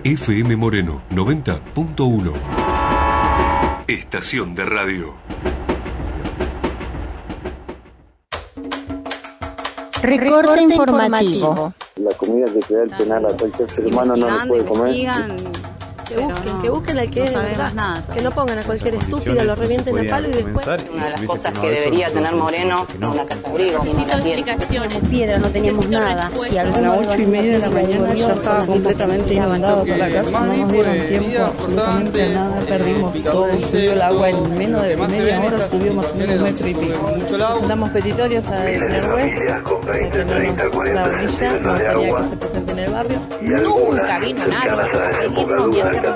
FM Moreno 90.1. Estación de radio. Recorte informativo. La comida que te da el penal a cualquier ser humano no lo puede comer. Que busquen al que es de verdad, que no pongan a cualquier estúpido, lo revienten a palo y después. Una de las cosas que debería tener Moreno, una casa abrigo. Explicaciones, piedra, no teníamos nada. Si a las 8:30 de la mañana ya estaba completamente inundado toda la casa, no nos dieron tiempo absolutamente a nada, perdimos todo, subió el agua en menos de media hora, subió más o menos 1,5 metros. Presentamos petitorios al señor juez, para que no nos la orilla, nos gustaría que se presente en el barrio. Nunca vino nadie a pedirnos ni a hacer nada.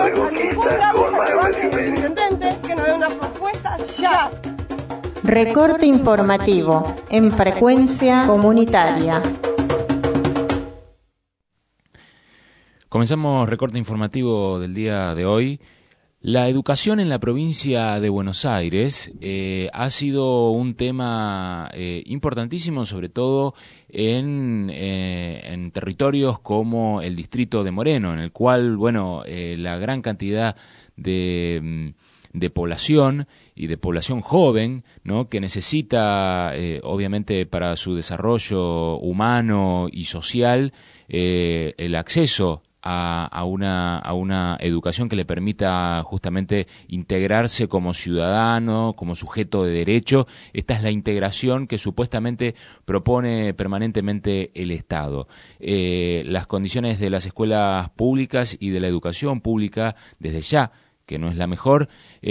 Que nos dé una propuesta ya. Recorte informativo en frecuencia comunitaria. Comenzamos recorte informativo del día de hoy. La educación en la provincia de Buenos Aires ha sido un tema importantísimo, sobre todo en territorios como el distrito de Moreno, en el cual, la gran cantidad de población y de población joven, ¿no?, que necesita, obviamente, para su desarrollo humano y social, el acceso a una educación que le permita justamente integrarse como ciudadano, como sujeto de derecho. Esta es la integración que supuestamente propone permanentemente el Estado. Las condiciones de las escuelas públicas y de la educación pública desde ya, que no es la mejor,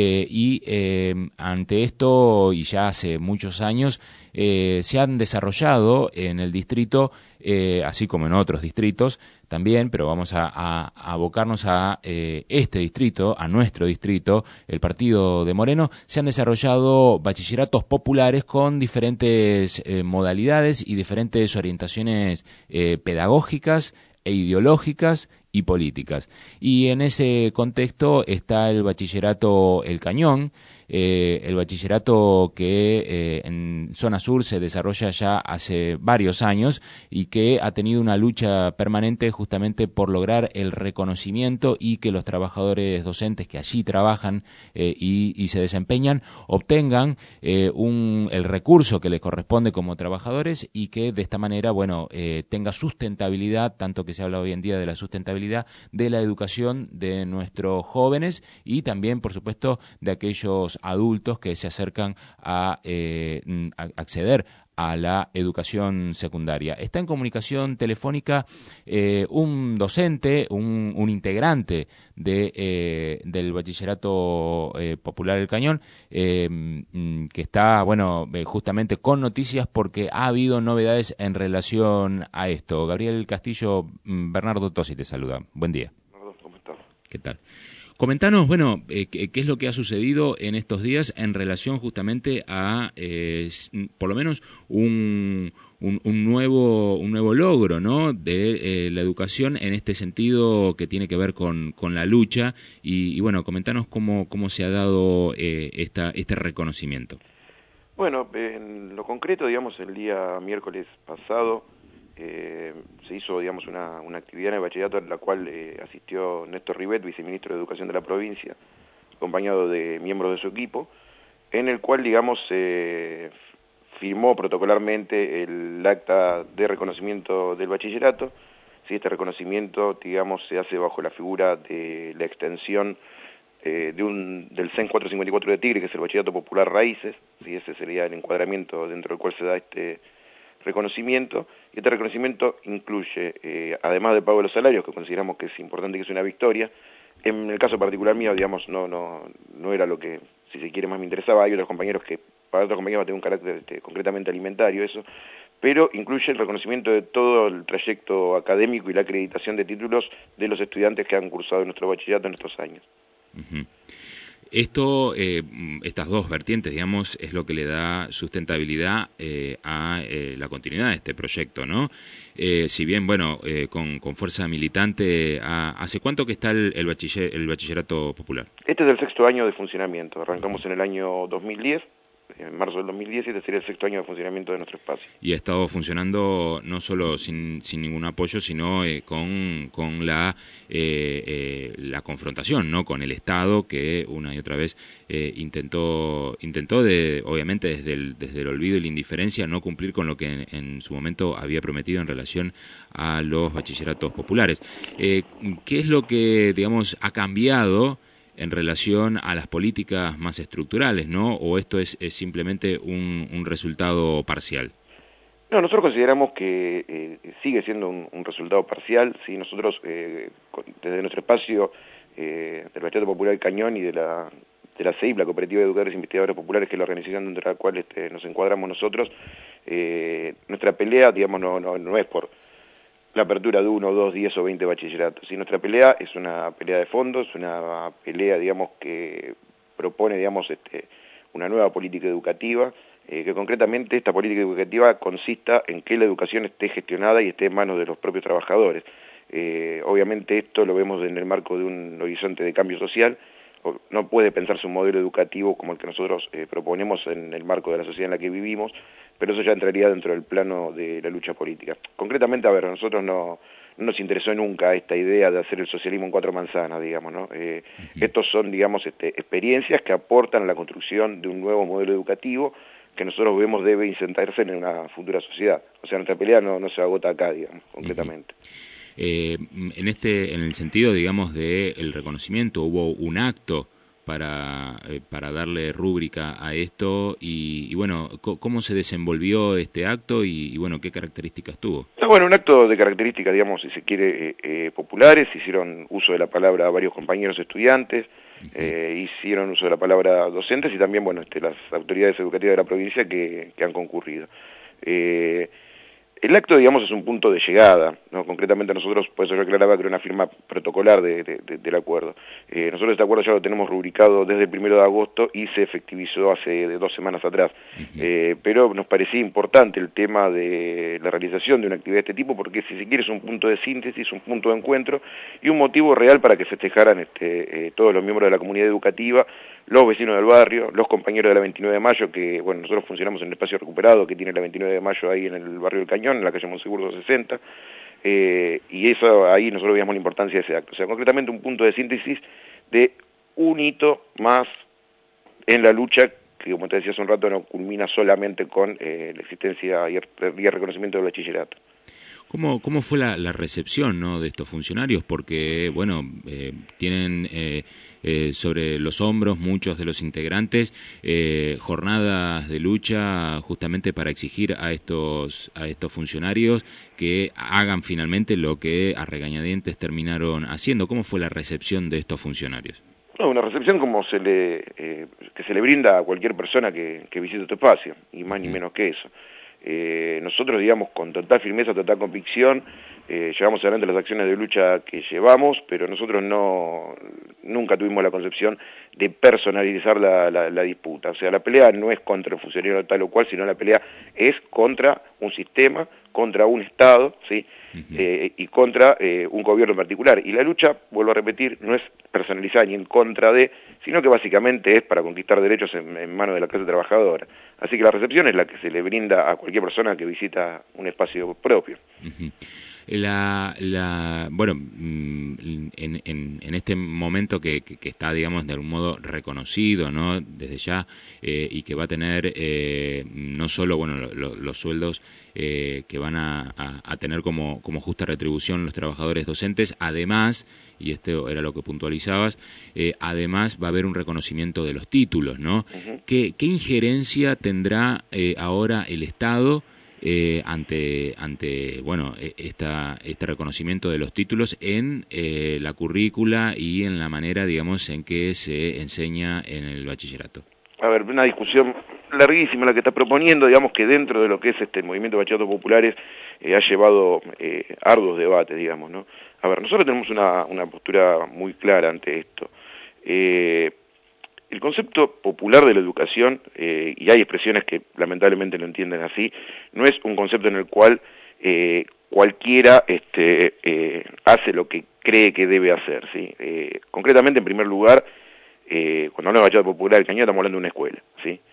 ante esto, y ya hace muchos años, se han desarrollado en el distrito, así como en otros distritos también, pero vamos a abocarnos a este distrito, a nuestro distrito, el partido de Moreno. Se han desarrollado bachilleratos populares con diferentes modalidades y diferentes orientaciones pedagógicas e ideológicas y políticas. Y en ese contexto está el bachillerato El Cañón, el bachillerato que en zona sur se desarrolla ya hace varios años y que ha tenido una lucha permanente justamente por lograr el reconocimiento y que los trabajadores docentes que allí trabajan y se desempeñan obtengan el recurso que les corresponde como trabajadores y que de esta manera tenga sustentabilidad, tanto que se habla hoy en día de la sustentabilidad de la educación de nuestros jóvenes y también, por supuesto, de aquellos adultos que se acercan a acceder a la educación secundaria. Está en comunicación telefónica un docente, un integrante del bachillerato popular El Cañón, que está, justamente con noticias porque ha habido novedades en relación a esto. Gabriel Castillo, Bernardo Tosi te saluda. Buen día. ¿Cómo estás? ¿Qué tal? Comentanos, qué es lo que ha sucedido en estos días en relación justamente a, por lo menos, un nuevo logro, ¿no?, de la educación en este sentido que tiene que ver con la lucha y comentanos cómo se ha dado este reconocimiento. Bueno, en lo concreto, el día miércoles pasado se hizo, una actividad en el bachillerato en la cual asistió Néstor Ribet, viceministro de Educación de la provincia, acompañado de miembros de su equipo, en el cual, se firmó protocolarmente el acta de reconocimiento del bachillerato. Sí, este reconocimiento, se hace bajo la figura de la extensión del CEN 454 de Tigre, que es el Bachillerato Popular Raíces. Sí, ese sería el encuadramiento dentro del cual se da este reconocimiento, y este reconocimiento incluye, además del pago de los salarios, que consideramos que es importante, que es una victoria. En el caso particular mío, no era lo que, si se quiere, más me interesaba. Hay otros compañeros que, para otros compañeros va a tener un carácter concretamente alimentario, eso, pero incluye el reconocimiento de todo el trayecto académico y la acreditación de títulos de los estudiantes que han cursado en nuestro bachillerato en estos años. Uh-huh. Esto, estas dos vertientes, es lo que le da sustentabilidad a la continuidad de este proyecto, ¿no? Si bien, con fuerza militante, ¿hace cuánto que está el bachillerato popular? Este es el 6º año de funcionamiento. Arrancamos en el año 2010 en marzo del 2010, y este sería el 6º año de funcionamiento de nuestro espacio. Y ha estado funcionando no solo sin ningún apoyo, sino con la confrontación, ¿no?, con el Estado, que una y otra vez intentó obviamente desde el olvido y la indiferencia, no cumplir con lo que en su momento había prometido en relación a los bachilleratos populares. ¿Qué es lo que, digamos, ha cambiado en relación a las políticas más estructurales, ¿no? ¿O esto es simplemente un resultado parcial? No, nosotros consideramos que sigue siendo un resultado parcial. ¿Sí? Nosotros, desde nuestro espacio del Bachillerato Popular El Cañón y de la CEIP, la Cooperativa de Educadores e Investigadores Populares, que es la organización dentro de la cual nos encuadramos nosotros, nuestra pelea, digamos, no es por la apertura de 1, 2, 10 o 20 bachilleratos. ¿Sí? Nuestra pelea es una pelea de fondo, es una pelea, digamos, que propone, digamos, una nueva política educativa, que concretamente esta política educativa consista en que la educación esté gestionada y esté en manos de los propios trabajadores. Obviamente esto lo vemos en el marco de un horizonte de cambio social. No puede pensarse un modelo educativo como el que nosotros proponemos en el marco de la sociedad en la que vivimos, pero eso ya entraría dentro del plano de la lucha política. Concretamente, a ver, a nosotros no nos interesó nunca esta idea de hacer el socialismo en 4 manzanas, digamos, ¿no? Estos son, digamos, experiencias que aportan a la construcción de un nuevo modelo educativo que nosotros vemos debe insertarse en una futura sociedad. O sea, nuestra pelea no se agota acá, digamos, concretamente. En el sentido, digamos, del reconocimiento, hubo un acto para darle rúbrica a esto y bueno, ¿cómo se desenvolvió este acto y bueno, qué características tuvo? Bueno, un acto de características, digamos, si se quiere, populares. Hicieron uso de la palabra varios compañeros estudiantes, hicieron uso de la palabra docentes y también, bueno, las autoridades educativas de la provincia que han concurrido. El acto, digamos, es un punto de llegada, ¿no? Concretamente nosotros, por eso yo aclaraba que era una firma protocolar del acuerdo. Nosotros este acuerdo ya lo tenemos rubricado desde el 1 de agosto y se efectivizó hace 2 semanas atrás. Pero nos parecía importante el tema de la realización de una actividad de este tipo porque, si se quiere, es un punto de síntesis, un punto de encuentro y un motivo real para que festejaran todos los miembros de la comunidad educativa, los vecinos del barrio, los compañeros de la 29 de mayo, que, bueno, nosotros funcionamos en el espacio recuperado que tiene la 29 de mayo ahí en el barrio del Cañón, en la calle Monsegur 260, y eso ahí nosotros veíamos la importancia de ese acto. O sea, concretamente un punto de síntesis de un hito más en la lucha que, como te decía hace un rato, no culmina solamente con la existencia y el reconocimiento del bachillerato. ¿Cómo fue la recepción, ¿no?, de estos funcionarios? Porque, bueno, tienen sobre los hombros muchos de los integrantes jornadas de lucha justamente para exigir a estos funcionarios que hagan finalmente lo que a regañadientes terminaron haciendo. ¿Cómo fue la recepción de estos funcionarios? No, una recepción como que se le brinda a cualquier persona que visite tu espacio, y más ni menos que eso. Nosotros, digamos, con total firmeza, total convicción, llevamos adelante las acciones de lucha que llevamos, pero nosotros nunca tuvimos la concepción de personalizar la disputa. O sea, la pelea no es contra el funcionario tal o cual, sino la pelea es contra un sistema, contra un Estado, ¿sí? Y contra un gobierno en particular. Y la lucha, vuelvo a repetir, no es personalizada ni en contra de, sino que básicamente es para conquistar derechos en manos de la clase trabajadora. Así que la recepción es la que se le brinda a cualquier persona que visita un espacio propio. Bueno, en este momento que está, digamos, de algún modo reconocido, ¿no?, desde ya, y que va a tener no solo, bueno, los sueldos que van a tener como justa retribución los trabajadores docentes, además, y esto era lo que puntualizabas, además va a haber un reconocimiento de los títulos, ¿no? ¿Qué injerencia tendrá ahora el Estado ante bueno, este reconocimiento de los títulos en la currícula y en la manera, digamos, en que se enseña en el bachillerato? A ver, una discusión larguísima la que está proponiendo, digamos que dentro de lo que es el movimiento de bachilleratos populares ha llevado arduos debates, digamos, ¿no? A ver, nosotros tenemos una postura muy clara ante esto. El concepto popular de la educación, y hay expresiones que lamentablemente lo entienden así, no es un concepto en el cual cualquiera hace lo que cree que debe hacer, ¿sí? Concretamente, en primer lugar, cuando hablamos de bachillerato popular del Cañón estamos hablando de una escuela, ¿sí?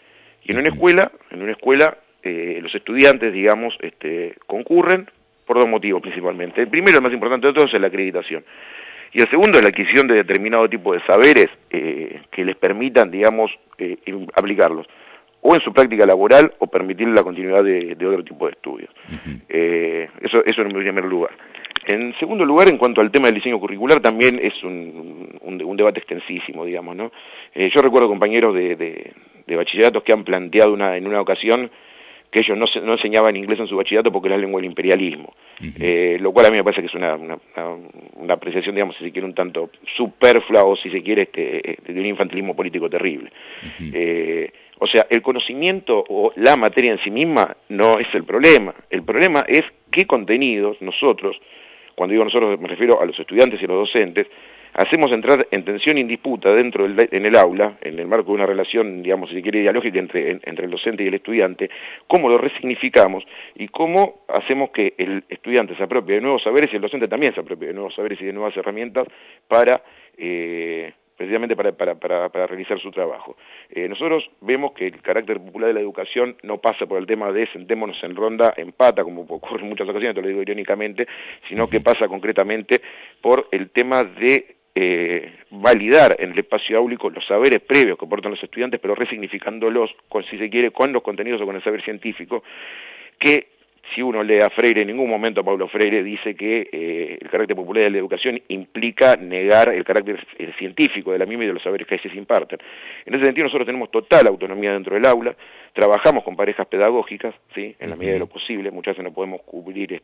Y en una escuela, los estudiantes, digamos, concurren por dos motivos principalmente. El primero, el más importante de todos, es la acreditación. Y el segundo es la adquisición de determinado tipo de saberes que les permitan, digamos, aplicarlos o en su práctica laboral o permitir la continuidad de otro tipo de estudios. Eso en primer lugar. En segundo lugar, en cuanto al tema del diseño curricular, también es un debate extensísimo, digamos, ¿no? Yo recuerdo compañeros de bachilleratos que han planteado en una ocasión que ellos no enseñaban inglés en su bachillerato porque era la lengua del imperialismo, lo cual a mí me parece que es una apreciación, digamos, si se quiere, un tanto superflua o si se quiere, de un infantilismo político terrible. O sea, el conocimiento o la materia en sí misma no es el problema es qué contenidos nosotros, cuando digo nosotros me refiero a los estudiantes y a los docentes, hacemos entrar en tensión y en disputa en el aula, en el marco de una relación, digamos, si se quiere, dialógica entre el docente y el estudiante, cómo lo resignificamos y cómo hacemos que el estudiante se apropie de nuevos saberes y el docente también se apropie de nuevos saberes y de nuevas herramientas precisamente para realizar su trabajo. Nosotros vemos que el carácter popular de la educación no pasa por el tema de sentémonos en ronda, en pata, como ocurre en muchas ocasiones, te lo digo irónicamente, sino que pasa concretamente por el tema de validar en el espacio áulico los saberes previos que aportan los estudiantes, pero resignificándolos, si se quiere, con los contenidos o con el saber científico, que si uno lee a Freire, en ningún momento a Paulo Freire dice que el carácter popular de la educación implica negar el carácter científico de la misma y de los saberes que ahí se imparten. En ese sentido nosotros tenemos total autonomía dentro del aula, trabajamos con parejas pedagógicas, ¿sí? En la medida de lo posible, muchas veces no podemos cubrir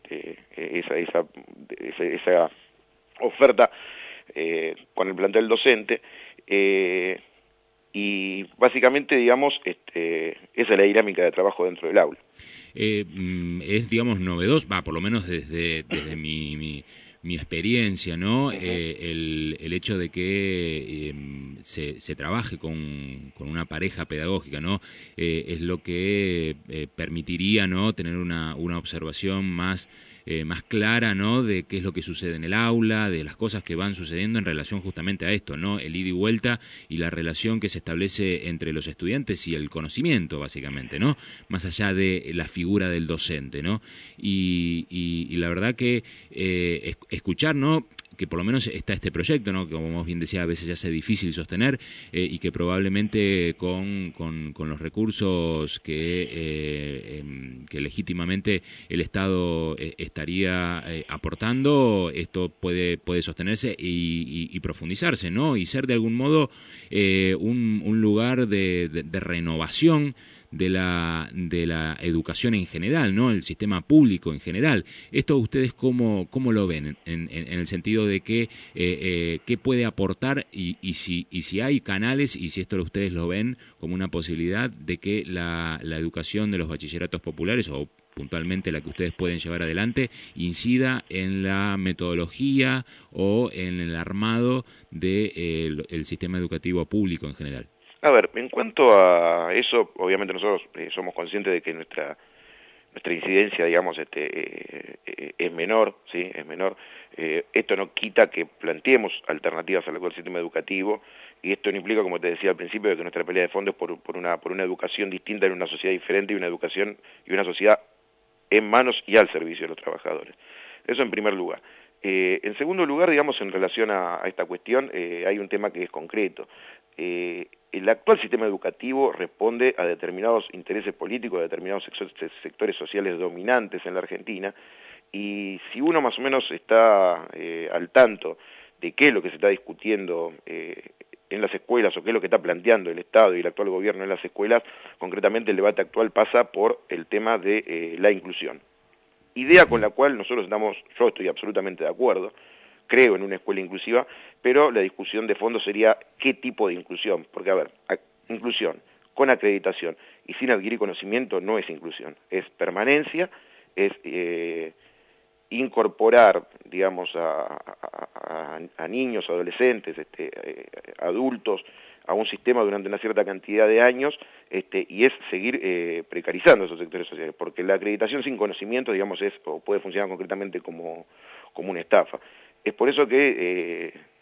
esa oferta con el plantel docente, y básicamente, digamos, esa es la dinámica de trabajo dentro del aula. Es, digamos, novedoso, por lo menos desde mi experiencia, ¿no? El hecho de que se trabaje con una pareja pedagógica, ¿no? Es lo que permitiría, ¿no?, tener una observación más clara, ¿no?, de qué es lo que sucede en el aula, de las cosas que van sucediendo en relación justamente a esto, ¿no?, el ida y vuelta y la relación que se establece entre los estudiantes y el conocimiento, básicamente, ¿no?, más allá de la figura del docente, ¿no? Y la verdad que escuchar, ¿no?, que por lo menos está este proyecto, ¿no?, que como bien decía, a veces ya hace difícil sostener, y que probablemente con los recursos que legítimamente el Estado estaría aportando, esto puede sostenerse y profundizarse, ¿no?, y ser de algún modo un lugar de renovación de la educación en general, ¿no?, el sistema público en general. ¿Esto ustedes cómo lo ven en el sentido de que qué puede aportar y si hay canales, y si esto ustedes lo ven como una posibilidad de que la educación de los bachilleratos populares, o puntualmente la que ustedes pueden llevar adelante, incida en la metodología o en el armado del sistema educativo público en general? A ver, en cuanto a eso, obviamente nosotros somos conscientes de que nuestra incidencia, digamos, es menor, ¿sí? Es menor. Esto no quita que planteemos alternativas al actual sistema educativo, y esto no implica, como te decía al principio, de que nuestra pelea de fondo es por una educación distinta en una sociedad diferente, y una educación y una sociedad en manos y al servicio de los trabajadores. Eso en primer lugar. En segundo lugar, digamos, en relación a esta cuestión, hay un tema que es concreto. El actual sistema educativo responde a determinados intereses políticos, a determinados sectores sociales dominantes en la Argentina, y si uno más o menos está al tanto de qué es lo que se está discutiendo en las escuelas, o qué es lo que está planteando el Estado y el actual gobierno en las escuelas, concretamente el debate actual pasa por el tema de la inclusión. Idea con la cual yo estoy absolutamente de acuerdo, creo en una escuela inclusiva, pero la discusión de fondo sería qué tipo de inclusión, porque a ver, inclusión con acreditación y sin adquirir conocimiento no es inclusión, es permanencia, es incorporar, digamos, a niños, adolescentes, adultos, a un sistema durante una cierta cantidad de años, y es seguir precarizando esos sectores sociales, porque la acreditación sin conocimiento, digamos, o puede funcionar concretamente como una estafa. Es por eso que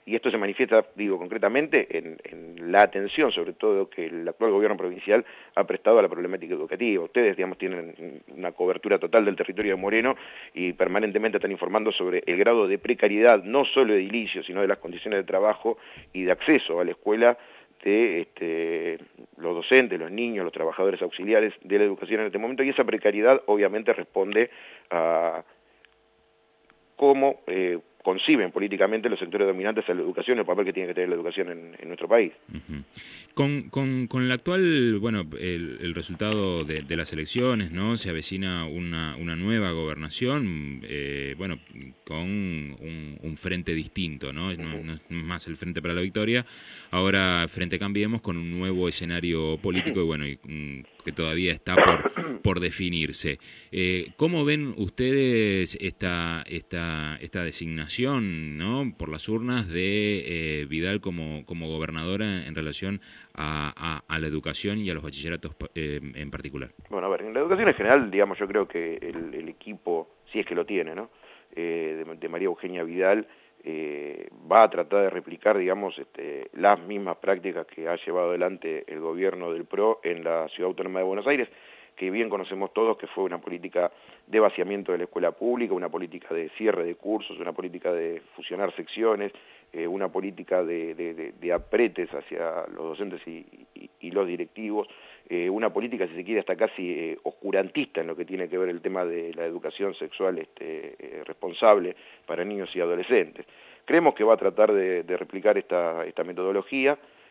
y esto se manifiesta, digo, concretamente en la atención, sobre todo, que el actual gobierno provincial ha prestado a la problemática educativa. Ustedes, digamos, tienen una cobertura total del territorio de Moreno y permanentemente están informando sobre el grado de precariedad, no solo edilicio, sino de las condiciones de trabajo y de acceso a la escuela de los docentes, los niños, los trabajadores auxiliares de la educación en este momento, y esa precariedad obviamente responde a cómo conciben políticamente los sectores dominantes a la educación, el papel que tiene que tener la educación en nuestro país. Uh-huh. Con el actual, bueno, el resultado de las elecciones, ¿no? Se avecina una nueva gobernación, bueno, con un frente distinto, ¿no? No es más el Frente para la Victoria, ahora Frente Cambiemos, con un nuevo escenario político y bueno, que todavía está por definirse. ¿Cómo ven ustedes esta designación, ¿no? Por las urnas de Vidal como gobernadora en relación a la educación y a los bachilleratos en particular? Bueno, a ver, en la educación en general, digamos, yo creo que el equipo, si es que lo tiene, ¿no? De María Eugenia Vidal, va a tratar de replicar, digamos, las mismas prácticas que ha llevado adelante el gobierno del PRO en la Ciudad Autónoma de Buenos Aires, que bien conocemos todos que fue una política de vaciamiento de la escuela pública, una política de cierre de cursos, una política de fusionar secciones, una política de apretes hacia los docentes y los directivos, una política, si se quiere, hasta casi oscurantista en lo que tiene que ver el tema de la educación sexual responsable para niños y adolescentes. Creemos que va a tratar de replicar esta metodología,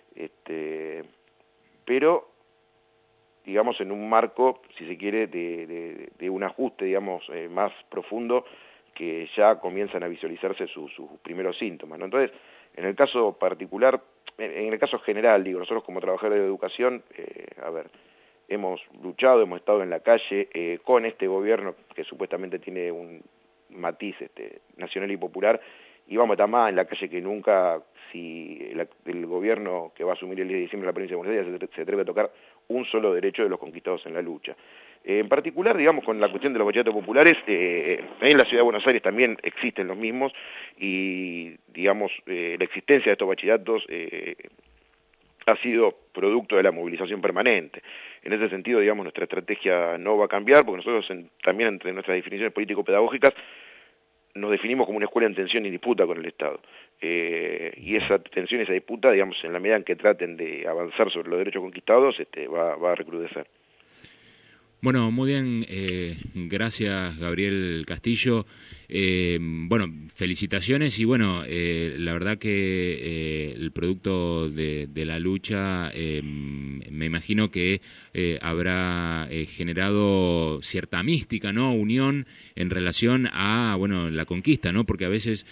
pero digamos en un marco, si se quiere, de un ajuste, digamos, más profundo, que ya comienzan a visualizarse sus primeros síntomas, ¿no? Entonces, en el caso particular, en el caso general, digo, nosotros como trabajadores de educación, a ver, hemos luchado, hemos estado en la calle con este gobierno que supuestamente tiene un matiz nacional y popular, y vamos a estar más en la calle que nunca si el gobierno que va a asumir el 10 de diciembre en la provincia de Buenos Aires se atreve a tocar un solo derecho de los conquistados en la lucha. En particular, digamos, con la cuestión de los bachilleratos populares, en la Ciudad de Buenos Aires también existen los mismos y, digamos, la existencia de estos bachilleratos ha sido producto de la movilización permanente. En ese sentido, digamos, nuestra estrategia no va a cambiar, porque nosotros también entre nuestras definiciones político-pedagógicas nos definimos como una escuela en tensión y disputa con el Estado. Y esa tensión, esa disputa, digamos, en la medida en que traten de avanzar sobre los derechos conquistados, va a recrudecer. Bueno, muy bien, gracias Gabriel Castillo. Bueno, felicitaciones y bueno, la verdad que el producto de la lucha me imagino que habrá generado cierta mística, ¿no? Unión en relación a, bueno, la conquista, ¿no? Porque a veces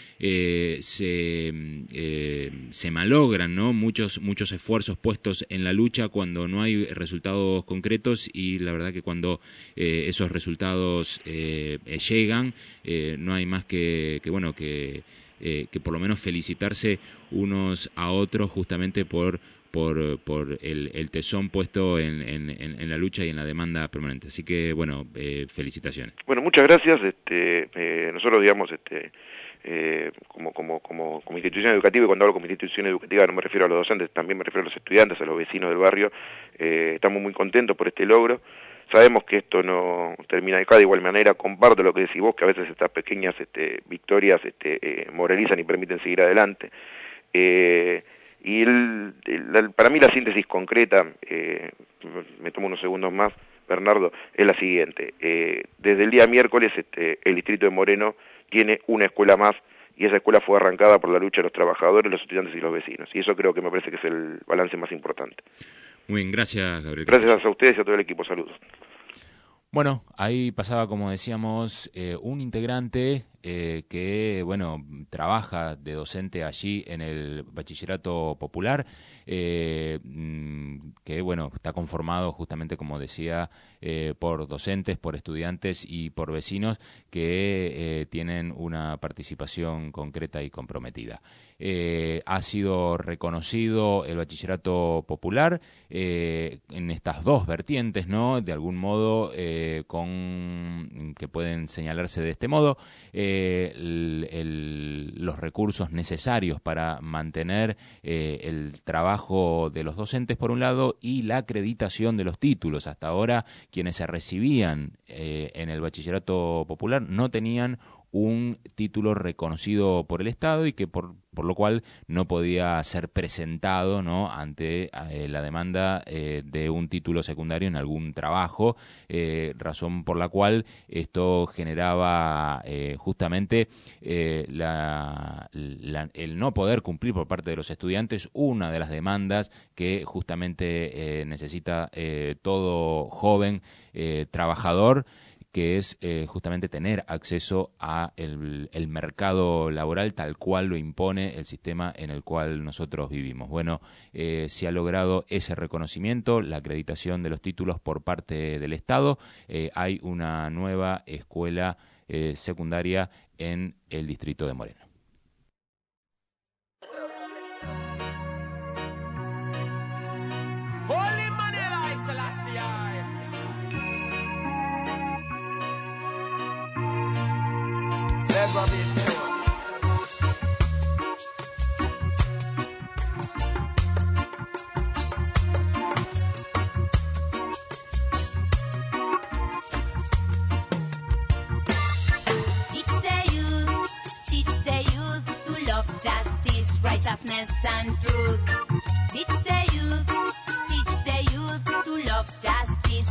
se malogran, ¿no? Muchos esfuerzos puestos en la lucha cuando no hay resultados concretos y la verdad que cuando esos resultados llegan, no hay más que por lo menos felicitarse unos a otros justamente por el tesón puesto en la lucha y en la demanda permanente. Así que, bueno, felicitaciones. Bueno, muchas gracias. Nosotros, digamos, como institución educativa, y cuando hablo como institución educativa no me refiero a los docentes, también me refiero a los estudiantes, a los vecinos del barrio, estamos muy contentos por este logro. Sabemos que esto no termina acá, de igual manera comparto lo que decís vos, que a veces estas pequeñas victorias moralizan y permiten seguir adelante. Y para mí la síntesis concreta, me tomo unos segundos más, Bernardo, es la siguiente. Desde el día miércoles el distrito de Moreno tiene una escuela más y esa escuela fue arrancada por la lucha de los trabajadores, los estudiantes y los vecinos. Y eso creo que me parece que es el balance más importante. Muy bien, gracias Gabriel. Gracias a ustedes y a todo el equipo, saludos. Bueno, ahí pasaba, como decíamos, un integrante que, bueno, trabaja de docente allí en el Bachillerato Popular, que, bueno, está conformado justamente, como decía, por docentes, por estudiantes y por vecinos que tienen una participación concreta y comprometida. Ha sido reconocido el Bachillerato Popular en estas dos vertientes, ¿no? De algún modo, que pueden señalarse de este modo. los recursos necesarios para mantener el trabajo de los docentes por un lado y la acreditación de los títulos. Hasta ahora quienes se recibían en el bachillerato popular no tenían un título reconocido por el Estado y que por lo cual no podía ser presentado, ¿no?, ante la demanda de un título secundario en algún trabajo, razón por la cual esto generaba justamente el no poder cumplir por parte de los estudiantes una de las demandas que justamente necesita todo joven trabajador, que es justamente tener acceso a el mercado laboral tal cual lo impone el sistema en el cual nosotros vivimos. Bueno, se ha logrado ese reconocimiento, la acreditación de los títulos por parte del Estado. Hay una nueva escuela secundaria en el distrito de Moreno. Righteousness and truth. Teach the youth to love justice.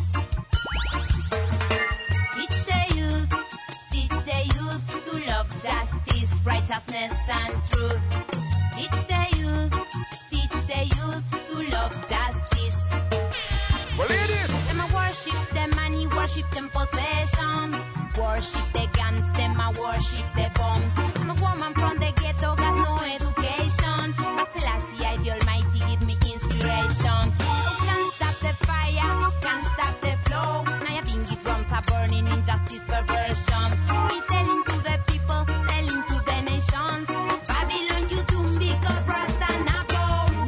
Teach the youth to love justice, righteousness and truth. Teach the youth to love justice. Well, ladies, them a worship the money, worship them possession, worship the guns, them a worship the bombs. I'm a woman from the ghetto, got no education, but Selassie, the Almighty, give me inspiration. Who can stop the fire? Who can stop the flow? Now your pinky drums are burning, injustice, perversion. Be telling to the people, telling to the nations, Babylon you doom because Rasta Nabo.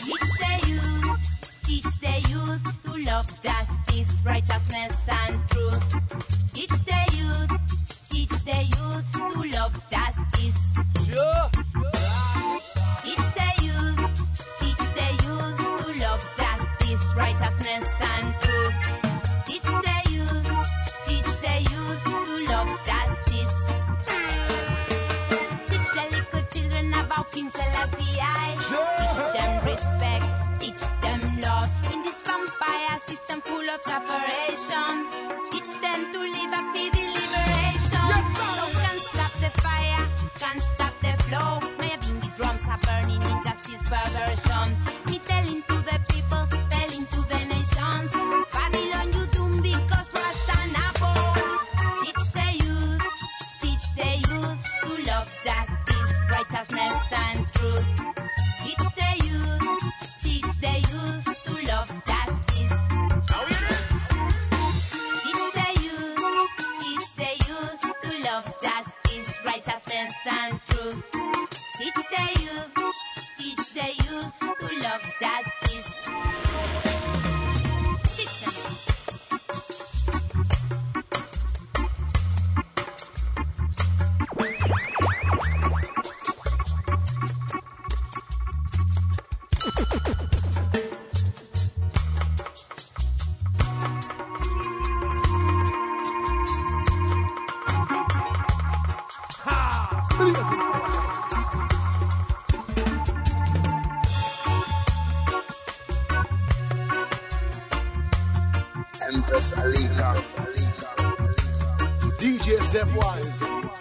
Teach the youth to love justice, righteousness and truth. Teach the youth to love justice. sure. Teach the youth to love justice, righteousness and truth. Teach the youth to love justice. Teach the little children about King Selassie I. Teach them respect, teach them love. In this vampire system full of separation, teach them to live a free liberation. No can stop the fire, can't stop the flow. Now your bingy drums are burning, injustice, perversion. Me telling to the people, telling to the nations, Babylon you doom because Rasta Nabo. Teach the youth to love justice, righteousness and truth. Teach the youth to love justice. Teach the youth to love justice, righteousness and truth. Teach the youth to love justice. Teach them. Empress Alika, DJ Stepwise.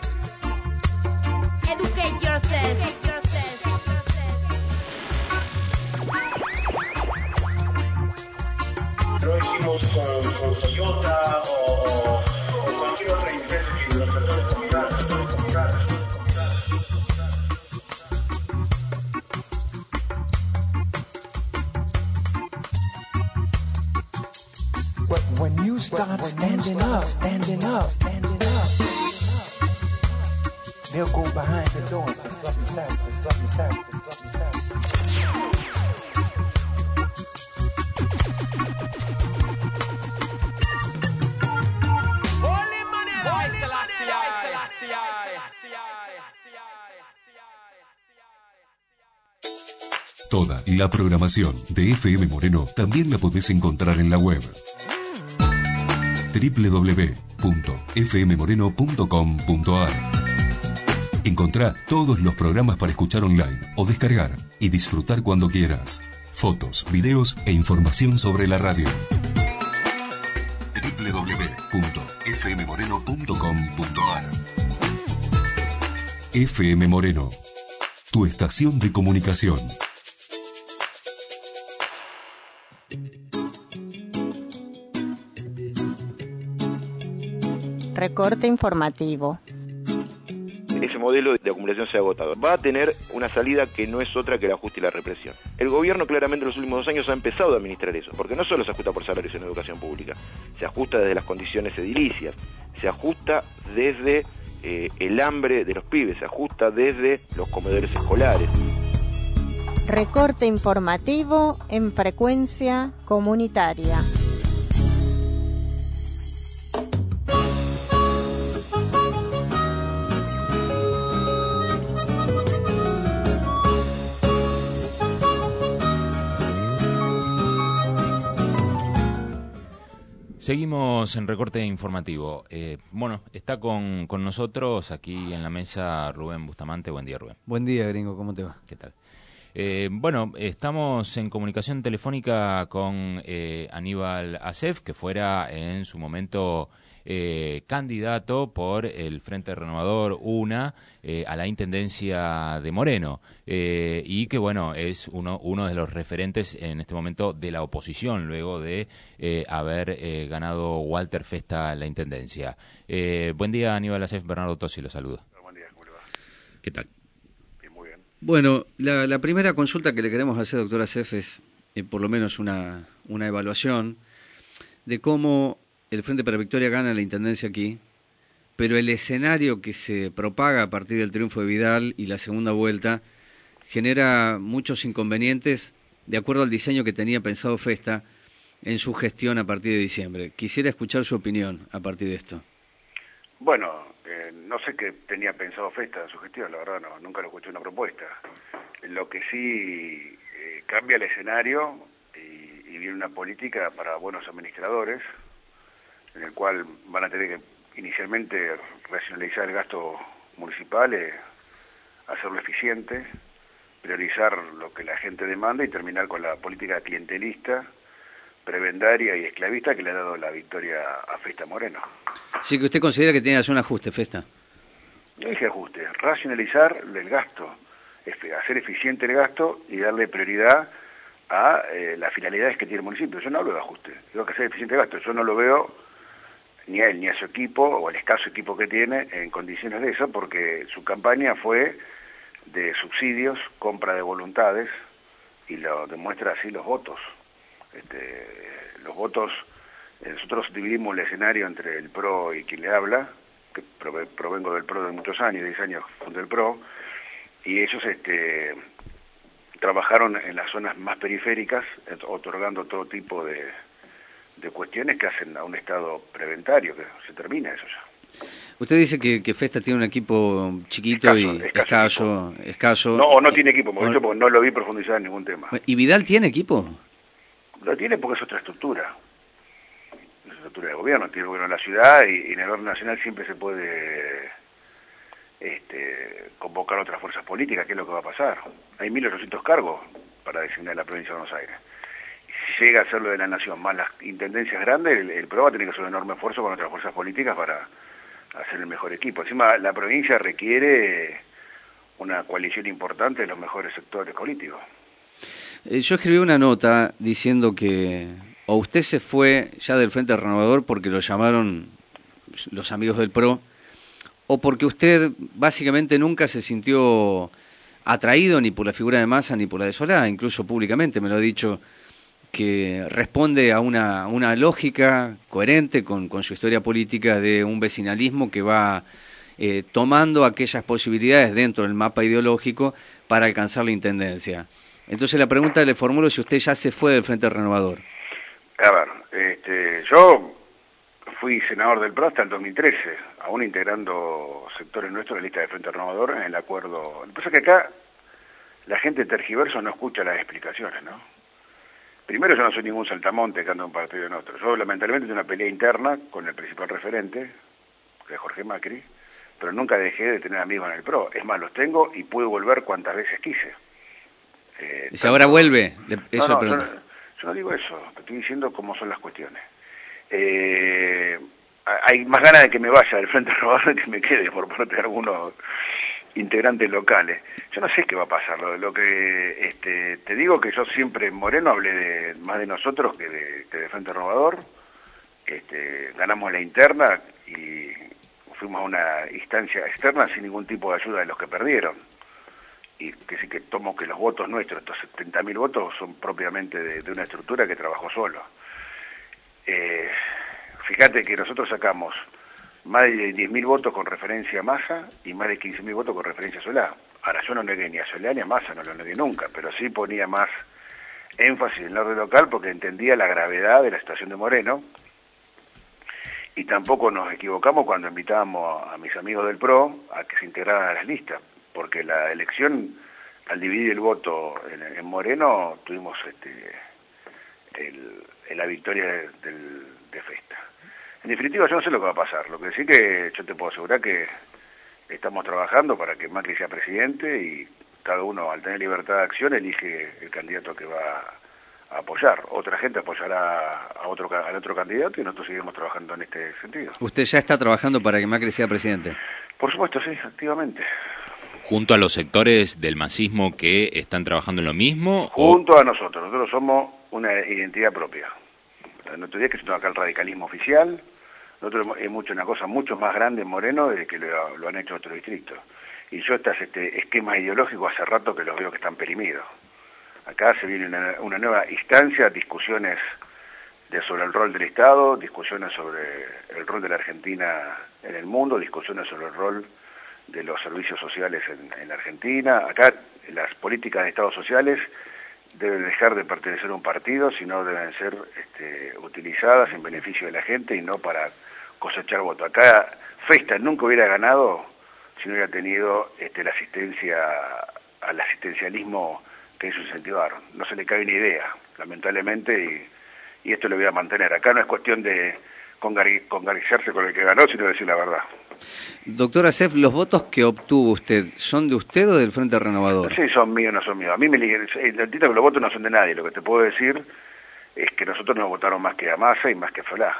Educate yourself. Lo hicimos con Toyota o cualquier otra empresa que los sectores comunales. When you start standing up, they'll go behind the door and say something's happening. Holy money, Selassie. Toda la programación de FM Moreno también la podés encontrar en la web www.fmmoreno.com.ar. Encontrá todos los programas para escuchar online o descargar y disfrutar cuando quieras. Fotos, videos e información sobre la radio. www.fmmoreno.com.ar. FM Moreno, tu estación de comunicación. Recorte informativo. Ese modelo de acumulación se ha agotado. Va a tener una salida que no es otra que el ajuste y la represión. El gobierno claramente en los últimos 2 años ha empezado a administrar eso, porque no solo se ajusta por salarios en educación pública, se ajusta desde las condiciones edilicias, se ajusta desde el hambre de los pibes, se ajusta desde los comedores escolares. Recorte informativo en frecuencia comunitaria. Seguimos en recorte informativo. Bueno, está con nosotros aquí en la mesa Rubén Bustamante. Buen día, Rubén. Buen día, gringo. ¿Cómo te va? ¿Qué tal? Bueno, estamos en comunicación telefónica con Aníbal Acef, que fuera en su momento candidato por el Frente Renovador UNA a la Intendencia de Moreno, y que bueno, es uno de los referentes en este momento de la oposición luego de haber ganado Walter Festa la Intendencia. Buen día, Aníbal Acef. Bernardo Tosi lo saluda. Buen día, ¿cómo le va? ¿Qué tal? Muy bien. Bueno, la primera consulta que le queremos hacer, doctor Acef, es por lo menos una evaluación de cómo el Frente para Victoria gana la Intendencia aquí, pero el escenario que se propaga a partir del triunfo de Vidal y la segunda vuelta genera muchos inconvenientes de acuerdo al diseño que tenía pensado Festa en su gestión a partir de diciembre. Quisiera escuchar su opinión a partir de esto. Bueno, no sé qué tenía pensado Festa en su gestión, la verdad nunca lo escuché una propuesta. Lo que sí cambia el escenario y viene una política para buenos administradores, en el cual van a tener que inicialmente racionalizar el gasto municipal, hacerlo eficiente, priorizar lo que la gente demanda y terminar con la política clientelista, prebendaria y esclavista que le ha dado la victoria a Festa Moreno. Sí, que usted considera que tiene que hacer un ajuste, Festa. No dije ajuste, racionalizar el gasto, hacer eficiente el gasto y darle prioridad a las finalidades que tiene el municipio. Yo no hablo de ajuste, digo que hacer eficiente el gasto. Yo no lo veo ni a él ni a su equipo, o el escaso equipo que tiene, en condiciones de eso, porque su campaña fue de subsidios, compra de voluntades, y lo demuestra así los votos. Los votos, nosotros dividimos el escenario entre el PRO y quien le habla, que provengo del PRO de muchos años, 10 años junto al PRO, y ellos trabajaron en las zonas más periféricas, otorgando todo tipo de cuestiones que hacen a un Estado preventario, que se termina eso ya. Usted dice que Festa tiene un equipo chiquito y escaso. No tiene equipo, porque no lo vi profundizar en ningún tema. ¿Y Vidal tiene equipo? Lo tiene porque es otra estructura. Es una estructura de gobierno, tiene gobierno en la ciudad y en el orden nacional siempre se puede convocar otras fuerzas políticas, que es lo que va a pasar. Hay 1.800 cargos para designar la provincia de Buenos Aires. Si llega a ser lo de la nación, más las intendencias grandes, el PRO va a tener que hacer un enorme esfuerzo con otras fuerzas políticas para hacer el mejor equipo. Encima, la provincia requiere una coalición importante de los mejores sectores políticos. Yo escribí una nota diciendo que o usted se fue ya del Frente Renovador porque lo llamaron los amigos del PRO, o porque usted básicamente nunca se sintió atraído ni por la figura de Massa ni por la de Solá, incluso públicamente me lo ha dicho, que responde a una lógica coherente con su historia política de un vecinalismo que va tomando aquellas posibilidades dentro del mapa ideológico para alcanzar la intendencia. Entonces la pregunta le formulo si usted ya se fue del Frente Renovador. A ver, yo fui senador del PRO hasta el 2013, aún integrando sectores nuestros de la lista de Frente Renovador en el acuerdo. Lo que pasa es que acá la gente tergiversa no escucha las explicaciones, ¿no? Primero, yo no soy ningún saltamonte que anda de un partido en otro. Yo, lamentablemente, tengo una pelea interna con el principal referente, que es Jorge Macri, pero nunca dejé de tener amigos en el PRO. Es más, los tengo y pude volver cuantas veces quise. ¿Y si ahora vuelve? Eso no, yo no digo eso, estoy diciendo cómo son las cuestiones. Hay más ganas de que me vaya del Frente Renovador que me quede por parte de algunos integrantes locales. Yo no sé qué va a pasar. Lo que te digo que yo siempre en Moreno hablé más de nosotros que de Frente Renovador. Ganamos la interna y fuimos a una instancia externa sin ningún tipo de ayuda de los que perdieron. Y que sí que tomo que los votos nuestros, estos 70.000 votos, son propiamente de una estructura que trabajó solo. Fíjate que nosotros sacamos más de 10.000 votos con referencia a Massa y más de 15.000 votos con referencia a Solá. Ahora, yo no negué ni a Solá ni a Massa, no lo negué nunca, pero sí ponía más énfasis en el orden local porque entendía la gravedad de la situación de Moreno. Y tampoco nos equivocamos cuando invitábamos a mis amigos del PRO a que se integraran a las listas, porque la elección, al dividir el voto en Moreno, tuvimos la victoria de Festa. En definitiva, yo no sé lo que va a pasar. Lo que sí que yo te puedo asegurar que estamos trabajando para que Macri sea presidente y cada uno, al tener libertad de acción, elige el candidato que va a apoyar. Otra gente apoyará al otro candidato y nosotros seguiremos trabajando en este sentido. ¿Usted ya está trabajando para que Macri sea presidente? Por supuesto, sí, activamente. ¿Junto a los sectores del masismo que están trabajando en lo mismo? Junto a nosotros somos una identidad propia. No te digas que estoy acá el radicalismo oficial. Nosotros hemos hecho una cosa mucho más grande en Moreno de que lo han hecho otros distritos. Y yo este esquema ideológico hace rato que los veo que están perimidos. Acá se viene una nueva instancia, discusiones sobre el rol del Estado, discusiones sobre el rol de la Argentina en el mundo, discusiones sobre el rol de los servicios sociales en la Argentina. Acá las políticas de Estados sociales deben dejar de pertenecer a un partido, sino deben ser utilizadas en beneficio de la gente y no para cosechar votos. Acá Festa nunca hubiera ganado si no hubiera tenido la asistencia al asistencialismo que ellos incentivaron. No se le cae ni idea, lamentablemente, y esto lo voy a mantener. Acá no es cuestión de congraciarse con el que ganó, sino decir la verdad. Doctor Acef, ¿los votos que obtuvo usted son de usted o del Frente Renovador? Sí, son míos, no son míos. A mí entiendo que los votos no son de nadie. Lo que te puedo decir es que nosotros nos votaron más que a Massa y más que a Solá.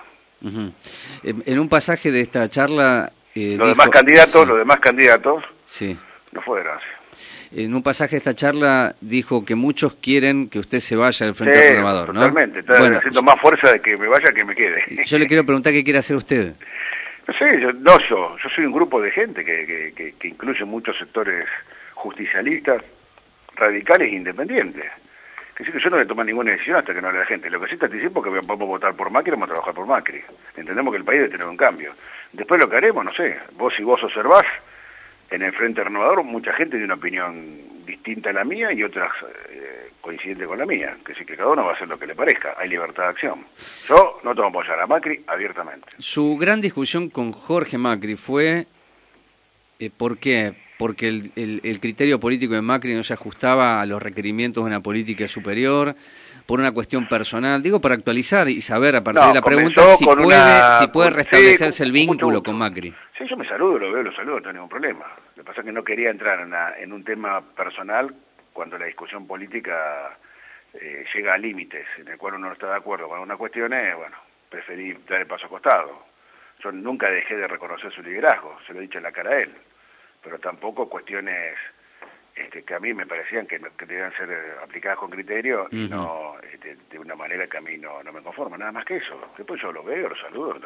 En un pasaje de esta charla... Los demás candidatos sí. No fueron así. En un pasaje de esta charla dijo que muchos quieren que usted se vaya del Frente Renovador, ¿no? Totalmente, está haciendo más fuerza de que me vaya que me quede. Yo le quiero preguntar qué quiere hacer usted. No sé, yo soy un grupo de gente que incluye muchos sectores justicialistas, radicales e independientes. Que sí que yo no le tomo ninguna decisión hasta que no hable la gente. Lo que sí te anticipo es que vamos a votar por Macri, vamos a trabajar por Macri. Entendemos que el país debe tener un cambio. Después lo que haremos, no sé, si vos observás, en el Frente Renovador mucha gente tiene una opinión distinta a la mía y otras coincidente con la mía, que sí que cada uno va a hacer lo que le parezca, hay libertad de acción. Yo no tengo que apoyar a Macri abiertamente. Su gran discusión con Jorge Macri fue, ¿por qué? Porque el criterio político de Macri no se ajustaba a los requerimientos de una política superior, por una cuestión personal, digo para actualizar y saber a partir de la pregunta si puede restablecerse el vínculo con Macri. Sí, yo me saludo, lo saludo, no tengo ningún problema. Lo que pasa es que no quería entrar en un tema personal cuando la discusión política llega a límites en el cual uno no está de acuerdo con algunas cuestiones. Bueno, preferí dar el paso a costado. Yo nunca dejé de reconocer su liderazgo, se lo he dicho en la cara a él, pero tampoco cuestiones que a mí me parecían que debían ser aplicadas con criterio y no de una manera que a mí no me conforma, nada más que eso. Después yo lo veo, lo saludo,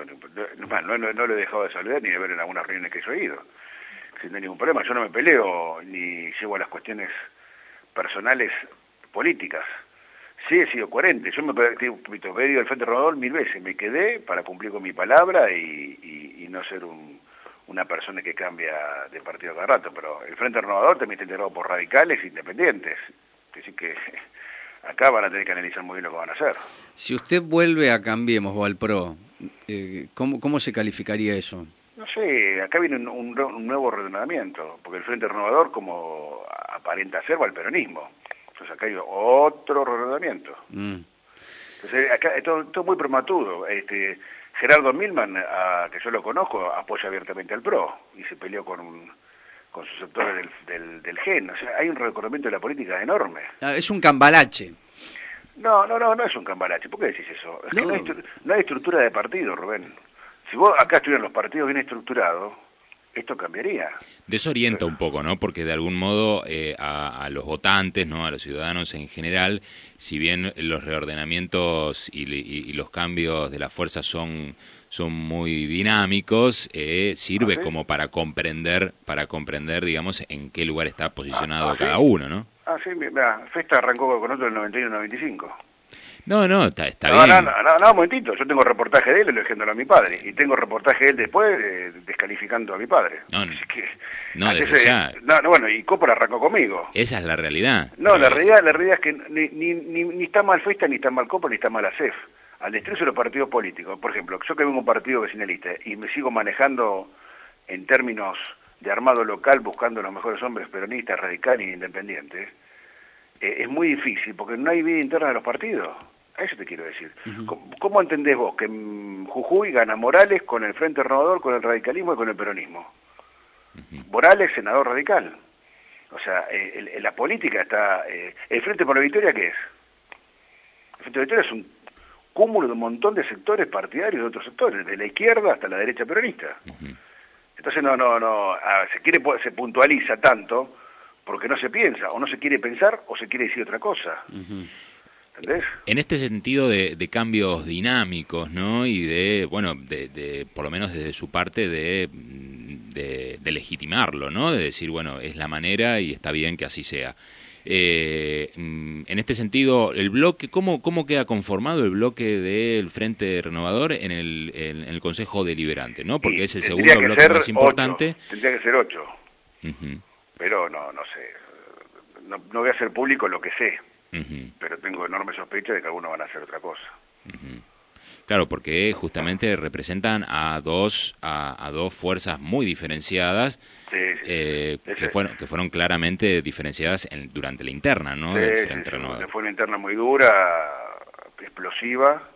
no lo he dejado de saludar ni de ver en algunas reuniones que yo he ido, sin ningún problema. Yo no me peleo ni llevo a las cuestiones personales políticas. Sí he sido coherente, yo me he ido al Frente Renovador 1000 veces, me quedé para cumplir con mi palabra y no ser una persona que cambia de partido cada rato, pero el Frente Renovador también está integrado por radicales independientes, así que acá van a tener que analizar muy bien lo que van a hacer. Si usted vuelve a Cambiemos o al PRO, ¿cómo se calificaría eso? No sé, acá viene un nuevo reordenamiento, porque el Frente Renovador, como aparenta ser, va al peronismo. Entonces acá hay otro reordenamiento. Entonces acá es todo muy prematuro. Gerardo Milman, que yo lo conozco, apoya abiertamente al PRO y se peleó con sus sectores del GEN. O sea, hay un recorrimiento de la política enorme. Es un cambalache. No es un cambalache. ¿Por qué decís eso? Es que no hay estructura de partido, Rubén. Si vos acá estuvieran los partidos bien estructurados, esto cambiaría. Desorienta un poco, ¿no? Porque de algún modo a los votantes, ¿no? A los ciudadanos en general, si bien los reordenamientos y los cambios de las fuerzas son muy dinámicos, sirve como para comprender, digamos, en qué lugar está posicionado cada uno, ¿no? Sí, mira, Festa arrancó con otro en el 91-95. No, está bien. No, un momentito, yo tengo reportaje de él elogiándolo a mi padre, y tengo reportaje de él después descalificando a mi padre. Bueno, y Coppola arrancó conmigo. Esa es la realidad. No, la realidad es que ni está mal Festa, ni está mal Coppola, ni está mal ASEF. Al destruirse los partidos políticos, por ejemplo, yo que vengo de un partido vecinalista y me sigo manejando en términos de armado local, buscando los mejores hombres peronistas, radicales e independientes, es muy difícil, porque no hay vida interna de los partidos. A eso te quiero decir. ¿Cómo entendés vos que Jujuy gana Morales con el Frente Renovador, con el radicalismo y con el peronismo? Morales, senador radical. O sea, la política está... ¿El Frente por la Victoria qué es? El Frente por la Victoria es un cúmulo de un montón de sectores partidarios de otros sectores, de la izquierda hasta la derecha peronista. Entonces se puntualiza tanto porque no se piensa, o no se quiere pensar, o se quiere decir otra cosa. ¿Entendés? En este sentido de cambios dinámicos, ¿no? Y de por lo menos desde su parte de legitimarlo, ¿no? De decir, bueno, es la manera y está bien que así sea. En este sentido, el bloque, ¿cómo queda conformado el bloque del Frente Renovador en el Consejo Deliberante, ¿no? Porque es el segundo bloque más importante. Tendría que ser 8. Pero no sé. No voy a hacer público lo que sé. Pero tengo enorme sospecha de que algunos van a hacer otra cosa. Claro, porque justamente representan a dos fuerzas muy diferenciadas, que fueron claramente diferenciadas durante la interna, ¿no? Del Frente Renovador. Fue una interna muy dura, explosiva,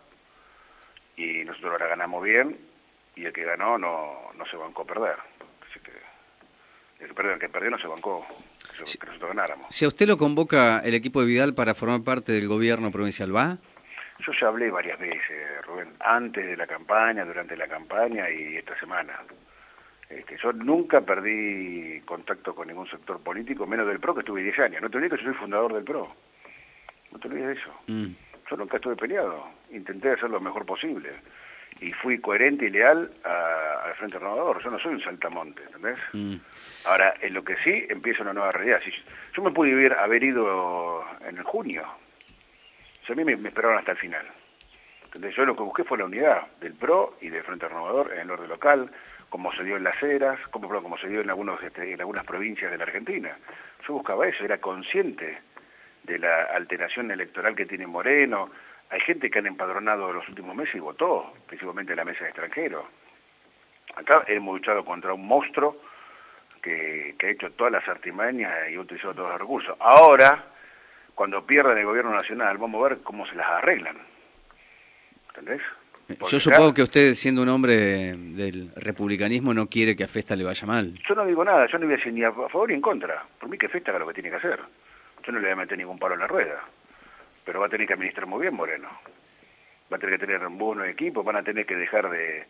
y nosotros ahora ganamos bien, y el que ganó no se bancó a perder. Así que el que perdió no se bancó que nosotros ganáramos. Si a usted lo convoca el equipo de Vidal para formar parte del gobierno provincial, ¿va? Yo ya hablé varias veces, Rubén, antes de la campaña, durante la campaña y esta semana. Yo nunca perdí contacto con ningún sector político, menos del PRO, que estuve 10 años. No te olvides que yo soy fundador del PRO. No te olvides de eso. Yo nunca estuve peleado. Intenté hacer lo mejor posible. Y fui coherente y leal al Frente Renovador. Yo no soy un saltamonte, ¿entendés? Ahora, en lo que sí, empieza una nueva realidad. Si yo me pude haber ido en el junio. O sea, a mí me esperaron hasta el final. Entonces, yo lo que busqué fue la unidad del PRO y del Frente Renovador en el orden local, como se dio en Las Heras, como se dio en algunas provincias de la Argentina. Yo buscaba eso, era consciente de la alteración electoral que tiene Moreno. Hay gente que han empadronado en los últimos meses y votó, principalmente en la mesa de extranjeros. Acá hemos luchado contra un monstruo que ha hecho todas las artimañas y ha utilizado todos los recursos. Ahora, cuando pierdan el gobierno nacional, vamos a ver cómo se las arreglan. ¿Entendés? Yo supongo que usted, siendo un hombre del republicanismo, no quiere que a Festa le vaya mal. Yo no digo nada, yo no voy a decir ni a favor ni en contra. Por mí que Festa haga lo que tiene que hacer. Yo no le voy a meter ningún palo en la rueda. Pero va a tener que administrar muy bien Moreno. Va a tener que tener un buen equipo, van a tener que dejar de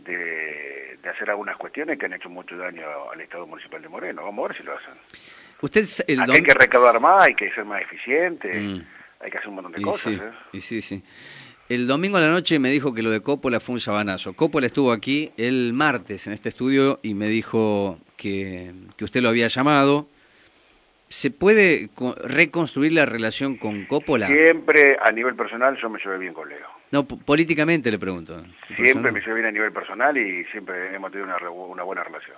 hacer algunas cuestiones que han hecho mucho daño al Estado Municipal de Moreno. Vamos a ver si lo hacen. Hay que recaudar más, hay que ser más eficiente, hay que hacer un montón de cosas. Sí. El domingo a la noche me dijo que lo de Coppola fue un sabanazo. Coppola estuvo aquí el martes en este estudio y me dijo que usted lo había llamado. ¿Se puede reconstruir la relación con Coppola? Siempre a nivel personal yo me llevé bien con Leo. No, políticamente le pregunto. Siempre me llevé bien a nivel personal y siempre hemos tenido una buena relación.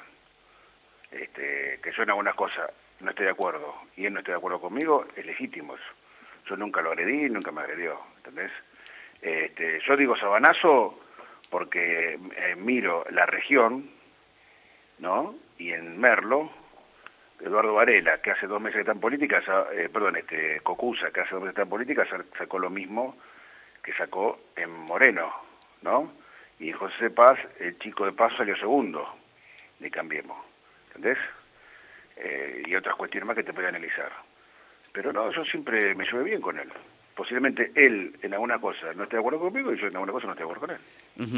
Que yo en algunas cosas no estoy de acuerdo y él no está de acuerdo conmigo, es legítimo eso. Yo nunca lo agredí, nunca me agredió, ¿entendés? Yo digo sabanazo porque miro la región ¿no? Y en Merlo, Eduardo Varela, que hace 2 meses que está en política, Cocusa, que hace 2 meses que está en política, sacó lo mismo que sacó en Moreno, ¿no? Y José Paz, el chico de Paz, salió segundo de Cambiemos, ¿entendés? Y otras cuestiones más que te podía analizar. Pero no, yo siempre me llevé bien con él. Posiblemente él en alguna cosa no esté de acuerdo conmigo y yo en alguna cosa no estoy de acuerdo con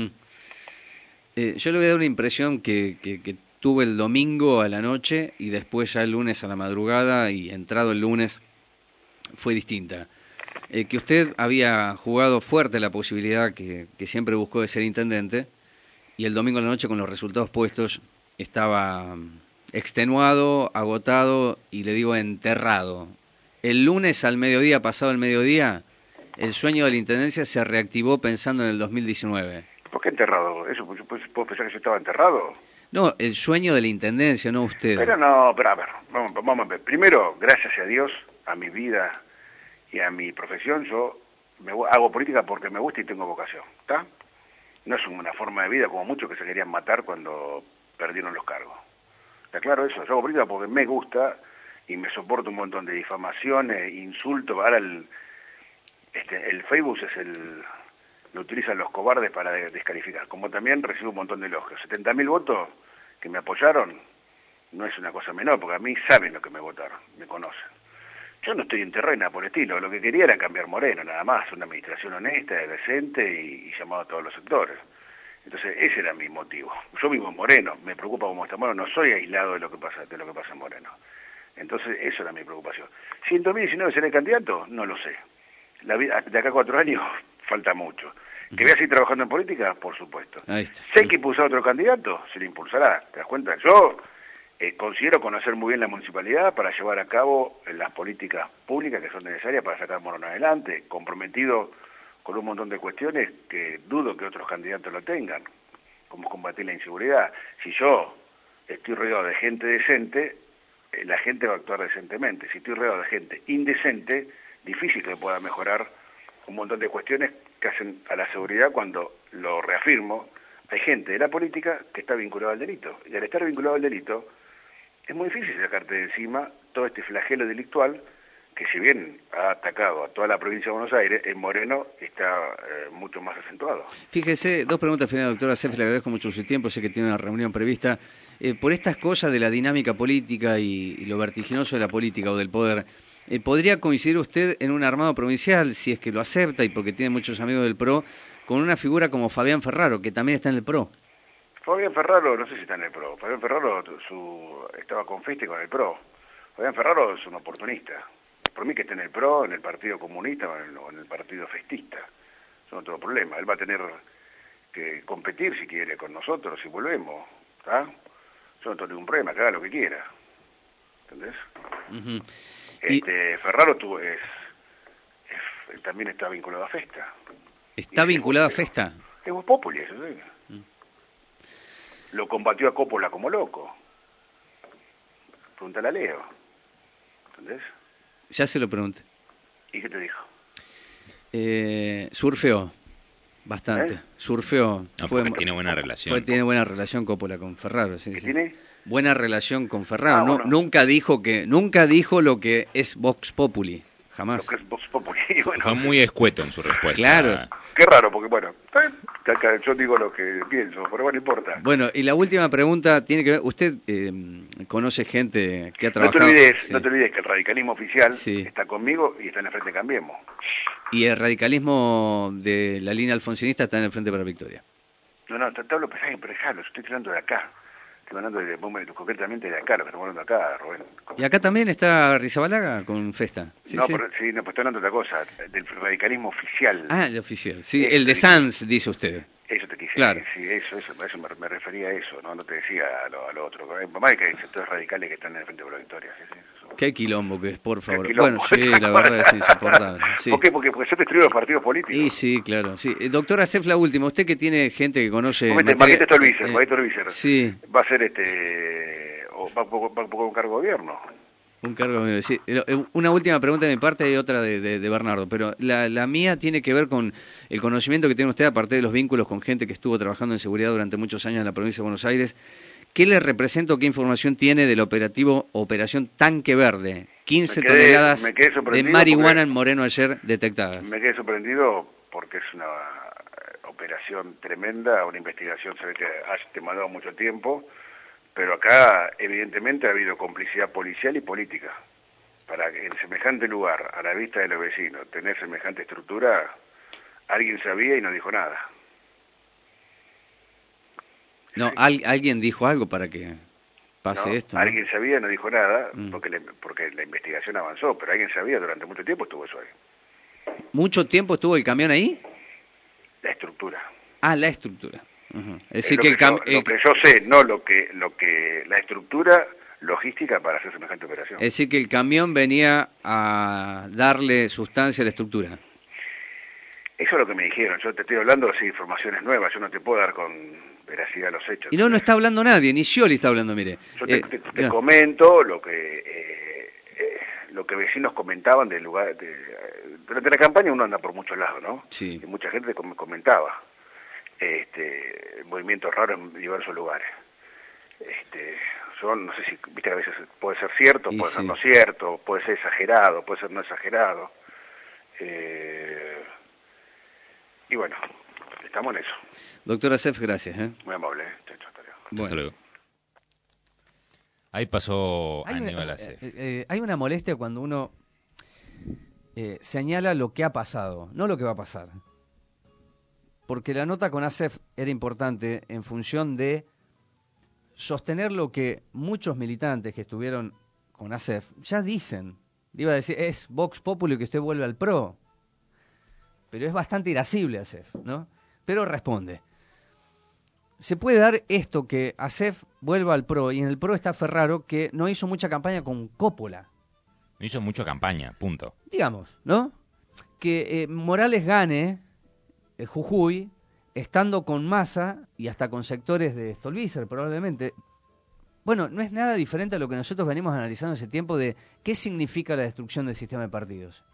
él. Yo le voy a dar una impresión que tuve el domingo a la noche y después ya el lunes a la madrugada y entrado el lunes fue distinta. Que usted había jugado fuerte la posibilidad que siempre buscó de ser intendente y el domingo a la noche con los resultados puestos estaba extenuado, agotado y le digo enterrado. El lunes al mediodía, pasado el mediodía, el sueño de la intendencia se reactivó pensando en el 2019. ¿Por qué enterrado? ¿Eso puedo pensar que yo estaba enterrado? No, el sueño de la intendencia, no usted. Pero a ver, vamos a ver. Primero, gracias a Dios, a mi vida y a mi profesión, yo hago política porque me gusta y tengo vocación, ¿está? No es una forma de vida como muchos que se querían matar cuando perdieron los cargos. ¿Está claro eso? Yo hago política porque me gusta y me soporto un montón de difamaciones, insultos. Ahora el Facebook lo utilizan los cobardes para descalificar. Como también recibo un montón de elogios. 70.000 votos que me apoyaron no es una cosa menor, porque a mí saben lo que me votaron, me conocen. Yo no estoy en terreno por el estilo, lo que quería era cambiar Moreno, nada más, una administración honesta, decente y llamado a todos los sectores. Entonces ese era mi motivo. Yo vivo en Moreno, me preocupa cómo está Moreno, no soy aislado de lo que pasa en Moreno. Entonces eso era mi preocupación. Si en 2019 seré candidato, no lo sé. De acá a 4 años falta mucho. ¿Que voy a seguir trabajando en política? Por supuesto. ¿Sé que impulsar a otro candidato? Se le impulsará, ¿te das cuenta? Yo considero conocer muy bien la municipalidad para llevar a cabo las políticas públicas que son necesarias para sacar a Moreno adelante, comprometido con un montón de cuestiones que dudo que otros candidatos lo tengan, como combatir la inseguridad. Si yo estoy rodeado de gente decente, la gente va a actuar decentemente. Si estoy rodeado de gente indecente, difícil que pueda mejorar un montón de cuestiones que hacen a la seguridad. Cuando lo reafirmo, hay gente de la política que está vinculada al delito. Y al estar vinculado al delito, es muy difícil sacarte de encima todo este flagelo delictual que, si bien ha atacado a toda la provincia de Buenos Aires, en Moreno está mucho más acentuado. Fíjese, 2 preguntas finales, doctora Seff, le agradezco mucho su tiempo, sé que tiene una reunión prevista. Por estas cosas de la dinámica política y lo vertiginoso de la política o del poder, ¿podría coincidir usted en un armado provincial, si es que lo acepta y porque tiene muchos amigos del PRO, con una figura como Fabián Ferraro, que también está en el PRO? Fabián Ferraro, no sé si está en el PRO. Fabián Ferraro estaba con Feste con el PRO. Fabián Ferraro es un oportunista. Por mí que esté en el PRO, en el Partido Comunista o en el Partido Festista. Eso no es otro problema. Él va a tener que competir, si quiere, con nosotros, si volvemos. ¿Está? Yo no tengo ningún problema, que haga lo que quiera. ¿Entendés? Ferraro también está vinculado a Festa. ¿Está vinculado a Festa? Es Vox Populi, eso sí. Lo combatió a Coppola como loco. Pregúntale a Leo. ¿Entendés? Ya se lo pregunté. ¿Y qué te dijo? Surfeó bastante. Surfeó. Tiene buena relación. Tiene buena relación Coppola con Ferraro. Sí, ¿Qué tiene? Buena relación con Ferraro. Bueno. Nunca dijo lo que es Vox Populi. Jamás. Lo que es Vox Populi. Bueno, fue muy escueto en su respuesta. Claro. Qué raro, porque yo digo lo que pienso, pero bueno, importa. Bueno, y la última pregunta tiene que ver, usted conoce gente que ha trabajado... No te olvides que el radicalismo oficial está conmigo y está en el Frente Cambiemos. Y el radicalismo de la línea alfonsinista está en el Frente para Victoria. No, te hablo pesado, estoy hablando de acá. Estoy hablando concretamente de acá, lo que estamos hablando acá, Rubén. ¿Y acá también está Rizabalaga con Festa? Pues estoy hablando de otra cosa, del radicalismo oficial. Ah, el oficial, sí, el de Sanz, dice usted. Eso te quise claro. Sí, eso me refería a eso, no te decía a lo otro. Hay que hay sectores radicales que están en el Frente por la Victoria. Qué quilombo que es, por favor. Bueno, sí, la verdad es insoportable. Sí. ¿Por qué? Porque yo te escribo los partidos políticos. Y sí, claro. Sí. Doctora Seff, la última. Usted que tiene gente que conoce... Marquete Stolbizer. Sí. Va a ser va a un cargo de gobierno. Un cargo de... Sí. Una última pregunta de mi parte y otra de Bernardo. Pero la mía tiene que ver con el conocimiento que tiene usted, aparte de los vínculos con gente que estuvo trabajando en seguridad durante muchos años en la provincia de Buenos Aires. ¿Qué le representa o qué información tiene del operativo Operación Tanque Verde? 15 toneladas de marihuana en Moreno ayer detectadas. Me quedé sorprendido porque es una operación tremenda, una investigación se ve que ha demandado mucho tiempo, pero acá evidentemente ha habido complicidad policial y política. Para que en semejante lugar, a la vista de los vecinos, tener semejante estructura, alguien sabía y no dijo nada. No, alguien dijo algo para que pase esto, ¿no? Alguien sabía y no dijo nada, porque la investigación avanzó, pero alguien sabía, durante mucho tiempo estuvo eso ahí. ¿Mucho tiempo estuvo el camión ahí? La estructura. Ah, la estructura. Es decir, lo que yo sé, no lo que la estructura logística para hacer semejante operación. Es decir, que el camión venía a darle sustancia a la estructura. Eso es lo que me dijeron. Yo te estoy hablando de informaciones nuevas. Yo no te puedo dar con veracidad los hechos. Y no está hablando nadie, ni Scioli está hablando, mire. Yo te comento lo que vecinos comentaban del lugar. Durante la campaña uno anda por muchos lados, ¿no? Sí. Y mucha gente comentaba movimientos raros en diversos lugares. Yo no sé si, viste, a veces puede ser cierto, puede ser no cierto, puede ser exagerado, puede ser no exagerado. Y bueno, estamos en eso. Doctor Acef, gracias. Muy amable. Bueno. Hasta luego. Ahí pasó Aníbal Acef. Hay una molestia cuando uno señala lo que ha pasado, no lo que va a pasar. Porque la nota con Acef era importante en función de sostener lo que muchos militantes que estuvieron con Acef ya dicen. Iba a decir, es Vox Populi que usted vuelve al PRO. Pero es bastante irascible Acef, ¿no? Pero responde. Se puede dar esto que Acef vuelva al PRO, y en el PRO está Ferraro, que no hizo mucha campaña con Coppola. No hizo mucha campaña, punto. Digamos, ¿no? Que Morales gane Jujuy, estando con Massa y hasta con sectores de Stolbizer, probablemente. Bueno, no es nada diferente a lo que nosotros venimos analizando ese tiempo de qué significa la destrucción del sistema de partidos.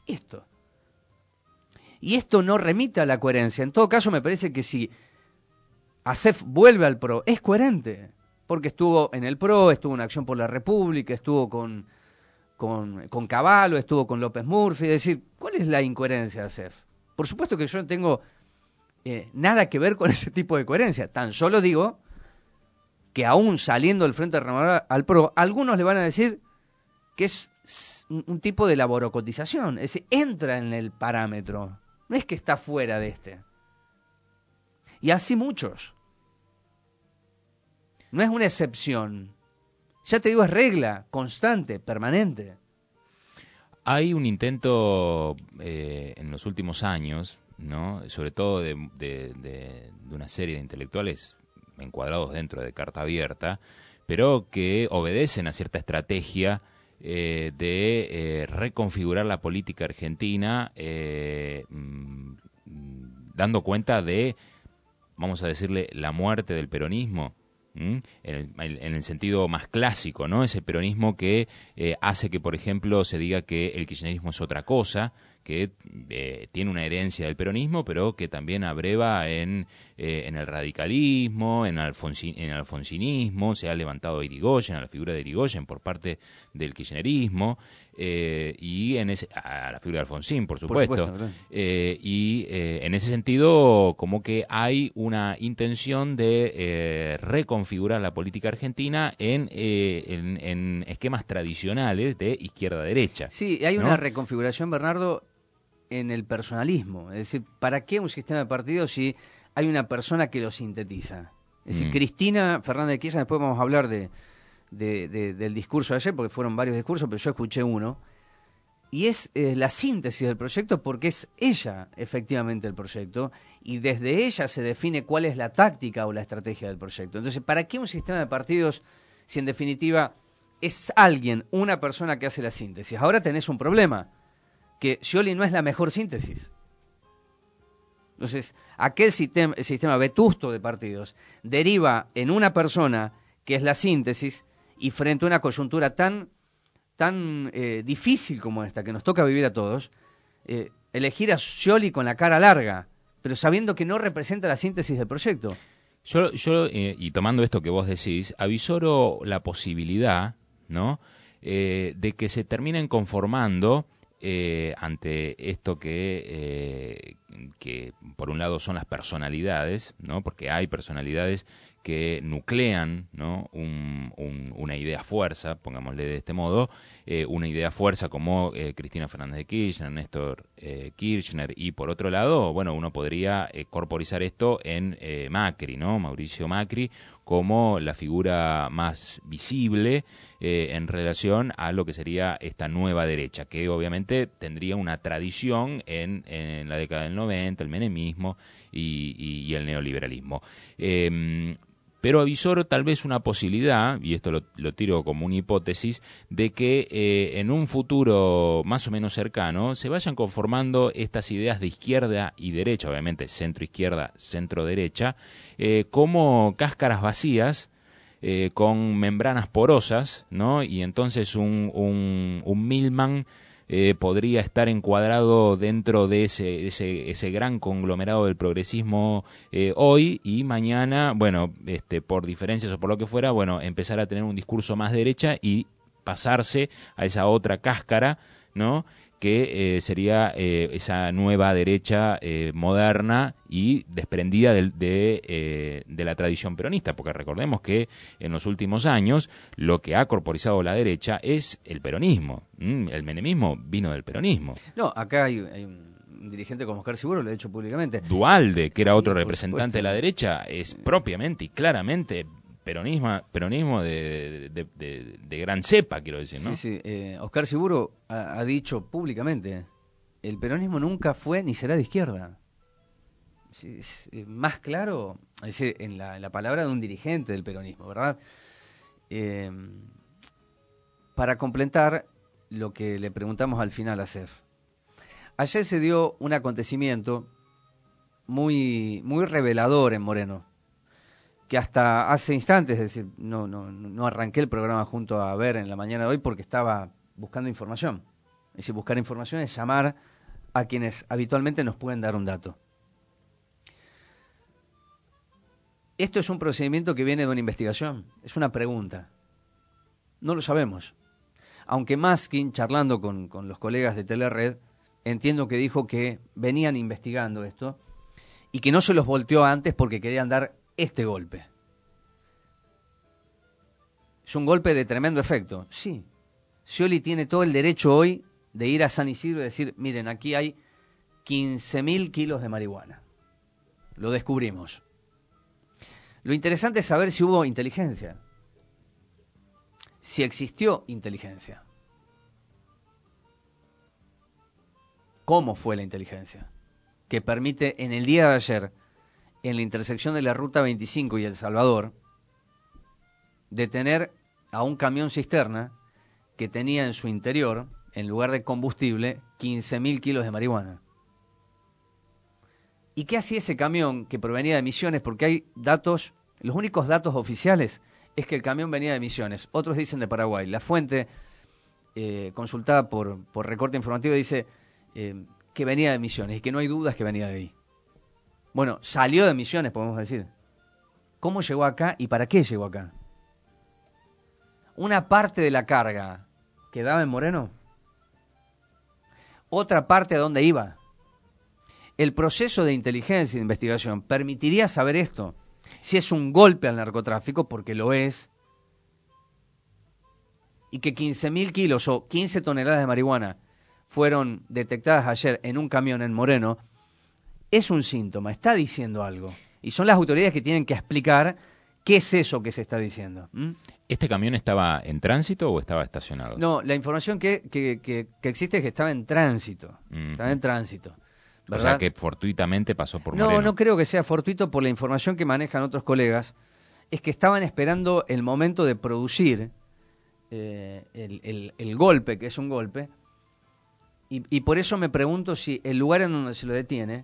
Y esto no remite a la coherencia. En todo caso, me parece que si Acef vuelve al PRO, es coherente. Porque estuvo en el PRO, estuvo en Acción por la República, estuvo con Cavallo, estuvo con López Murphy. Es decir, ¿cuál es la incoherencia de Acef? Por supuesto que yo no tengo nada que ver con ese tipo de coherencia. Tan solo digo que aún saliendo del Frente Renovador al PRO, algunos le van a decir que es un tipo de laborocotización. Es decir, entra en el parámetro. No es que está fuera de este. Y así muchos. No es una excepción. Ya te digo, es regla, constante, permanente. Hay un intento en los últimos años, ¿no? Sobre todo de una serie de intelectuales encuadrados dentro de Carta Abierta, pero que obedecen a cierta estrategia de reconfigurar la política argentina, dando cuenta de, vamos a decirle, la muerte del peronismo, en el sentido más clásico, ¿no? Ese peronismo que hace que, por ejemplo, se diga que el kirchnerismo es otra cosa, que tiene una herencia del peronismo, pero que también abreva en el radicalismo, en el alfonsinismo. Se ha levantado Irigoyen, a la figura de Irigoyen por parte del kirchnerismo, y a la figura de Alfonsín, por supuesto. Y en ese sentido, como que hay una intención de reconfigurar la política argentina en esquemas tradicionales de izquierda-derecha. Sí, hay una reconfiguración, Bernardo, en el personalismo. Es decir, ¿para qué un sistema de partidos si hay una persona que lo sintetiza? Es decir, Cristina Fernández de Kirchner, después vamos a hablar del discurso de ayer, porque fueron varios discursos, pero yo escuché uno, y es la síntesis del proyecto, porque es ella efectivamente el proyecto, y desde ella se define cuál es la táctica o la estrategia del proyecto. Entonces, ¿para qué un sistema de partidos si en definitiva es alguien, una persona que hace la síntesis? Ahora tenés un problema, que Scioli no es la mejor síntesis. Entonces, aquel sistema vetusto de partidos deriva en una persona que es la síntesis, y frente a una coyuntura tan difícil como esta, que nos toca vivir a todos, elegir a Scioli con la cara larga, pero sabiendo que no representa la síntesis del proyecto. Yo y tomando esto que vos decís, avisoro la posibilidad, ¿no?, de que se terminen conformando ante esto que por un lado son las personalidades, ¿no?, porque hay personalidades que nuclean, ¿no?, una idea fuerza, pongámosle de este modo, una idea fuerza como Cristina Fernández de Kirchner, Néstor Kirchner, y por otro lado, bueno, uno podría corporizar esto en Macri, ¿no?, Mauricio Macri, como la figura más visible en relación a lo que sería esta nueva derecha, que obviamente tendría una tradición en la década del 90, el menemismo y el neoliberalismo. Pero avisoro tal vez una posibilidad, y esto lo tiro como una hipótesis, de que en un futuro más o menos cercano se vayan conformando estas ideas de izquierda y derecha, obviamente centro-izquierda, centro-derecha, como cáscaras vacías, con membranas porosas, ¿no? Y entonces un Milman podría estar encuadrado dentro de ese gran conglomerado del progresismo hoy, y mañana, bueno, por diferencias o por lo que fuera, bueno, empezar a tener un discurso más derecha y pasarse a esa otra cáscara, ¿no?, que sería esa nueva derecha moderna y desprendida de la tradición peronista, porque recordemos que en los últimos años lo que ha corporizado la derecha es el peronismo. El menemismo vino del peronismo. No, acá hay un dirigente como Oscar Siburo, lo ha dicho públicamente. Duhalde, que era otro representante de la derecha, es propiamente y claramente peronismo de gran cepa, quiero decir, ¿no? Sí. Oscar Siburo ha dicho públicamente, el peronismo nunca fue ni será de izquierda. Es más claro, es decir, en la palabra de un dirigente del peronismo, ¿verdad? Para completar lo que le preguntamos al final a Cef. Ayer se dio un acontecimiento muy revelador en Moreno, que hasta hace instantes, es decir, no arranqué el programa junto a Ver en la mañana de hoy porque estaba buscando información. Es decir, buscar información es llamar a quienes habitualmente nos pueden dar un dato. Esto es un procedimiento que viene de una investigación, es una pregunta. No lo sabemos. Aunque Maskin, charlando con los colegas de Telered, entiendo que dijo que venían investigando esto y que no se los volteó antes porque querían dar este golpe. Es un golpe de tremendo efecto. Sí. Scioli tiene todo el derecho hoy de ir a San Isidro y decir, miren, aquí hay 15.000 kilos de marihuana. Lo descubrimos. Lo interesante es saber si hubo inteligencia. Si existió inteligencia. ¿Cómo fue la inteligencia? Que permite en el día de ayer, en la intersección de la Ruta 25 y El Salvador, detener a un camión cisterna que tenía en su interior, en lugar de combustible, 15.000 kilos de marihuana. ¿Y qué hacía ese camión que provenía de Misiones? Porque hay datos, los únicos datos oficiales es que el camión venía de Misiones. Otros dicen de Paraguay. La fuente consultada por Recorte Informativo dice que venía de Misiones y que no hay dudas que venía de ahí. Bueno, salió de Misiones, podemos decir. ¿Cómo llegó acá y para qué llegó acá? Una parte de la carga quedaba en Moreno. Otra parte a dónde iba. El proceso de inteligencia y de investigación permitiría saber esto. Si es un golpe al narcotráfico, porque lo es, y que 15.000 kilos o 15 toneladas de marihuana fueron detectadas ayer en un camión en Moreno, es un síntoma, está diciendo algo. Y son las autoridades que tienen que explicar qué es eso que se está diciendo. ¿Este camión estaba en tránsito o estaba estacionado? No, la información que existe es que estaba en tránsito. Estaba en tránsito. ¿verdad? O sea, que fortuitamente pasó por Moreno. No creo que sea fortuito por la información que manejan otros colegas. Es que estaban esperando el momento de producir el golpe, que es un golpe. Y por eso me pregunto si el lugar en donde se lo detiene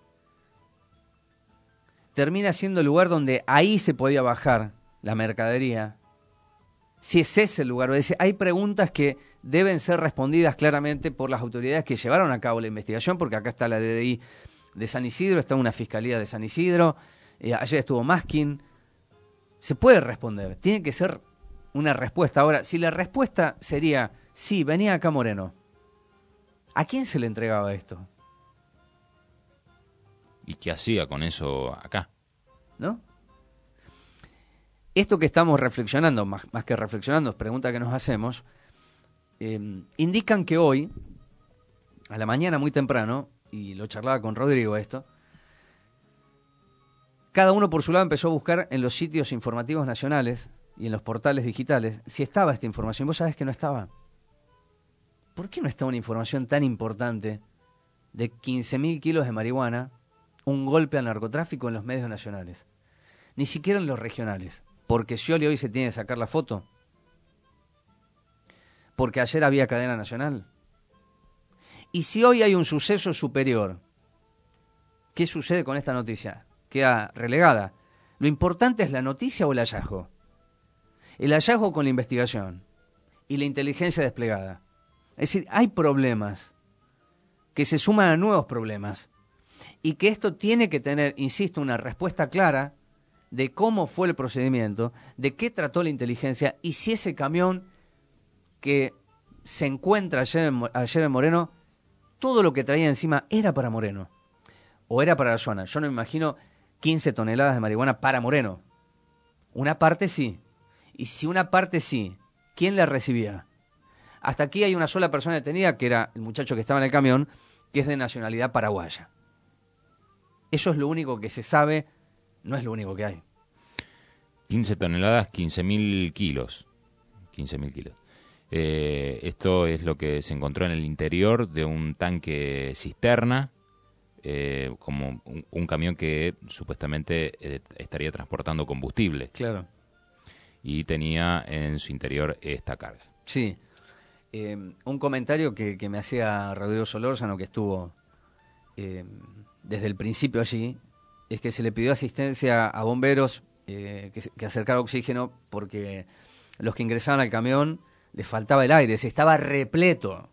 termina siendo el lugar donde ahí se podía bajar la mercadería. Si es ese el lugar, hay preguntas que deben ser respondidas claramente por las autoridades que llevaron a cabo la investigación, porque acá está la DDI de San Isidro, está una fiscalía de San Isidro, Ayer estuvo Maskin. Se puede responder, tiene que ser una respuesta. Ahora, si la respuesta sería, sí, venía acá Moreno, ¿a quién se le entregaba esto? ¿Y qué hacía con eso acá? ¿No? Esto que estamos reflexionando, más que reflexionando, es pregunta que nos hacemos, indican que hoy, a la mañana muy temprano, y lo charlaba con Rodrigo esto, cada uno por su lado empezó a buscar en los sitios informativos nacionales y en los portales digitales si estaba esta información. Vos sabés que no estaba. ¿Por qué no está una información tan importante de 15.000 kilos de marihuana, un golpe al narcotráfico en los medios nacionales? Ni siquiera en los regionales. Porque Scioli hoy se tiene que sacar la foto. Porque ayer había cadena nacional. Y si hoy hay un suceso superior, ¿qué sucede con esta noticia? Queda relegada. Lo importante es la noticia o el hallazgo. El hallazgo con la investigación y la inteligencia desplegada. Es decir, hay problemas que se suman a nuevos problemas y que esto tiene que tener, insisto, una respuesta clara de cómo fue el procedimiento, de qué trató la inteligencia y si ese camión que se encuentra ayer en Moreno, todo lo que traía encima era para Moreno o era para la zona. Yo no me imagino 15 toneladas de marihuana para Moreno. Una parte sí. Y si una parte sí, ¿quién la recibía? Hasta aquí hay una sola persona detenida, que era el muchacho que estaba en el camión, que es de nacionalidad paraguaya. Eso es lo único que se sabe, no es lo único que hay. 15 toneladas, 15.000 kilos. 15.000 kilos. Esto es lo que se encontró en el interior de un tanque cisterna, como un camión que supuestamente estaría transportando combustible. Claro. Y tenía en su interior esta carga. Sí. Un comentario que me hacía Rodrigo Solórzano, que estuvo desde el principio allí, es que se le pidió asistencia a bomberos que acercara oxígeno porque los que ingresaban al camión les faltaba el aire, estaba repleto.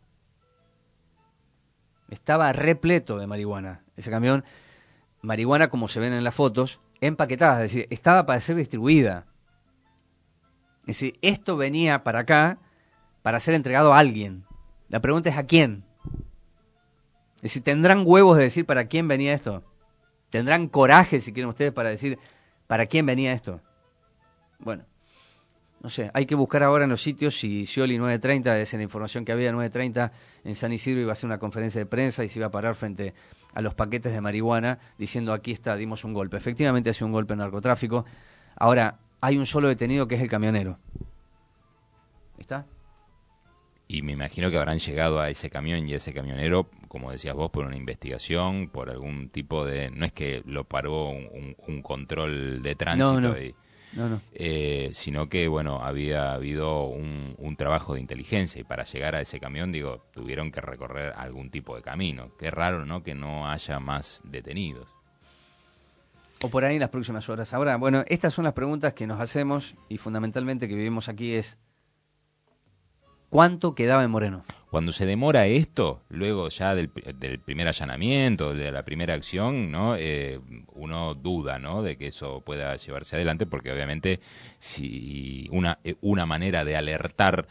Estaba repleto de marihuana. Ese camión, marihuana como se ven en las fotos, empaquetada, es decir, estaba para ser distribuida. Es decir, esto venía para acá para ser entregado a alguien. La pregunta es ¿a quién? Es decir, ¿tendrán huevos de decir para quién venía esto? ¿Tendrán coraje, si quieren ustedes, para decir para quién venía esto? Bueno, no sé, hay que buscar ahora en los sitios si Scioli 9:30, es la información que había 9:30 en San Isidro, iba a hacer una conferencia de prensa y se iba a parar frente a los paquetes de marihuana diciendo aquí está, dimos un golpe. Efectivamente ha sido un golpe de narcotráfico. Ahora, hay un solo detenido que es el camionero. ¿Está? Y me imagino que habrán llegado a ese camión y a ese camionero, como decías vos, por una investigación, por algún tipo de... No es que lo paró un control de tránsito. No. Sino que, bueno, había habido un trabajo de inteligencia y para llegar a ese camión, digo, tuvieron que recorrer algún tipo de camino. Qué raro, ¿no?, que no haya más detenidos. O por ahí en las próximas horas. Ahora, bueno, estas son las preguntas que nos hacemos y fundamentalmente que vivimos aquí es ¿cuánto quedaba en Moreno? Cuando se demora esto, luego ya del primer allanamiento, de la primera acción, ¿no? Uno duda, ¿no?, de que eso pueda llevarse adelante, porque obviamente si una manera de alertar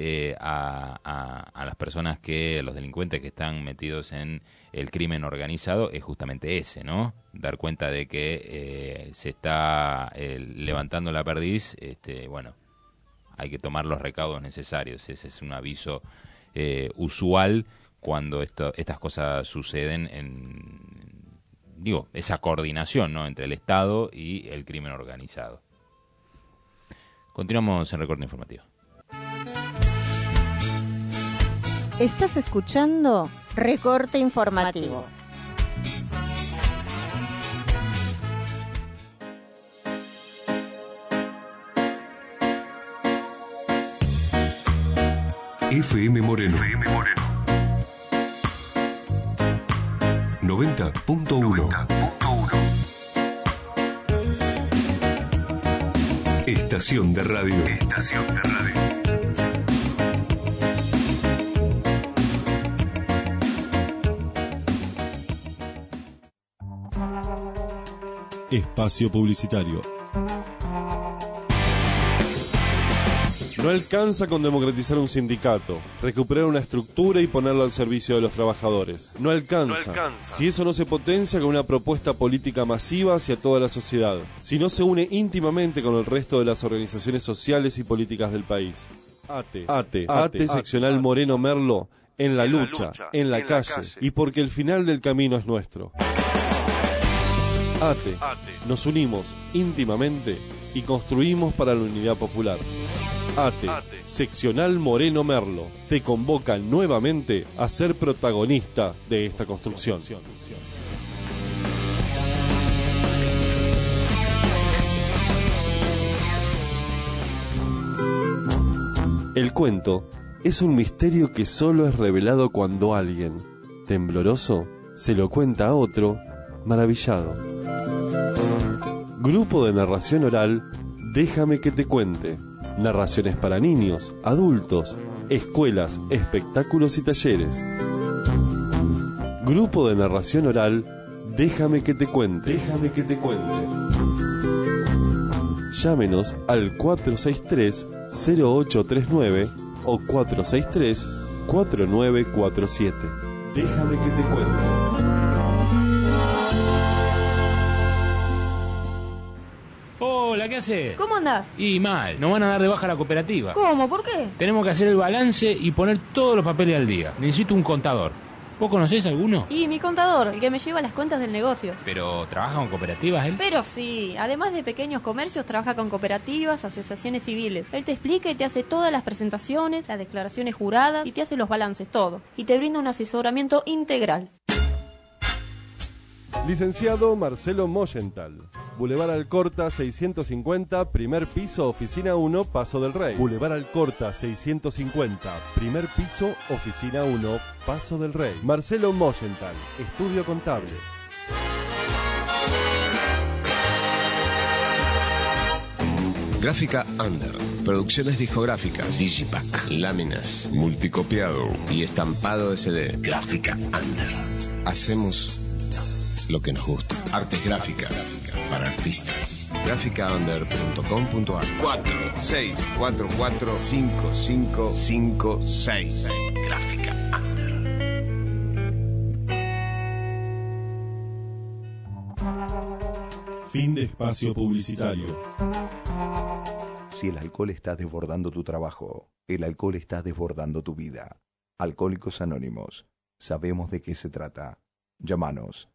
a las personas los delincuentes que están metidos en el crimen organizado es justamente ese, ¿no? Dar cuenta de que se está levantando la perdiz, bueno, hay que tomar los recaudos necesarios. Ese es un aviso usual cuando estas cosas suceden esa coordinación, ¿no?, entre el Estado y el crimen organizado. Continuamos en Recorte Informativo. Estás escuchando Recorte Informativo. FM Moreno. 90.1. Estación de radio. Espacio publicitario. No alcanza con democratizar un sindicato, recuperar una estructura y ponerlo al servicio de los trabajadores. No alcanza. Si eso no se potencia con una propuesta política masiva hacia toda la sociedad. Si no se une íntimamente con el resto de las organizaciones sociales y políticas del país. ATE seccional Moreno Merlo, en la lucha, en la calle, y porque el final del camino es nuestro. ATE, nos unimos íntimamente y construimos para la unidad popular. ATE, seccional Moreno Merlo, te convoca nuevamente a ser protagonista de esta construcción. El cuento es un misterio que solo es revelado cuando alguien, tembloroso, se lo cuenta a otro, maravillado. Grupo de narración oral, déjame que te cuente. Narraciones para niños, adultos, escuelas, espectáculos y talleres. Grupo de narración oral, déjame que te cuente. Déjame que te cuente. Llámenos al 463-0839 o 463-4947. Déjame que te cuente. Hola, ¿qué haces? ¿Cómo andás? Y mal, nos van a dar de baja la cooperativa. ¿Cómo? ¿Por qué? Tenemos que hacer el balance y poner todos los papeles al día. Necesito un contador. ¿Vos conocés alguno? Y mi contador, el que me lleva las cuentas del negocio. ¿Pero trabaja con cooperativas él? Pero sí, además de pequeños comercios, trabaja con cooperativas, asociaciones civiles. Él te explica y te hace todas las presentaciones, las declaraciones juradas y te hace los balances, todo. Y te brinda un asesoramiento integral. Licenciado Marcelo Moyental, Boulevard Alcorta 650, primer piso, oficina 1, Paso del Rey. Boulevard Alcorta 650, primer piso, oficina 1, Paso del Rey. Marcelo Moyental, estudio contable. Gráfica Under, producciones discográficas, digipack, láminas, multicopiado y estampado SD. Gráfica Under. Hacemos lo que nos gusta. Artes gráficas para artistas. Graficaunder.com.ar 46445556. Gráfica Under. Fin de espacio publicitario. Si el alcohol está desbordando tu trabajo, el alcohol está desbordando tu vida. Alcohólicos Anónimos. Sabemos de qué se trata. Llámanos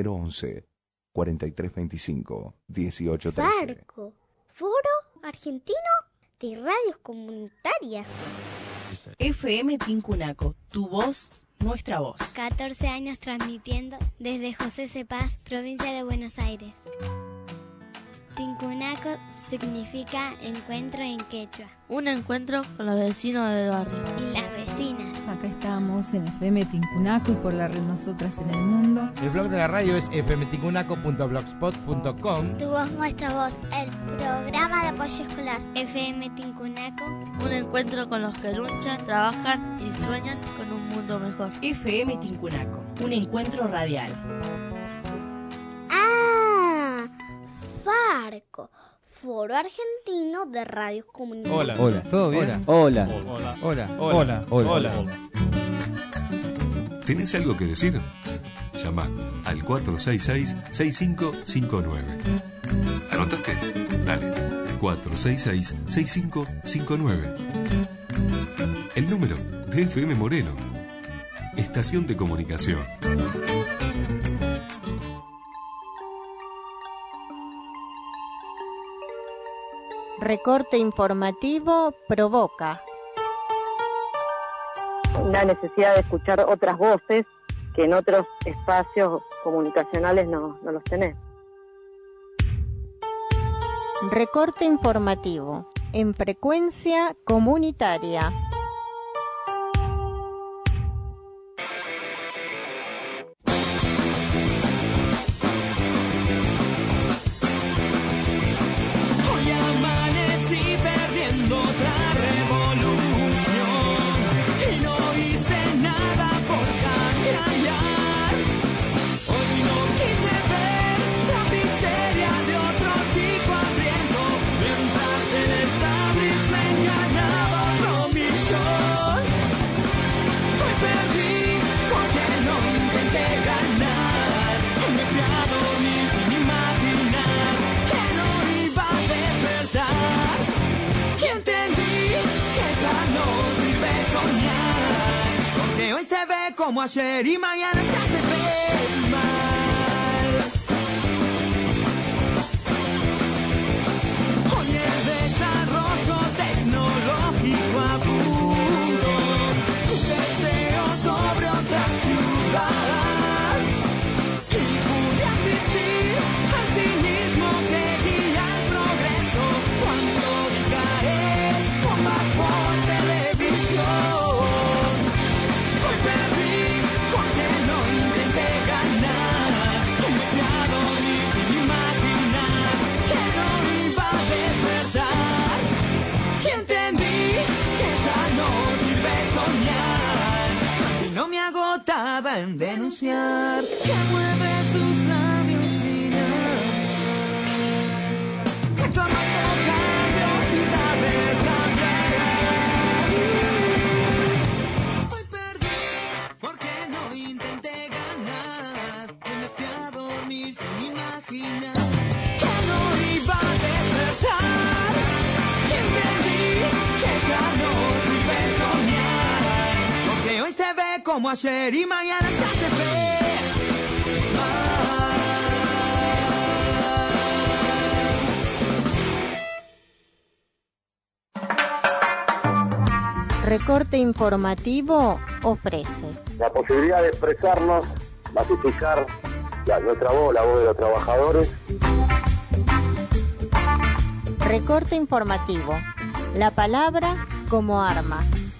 011-4325-1813. Farco, Foro Argentino de Radios Comunitarias. FM Tincunaco, tu voz, nuestra voz. 14 años transmitiendo desde José Cepaz, provincia de Buenos Aires. Tincunaco significa encuentro en quechua. Un encuentro con los vecinos del barrio. Y las vecinas. Acá estamos en FM Tincunaco y por la red Nosotras en el Mundo. El blog de la radio es fmtincunaco.blogspot.com. Tu voz, nuestra voz. El programa de apoyo escolar. FM Tincunaco. Un encuentro con los que luchan, trabajan y sueñan con un mundo mejor. FM Tincunaco. Un encuentro radial. Farco, Foro Argentino de Radios Comunitarias. Hola, ¿todo bien? Hola. Hola. ¿Tenés algo que decir? Llama al 466-6559. ¿Anotaste? Dale. 466-6559. El número de FM Moreno. Estación de comunicación. Recorte informativo provoca la necesidad de escuchar otras voces que en otros espacios comunicacionales no los tenés. Recorte informativo en frecuencia comunitaria. Hoy no quise ver la miseria como ayer y mañana se hace ver mal. Hoy el desarrollo tecnológico apuro su deseo sobre otra ciudad y pude asistir al cinismo que guía el progreso cuando vi caer bombas por televisión. Hoy perdí porque no intenté ganar, confiado ni sin imaginar que no iba a despertar. Y entendí que ya no sirve soñar y no me agotaba en denunciar que mueve sus labios sin hablar, que tomando cambios sin saber cambiar. Hoy perdí porque no intenté ganar y me fui a dormir sin imaginar que no iba a despertar. Y entendí que ya no sirve soñar, porque hoy se ve como ayer y mañana se hace ver Recorte Informativo ofrece la posibilidad de expresarnos, masificar nuestra voz, la voz de los trabajadores. Recorte Informativo, la palabra como arma.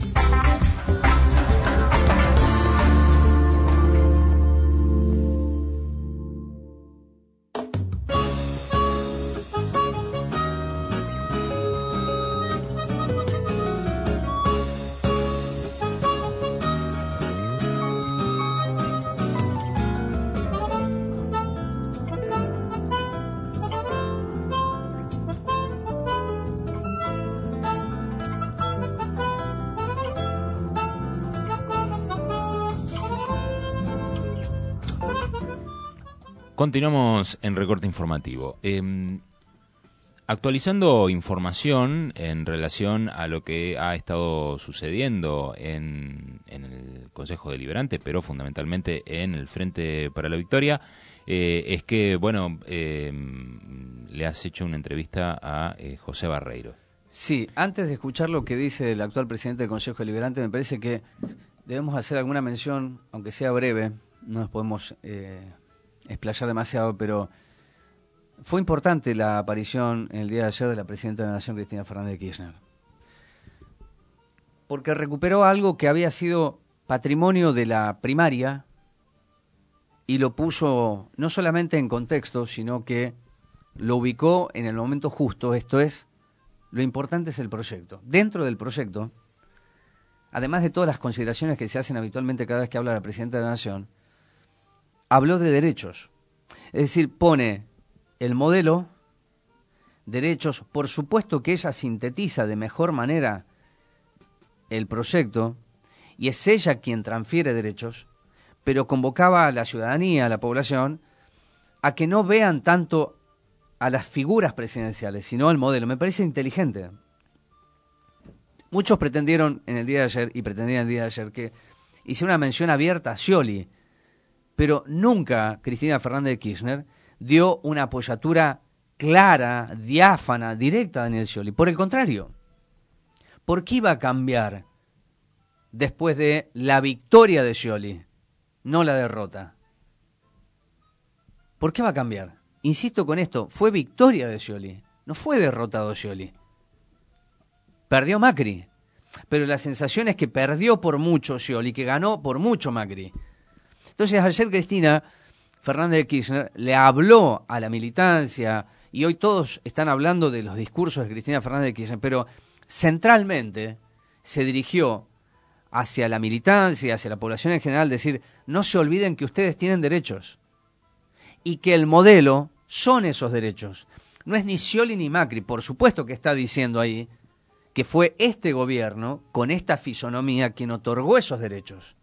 Continuamos en Recorte Informativo. Actualizando información en relación a lo que ha estado sucediendo en el Consejo Deliberante, pero fundamentalmente en el Frente para la Victoria, es que, bueno, le has hecho una entrevista a José Barreiro. Sí, antes de escuchar lo que dice el actual presidente del Consejo Deliberante, me parece que debemos hacer alguna mención, aunque sea breve, no nos podemos explayar demasiado, pero fue importante la aparición en el día de ayer de la presidenta de la Nación, Cristina Fernández de Kirchner, porque recuperó algo que había sido patrimonio de la primaria y lo puso no solamente en contexto, sino que lo ubicó en el momento justo. Esto es, lo importante es el proyecto. Dentro del proyecto, además de todas las consideraciones que se hacen habitualmente cada vez que habla la presidenta de la Nación, habló de derechos. Es decir, pone el modelo, derechos, por supuesto que ella sintetiza de mejor manera el proyecto, y es ella quien transfiere derechos, pero convocaba a la ciudadanía, a la población, a que no vean tanto a las figuras presidenciales, sino al modelo. Me parece inteligente. Muchos pretendieron en el día de ayer, y pretendían el día de ayer, que hice una mención abierta a Scioli, pero nunca Cristina Fernández de Kirchner dio una apoyatura clara, diáfana, directa a Daniel Scioli. Por el contrario, ¿por qué iba a cambiar después de la victoria de Scioli, no la derrota? ¿Por qué va a cambiar? Insisto con esto, fue victoria de Scioli, no fue derrotado Scioli. Perdió Macri, pero la sensación es que perdió por mucho Scioli, que ganó por mucho Macri. Entonces ayer Cristina Fernández de Kirchner le habló a la militancia, y hoy todos están hablando de los discursos de Cristina Fernández de Kirchner, pero centralmente se dirigió hacia la militancia, hacia la población en general, decir, no se olviden que ustedes tienen derechos y que el modelo son esos derechos. No es ni Scioli ni Macri, por supuesto que está diciendo ahí que fue este gobierno, con esta fisonomía, quien otorgó esos derechos.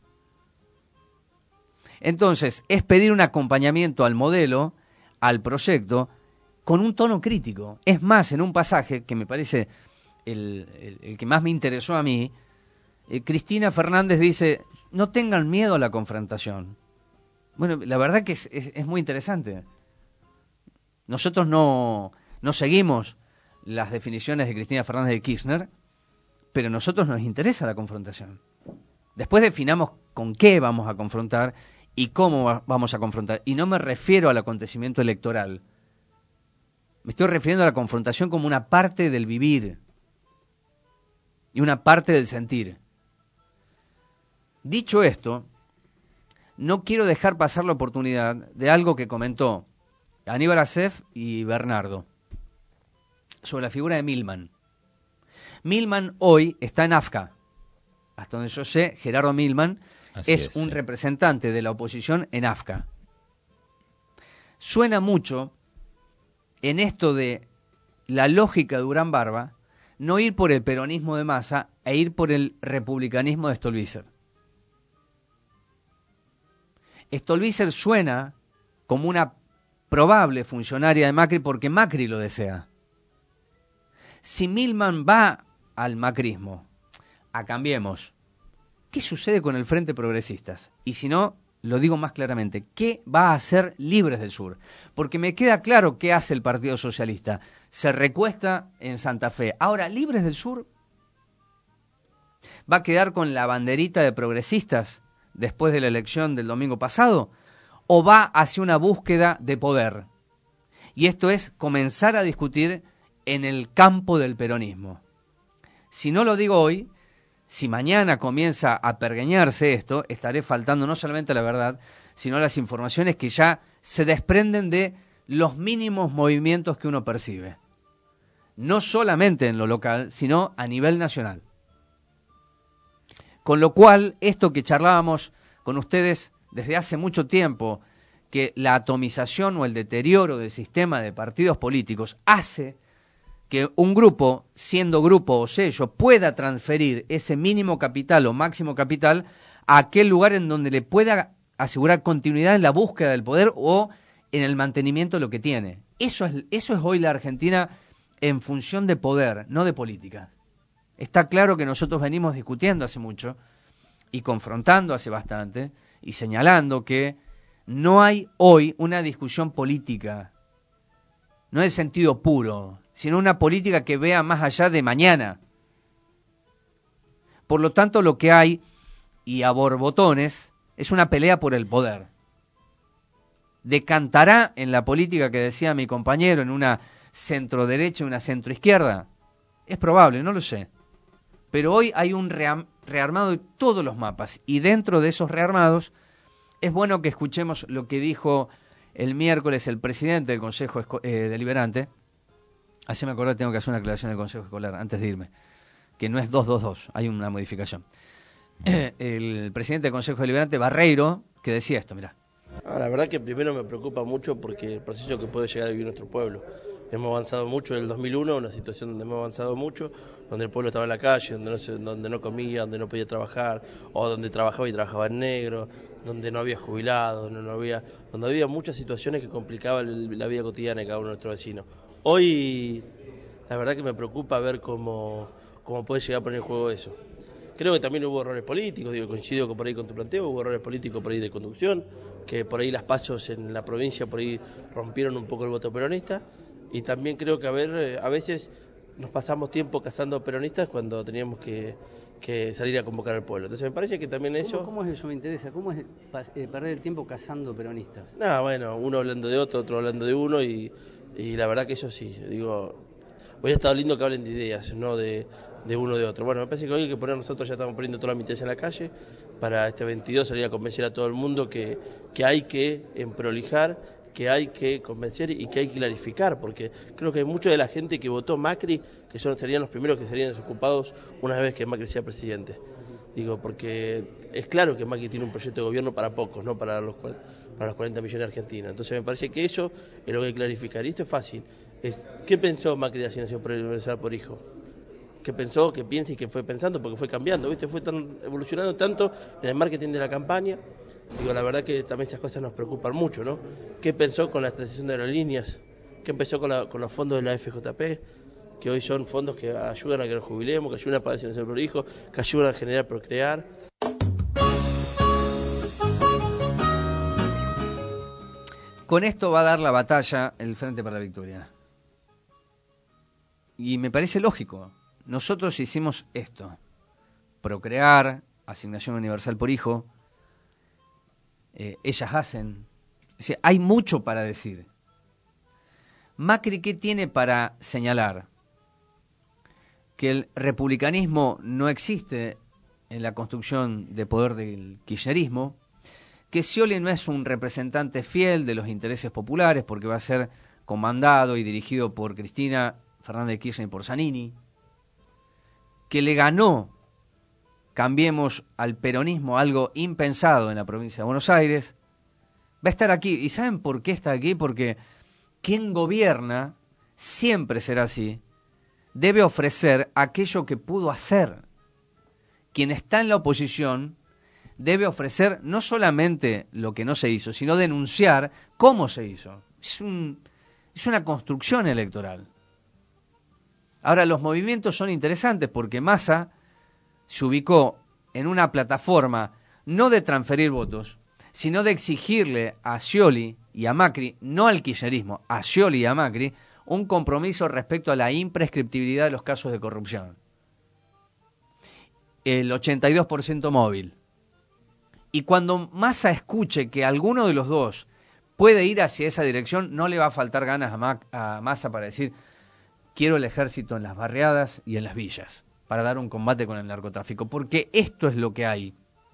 Entonces, es pedir un acompañamiento al modelo, al proyecto, con un tono crítico. Es más, en un pasaje que me parece el que más me interesó a mí, Cristina Fernández dice, no tengan miedo a la confrontación. Bueno, la verdad que es muy interesante. Nosotros no seguimos las definiciones de Cristina Fernández de Kirchner, pero a nosotros nos interesa la confrontación. Después definamos con qué vamos a confrontar y cómo vamos a confrontar. Y no me refiero al acontecimiento electoral. Me estoy refiriendo a la confrontación como una parte del vivir y una parte del sentir. Dicho esto, no quiero dejar pasar la oportunidad de algo que comentó Aníbal Acef y Bernardo sobre la figura de Milman. Milman hoy está en AFCA. Hasta donde yo sé, Gerardo Milman es un representante de la oposición en AFCA. Suena mucho en esto de la lógica de Durán Barba, no ir por el peronismo de Massa e ir por el republicanismo de Stolbizer. Stolbizer suena como una probable funcionaria de Macri porque Macri lo desea. Si Milman va al macrismo, a Cambiemos, ¿qué sucede con el Frente Progresistas? Y si no, lo digo más claramente, ¿qué va a hacer Libres del Sur? Porque me queda claro qué hace el Partido Socialista. Se recuesta en Santa Fe. Ahora, Libres del Sur va a quedar con la banderita de progresistas después de la elección del domingo pasado, o va hacia una búsqueda de poder. Y esto es comenzar a discutir en el campo del peronismo. Si no lo digo hoy, si mañana comienza a pergeñarse esto, estaré faltando no solamente a la verdad, sino a las informaciones que ya se desprenden de los mínimos movimientos que uno percibe. No solamente en lo local, sino a nivel nacional. Con lo cual, esto que charlábamos con ustedes desde hace mucho tiempo, que la atomización o el deterioro del sistema de partidos políticos hace que un grupo, siendo grupo o sello, pueda transferir ese mínimo capital o máximo capital a aquel lugar en donde le pueda asegurar continuidad en la búsqueda del poder o en el mantenimiento de lo que tiene. Eso es hoy la Argentina en función de poder, no de política. Está claro que nosotros venimos discutiendo hace mucho y confrontando hace bastante y señalando que no hay hoy una discusión política, no en sentido puro, sino una política que vea más allá de mañana. Por lo tanto, lo que hay, y a borbotones, es una pelea por el poder. ¿Decantará en la política que decía mi compañero en una centro-derecha y una centro-izquierda? Es probable, no lo sé. Pero hoy hay un rearmado de todos los mapas, y dentro de esos rearmados es bueno que escuchemos lo que dijo el miércoles el presidente del Consejo Deliberante. Así me acordé, tengo que hacer una aclaración del Consejo Escolar antes de irme, que no es 222, hay una modificación. El presidente del Consejo Deliberante, Barreiro, que decía esto, mirá. La verdad que primero me preocupa mucho porque el proceso que puede llegar a vivir nuestro pueblo. Hemos avanzado mucho en el 2001, una situación donde hemos avanzado mucho, donde el pueblo estaba en la calle, donde no comía, donde no podía trabajar, o donde trabajaba y trabajaba en negro, donde no había jubilados, donde había muchas situaciones que complicaban la vida cotidiana de cada uno de nuestros vecinos. Hoy, la verdad que me preocupa ver cómo puede llegar a poner en juego eso. Creo que también hubo errores políticos, coincido por ahí con tu planteo, hubo errores políticos por ahí de conducción, que por ahí las pasos en la provincia por ahí rompieron un poco el voto peronista, y también creo que a veces nos pasamos tiempo cazando peronistas cuando teníamos que salir a convocar al pueblo. Entonces me parece que también eso... ¿Cómo es eso? Me interesa. ¿Cómo es perder el tiempo cazando peronistas? Bueno, uno hablando de otro hablando de uno, y la verdad que eso sí, hoy ha estado lindo que hablen de ideas, no de uno de otro. Bueno, me parece que hoy hay que poner, nosotros ya estamos poniendo toda la militancia en la calle, para este 22 salir a convencer a todo el mundo que hay que emprolijar, que hay que convencer y que hay que clarificar, porque creo que hay mucha de la gente que votó Macri, que serían los primeros que serían desocupados una vez que Macri sea presidente. Porque es claro que Macri tiene un proyecto de gobierno para pocos, no para los 40 millones de argentinos. Entonces me parece que eso es lo que hay que clarificar. Y esto es fácil. ¿Qué pensó Macri de asignación universal por hijo? ¿Qué pensó, qué piensa y qué fue pensando? Porque fue cambiando, ¿viste? Fue evolucionando tanto en el marketing de la campaña. La verdad que también esas cosas nos preocupan mucho, ¿no? ¿Qué pensó con la transición de aerolíneas? ¿Qué empezó con los fondos de la FJP? Que hoy son fondos que ayudan a que nos jubilemos, que ayudan a pagar asignación por hijo, que ayudan a generar procrear. con esto va a dar la batalla el Frente para la Victoria. Y me parece lógico. Nosotros hicimos esto. Procrear, asignación universal por hijo. Ellas hacen. O sea, hay mucho para decir. Macri, ¿qué tiene para señalar? Que el republicanismo no existe en la construcción de poder del kirchnerismo, que Scioli no es un representante fiel de los intereses populares porque va a ser comandado y dirigido por Cristina Fernández de Kirchner y por Zanini, que le ganó, cambiemos al peronismo, algo impensado en la provincia de Buenos Aires, va a estar aquí. ¿Y saben por qué está aquí? Porque quien gobierna, siempre será así, debe ofrecer aquello que pudo hacer. Quien está en la oposición debe ofrecer no solamente lo que no se hizo, sino denunciar cómo se hizo. Es una construcción electoral. Ahora, los movimientos son interesantes porque Massa se ubicó en una plataforma no de transferir votos, sino de exigirle a Scioli y a Macri, no al kirchnerismo, a Scioli y a Macri, un compromiso respecto a la imprescriptibilidad de los casos de corrupción. El 82% móvil. Y cuando Massa escuche que alguno de los dos puede ir hacia esa dirección, no le va a faltar ganas a Massa para decir: quiero el ejército en las barriadas y en las villas para dar un combate con el narcotráfico, porque esto es lo que hay.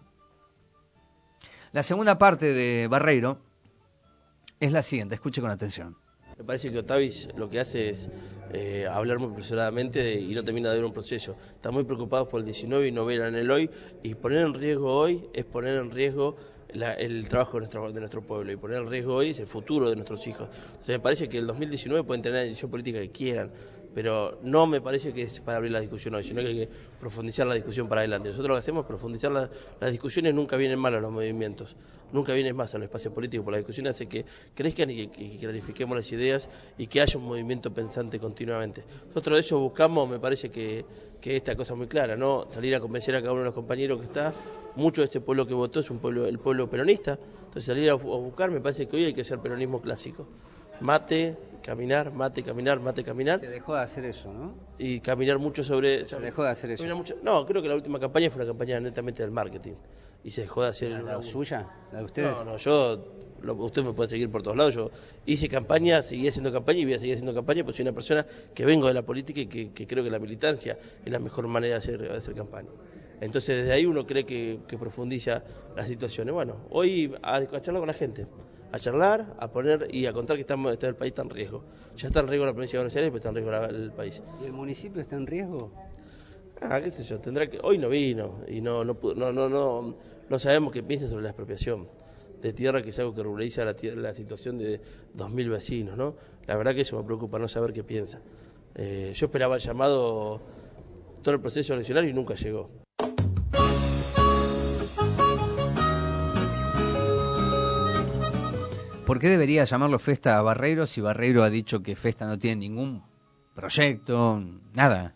La segunda parte de Barreiro es la siguiente, escuche con atención. Me parece que Otavis lo que hace es hablar muy apresuradamente y no termina de ver un proceso. Están muy preocupados por el 19 y no verán el hoy, y poner en riesgo hoy es poner en riesgo el trabajo de nuestro pueblo, y poner en riesgo hoy es el futuro de nuestros hijos. Entonces me parece que el 2019 pueden tener la decisión política que quieran, pero no me parece que es para abrir la discusión hoy, sino que hay que profundizar la discusión para adelante. Nosotros lo que hacemos es profundizar las discusiones. Nunca vienen mal a los movimientos, nunca vienen más al espacio político, porque la discusión hace que crezcan y que clarifiquemos las ideas y que haya un movimiento pensante continuamente. Nosotros de eso buscamos, me parece que esta cosa es muy clara, ¿no? Salir a convencer a cada uno de los compañeros que está. Mucho de este pueblo que votó es el pueblo peronista, entonces salir a buscar, me parece que hoy hay que hacer peronismo clásico. Mate, caminar, mate, caminar, mate, caminar. Se dejó de hacer eso, ¿no? Y caminar mucho sobre... Se dejó de hacer eso. No, creo que la última campaña fue una campaña netamente del marketing. Y se dejó de hacer... ¿La suya? ¿La de ustedes? No, usted me puede seguir por todos lados. Yo hice campaña, seguí haciendo campaña y voy a seguir haciendo campaña, porque soy una persona que vengo de la política y que creo que la militancia es la mejor manera de hacer campaña. Entonces desde ahí uno cree que profundiza las situaciones. Bueno, hoy a charlar con la gente, a charlar, a poner y a contar que está el país está en riesgo. Ya está en riesgo la provincia de Buenos Aires, pero está en riesgo el país. ¿Y el municipio está en riesgo? Qué sé yo, tendrá que... Hoy no vino y no sabemos qué piensa sobre la expropiación de tierra, que es algo que regulariza la situación de 2.000 vecinos, ¿no? La verdad que eso me preocupa, no saber qué piensa. Yo esperaba el llamado todo el proceso eleccionario y nunca llegó. ¿Por qué debería llamarlo Festa a Barreiro si Barreiro ha dicho que Festa no tiene ningún proyecto, nada?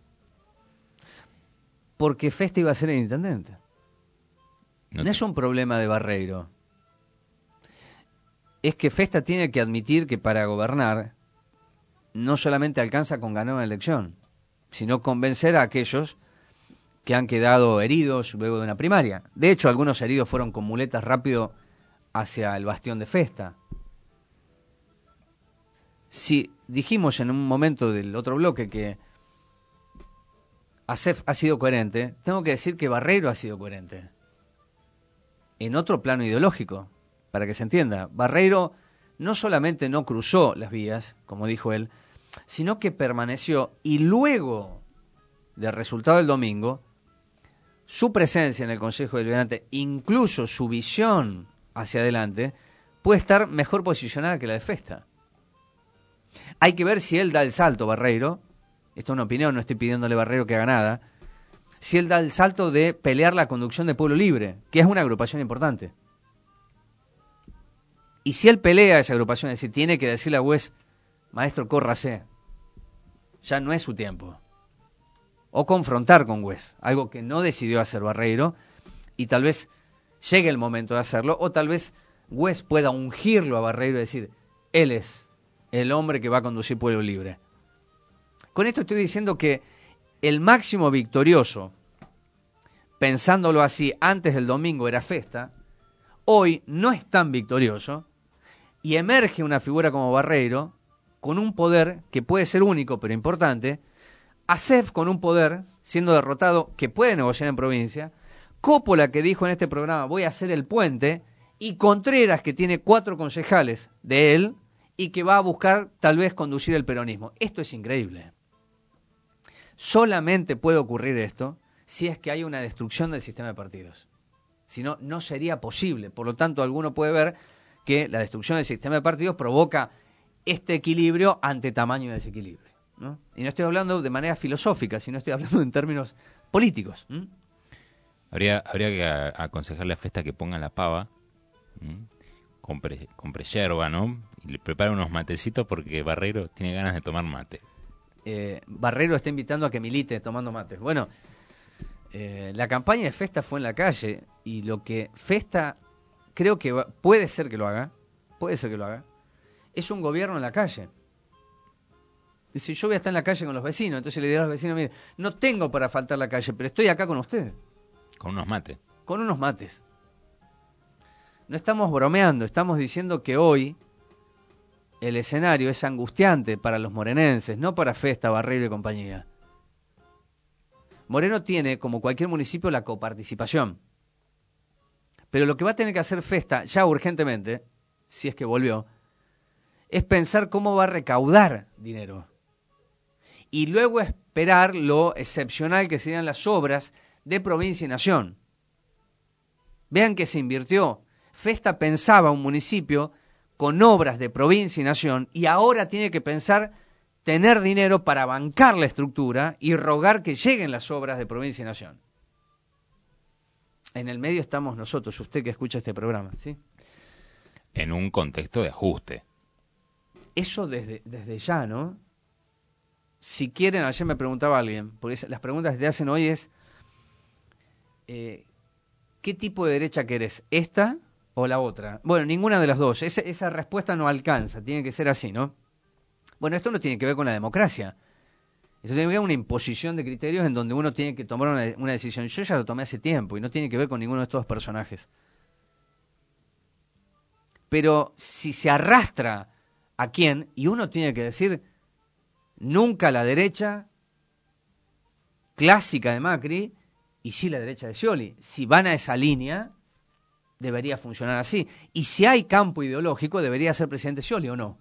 Porque Festa iba a ser el intendente. No es un problema de Barreiro. Es que Festa tiene que admitir que para gobernar no solamente alcanza con ganar una elección, sino convencer a aquellos que han quedado heridos luego de una primaria. De hecho, algunos heridos fueron con muletas rápido hacia el bastión de Festa. Si dijimos en un momento del otro bloque que ASEF ha sido coherente, tengo que decir que Barreiro ha sido coherente. En otro plano ideológico, para que se entienda. Barreiro no solamente no cruzó las vías, como dijo él, sino que permaneció, y luego del resultado del domingo, su presencia en el Consejo Deliberante, incluso su visión hacia adelante, puede estar mejor posicionada que la de Festa. Hay que ver si él da el salto, Barreiro. Esto es una opinión, no estoy pidiéndole a Barreiro que haga nada. Si él da el salto de pelear la conducción de Pueblo Libre, que es una agrupación importante. Y si él pelea esa agrupación, es decir, tiene que decirle a Güez: maestro, córrase, ya no es su tiempo. O confrontar con Güez, algo que no decidió hacer Barreiro, y tal vez llegue el momento de hacerlo, o tal vez Güez pueda ungirlo a Barreiro y decir, él es el hombre que va a conducir Pueblo Libre. Con esto estoy diciendo que el máximo victorioso, pensándolo así, antes del domingo era Festa, hoy no es tan victorioso y emerge una figura como Barreiro con un poder que puede ser único pero importante, Acef con un poder siendo derrotado que puede negociar en provincia, Coppola que dijo en este programa voy a hacer el puente, y Contreras que tiene 4 concejales de él y que va a buscar tal vez conducir el peronismo. Esto es increíble. Solamente puede ocurrir esto si es que hay una destrucción del sistema de partidos. Si no, no sería posible. Por lo tanto, alguno puede ver que la destrucción del sistema de partidos provoca este equilibrio ante tamaño de desequilibrio, ¿no? Y no estoy hablando de manera filosófica, sino estoy hablando en términos políticos. Habría que aconsejarle a Festa que ponga la pava, compre yerba, ¿no? Y le prepare unos matecitos porque Barreiro tiene ganas de tomar mate. Barreiro está invitando a que milite tomando mates. Bueno, la campaña de Festa fue en la calle y lo que Festa creo que puede ser que lo haga, es un gobierno en la calle. Dice, yo voy a estar en la calle con los vecinos, entonces le diré a los vecinos, mire, no tengo para faltar la calle, pero estoy acá con ustedes. Con unos mates. Con unos mates. No estamos bromeando, estamos diciendo que hoy el escenario es angustiante para los morenenses, no para Festa, Barreiro y compañía. Moreno tiene, como cualquier municipio, la coparticipación. Pero lo que va a tener que hacer Festa, ya urgentemente, si es que volvió, es pensar cómo va a recaudar dinero. Y luego esperar lo excepcional que serían las obras de provincia y nación. Vean que se invirtió. Festa pensaba un municipio con obras de provincia y nación y ahora tiene que pensar tener dinero para bancar la estructura y rogar que lleguen las obras de provincia y nación. En el medio estamos nosotros, usted que escucha este programa, ¿sí? En un contexto de ajuste. Eso desde ya, ¿no? Si quieren, ayer me preguntaba alguien, porque las preguntas que te hacen hoy es ¿qué tipo de derecha querés? ¿Esta o la otra? Bueno, ninguna de las dos. Esa respuesta no alcanza, tiene que ser así, ¿no? Bueno, esto no tiene que ver con la democracia. Esto tiene que ver con una imposición de criterios en donde uno tiene que tomar una decisión. Yo ya lo tomé hace tiempo y no tiene que ver con ninguno de estos personajes. Pero si se arrastra a quién, y uno tiene que decir nunca la derecha clásica de Macri y sí la derecha de Scioli. Si van a esa línea, debería funcionar así. Y si hay campo ideológico, debería ser presidente Scioli o no.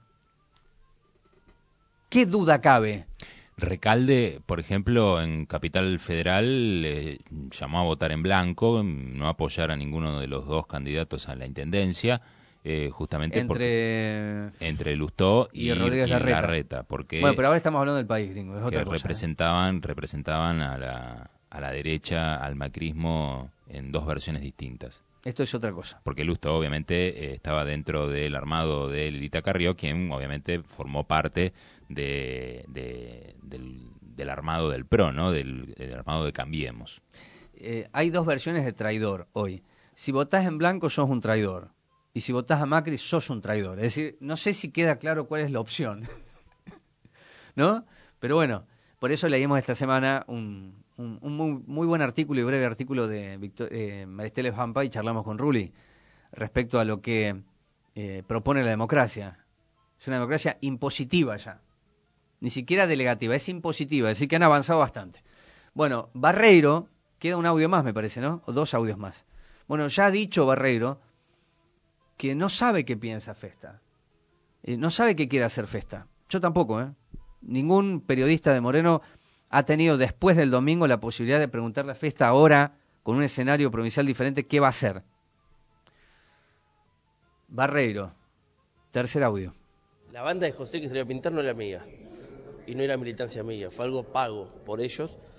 ¿Qué duda cabe? Recalde, por ejemplo, en Capital Federal llamó a votar en blanco, no apoyar a ninguno de los dos candidatos a la intendencia, justamente entre Lustó y Rodríguez Larreta. Porque bueno, pero ahora estamos hablando del país, gringo, es otra cosa. Representaban a la derecha, al macrismo, en dos versiones distintas. Esto es otra cosa. Porque Lustó, obviamente, estaba dentro del armado de Lilita Carrió, quien, obviamente, formó parte del armado del PRO, ¿no? Del armado de Cambiemos. Hay dos versiones de traidor hoy. Si votás en blanco, sos un traidor. Y si votás a Macri, sos un traidor. Es decir, no sé si queda claro cuál es la opción. ¿No? Pero bueno, por eso leímos esta semana un muy buen artículo y breve artículo de Maristela Pampa y charlamos con Rulli respecto a lo que propone la democracia. Es una democracia impositiva ya. Ni siquiera delegativa, es impositiva. Es decir, que han avanzado bastante. Bueno, Barreiro, queda un audio más, me parece, ¿no? O 2 audios más. Bueno, ya ha dicho Barreiro que no sabe qué piensa Festa. No sabe qué quiere hacer Festa. Yo tampoco, ¿eh? Ningún periodista de Moreno ha tenido después del domingo la posibilidad de preguntarle a Festa ahora, con un escenario provincial diferente, qué va a hacer. Barreiro, tercer audio. La banda de José que salió a pintar no era mía, y no era militancia mía, fue algo pago por ellos,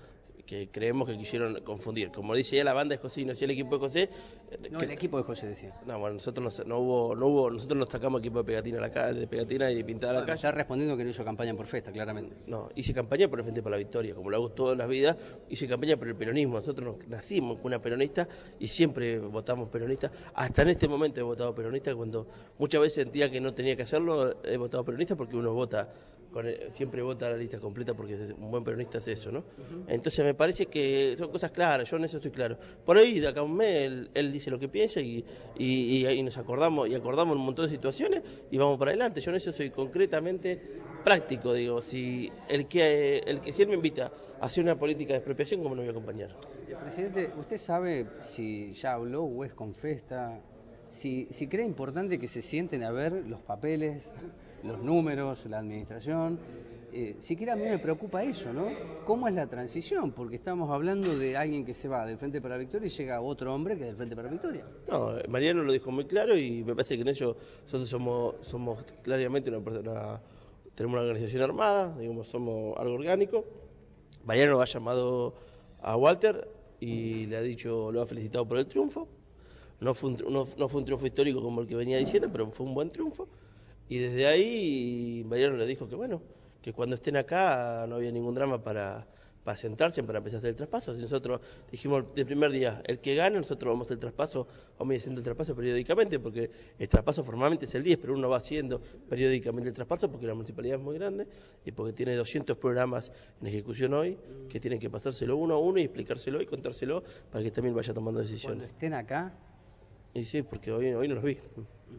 que creemos que quisieron confundir. Como dice ya la banda de José y no decía el equipo de José. No, el equipo de José decía. No, bueno, nosotros nosotros nos sacamos equipo de pegatina y pintada a la calle. Está respondiendo que no hizo campaña por Festa, claramente. No, hice campaña por el Frente para la Victoria, como lo hago todas las vidas, hice campaña por el peronismo. Nosotros nacimos con una peronista y siempre votamos peronista. Hasta en este momento he votado peronista, cuando muchas veces sentía que no tenía que hacerlo, he votado peronista porque uno vota. Siempre vota la lista completa porque un buen peronista es eso, ¿no? Entonces me parece que son cosas claras, yo en eso soy claro. Por ahí de acá a un mes él dice lo que piensa y nos acordamos un montón de situaciones y vamos para adelante. Yo en eso soy concretamente práctico, digo, si él me invita a hacer una política de expropiación, ¿cómo no voy a acompañar? Presidente, ¿usted sabe si ya habló o es con Festa? Si cree importante que se sienten a ver los papeles, los números, la administración, siquiera a mí me preocupa eso, ¿no? ¿Cómo es la transición? Porque estamos hablando de alguien que se va del Frente para la Victoria y llega otro hombre que es del Frente para la Victoria. No, Mariano lo dijo muy claro y me parece que en ello nosotros somos claramente tenemos una organización armada, digamos, somos algo orgánico. Mariano ha llamado a Walter y le ha felicitado por el triunfo. No fue un triunfo histórico como el que venía diciendo, pero fue un buen triunfo. Y desde ahí Mariano le dijo que bueno, que cuando estén acá no había ningún drama para sentarse, para empezar a hacer el traspaso. Así nosotros dijimos el primer día, el que gane, nosotros vamos a hacer el traspaso, vamos haciendo el traspaso periódicamente, porque el traspaso formalmente es el 10, pero uno va haciendo periódicamente el traspaso porque la municipalidad es muy grande y porque tiene 200 programas en ejecución hoy, que tienen que pasárselo uno a uno y explicárselo y contárselo para que también vaya tomando decisiones. Cuando estén acá. Y sí, porque hoy no los vi.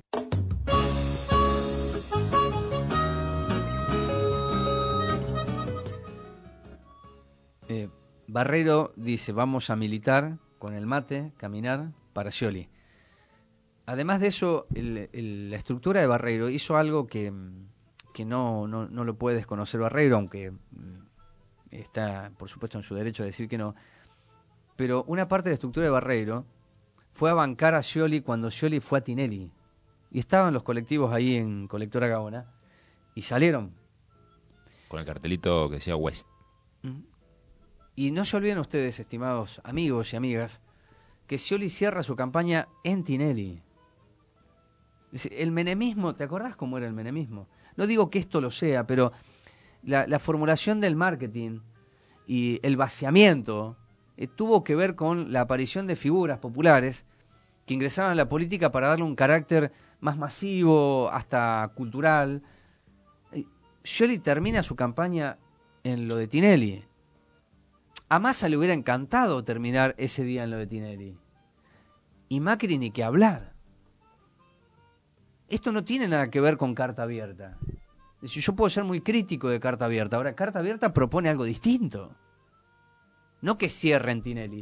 Barreiro dice, vamos a militar con el mate, caminar para Scioli. Además de eso, la estructura de Barreiro hizo algo que no lo puede desconocer Barreiro, aunque está, por supuesto, en su derecho a decir que no. Pero una parte de la estructura de Barreiro fue a bancar a Scioli cuando Scioli fue a Tinelli. Y estaban los colectivos ahí en Colectora Gaona y salieron. Con el cartelito que decía West. Y no se olviden ustedes, estimados amigos y amigas, que Scioli cierra su campaña en Tinelli. El menemismo, ¿te acordás cómo era el menemismo? No digo que esto lo sea, pero la formulación del marketing y el vaciamiento tuvo que ver con la aparición de figuras populares que ingresaban a la política para darle un carácter más masivo, hasta cultural. Scioli termina su campaña en lo de Tinelli. A Massa le hubiera encantado terminar ese día en lo de Tinelli. Y Macri ni que hablar. Esto no tiene nada que ver con Carta Abierta. Es decir, yo puedo ser muy crítico de Carta Abierta. Ahora, Carta Abierta propone algo distinto. No que cierre en Tinelli.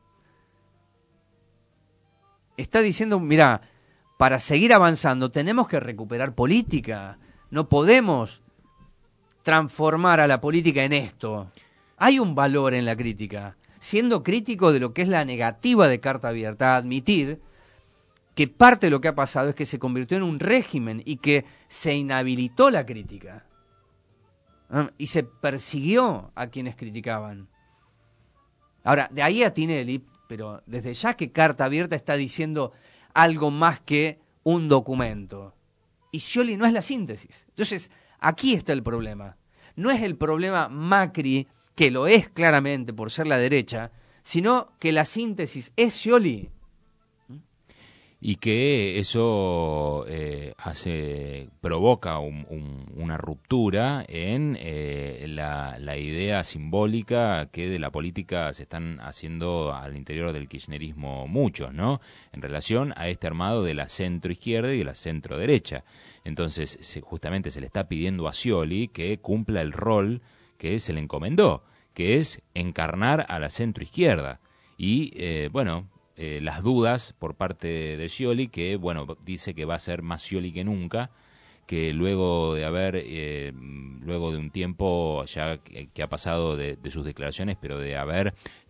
Está diciendo, mirá, para seguir avanzando tenemos que recuperar política. No podemos transformar a la política en esto. Hay un valor en la crítica, siendo crítico de lo que es la negativa de Carta Abierta, admitir que parte de lo que ha pasado es que se convirtió en un régimen y que se inhabilitó la crítica. Y se persiguió a quienes criticaban. Ahora, de ahí a Tinelli, pero desde ya que Carta Abierta está diciendo algo más que un documento. Y Scioli no es la síntesis. Entonces, aquí está el problema. No es el problema Macri, que lo es claramente por ser la derecha, sino que la síntesis es Scioli. Y que eso provoca una ruptura en la idea simbólica que de la política se están haciendo al interior del kirchnerismo muchos, ¿no? En relación a este armado de la centro-izquierda y de la centro-derecha. Entonces, justamente se le está pidiendo a Scioli que cumpla el rol que se le encomendó, que es encarnar a la centro-izquierda. Y, las dudas por parte de Scioli, que, dice que va a ser más Scioli que nunca, que luego de un tiempo ya que ha pasado de sus declaraciones, pero de haber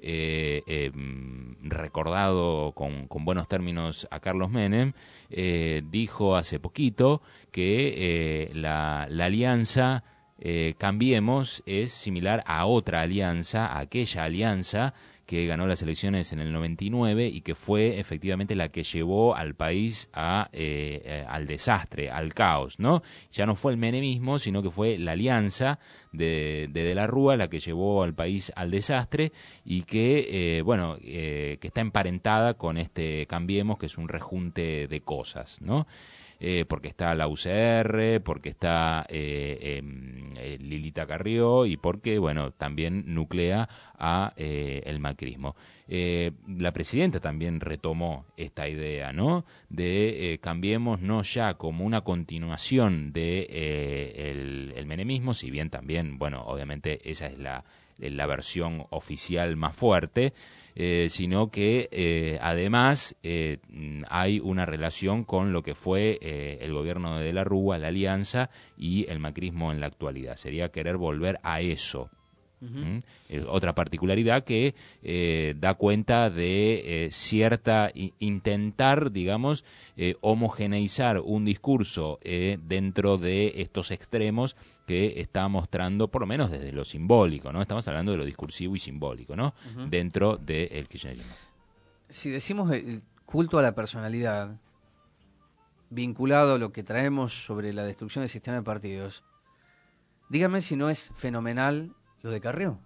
recordado con buenos términos a Carlos Menem, dijo hace poquito que la alianza Cambiemos es similar a otra alianza, a aquella alianza que ganó las elecciones en el 99 y que fue efectivamente la que llevó al país al desastre, al caos, ¿no? Ya no fue el menemismo, sino que fue la alianza de la Rúa la que llevó al país al desastre y que, que está emparentada con este Cambiemos, que es un rejunte de cosas, ¿no? Porque está la UCR, porque está Lilita Carrió y porque, también nuclea a el macrismo. La presidenta también retomó esta idea, ¿no? De Cambiemos no ya como una continuación de el menemismo, si bien también, obviamente esa es la versión oficial más fuerte, sino que además hay una relación con lo que fue el gobierno de la Rúa, la alianza y el macrismo en la actualidad. Sería querer volver a eso. Otra particularidad que da cuenta de cierta intentar, digamos, homogeneizar un discurso dentro de estos extremos que está mostrando, por lo menos desde lo simbólico, ¿no? Estamos hablando de lo discursivo y simbólico, ¿no? Dentro del kirchnerismo. Si decimos el culto a la personalidad vinculado a lo que traemos sobre la destrucción del sistema de partidos, dígame si no es fenomenal lo de Carrió.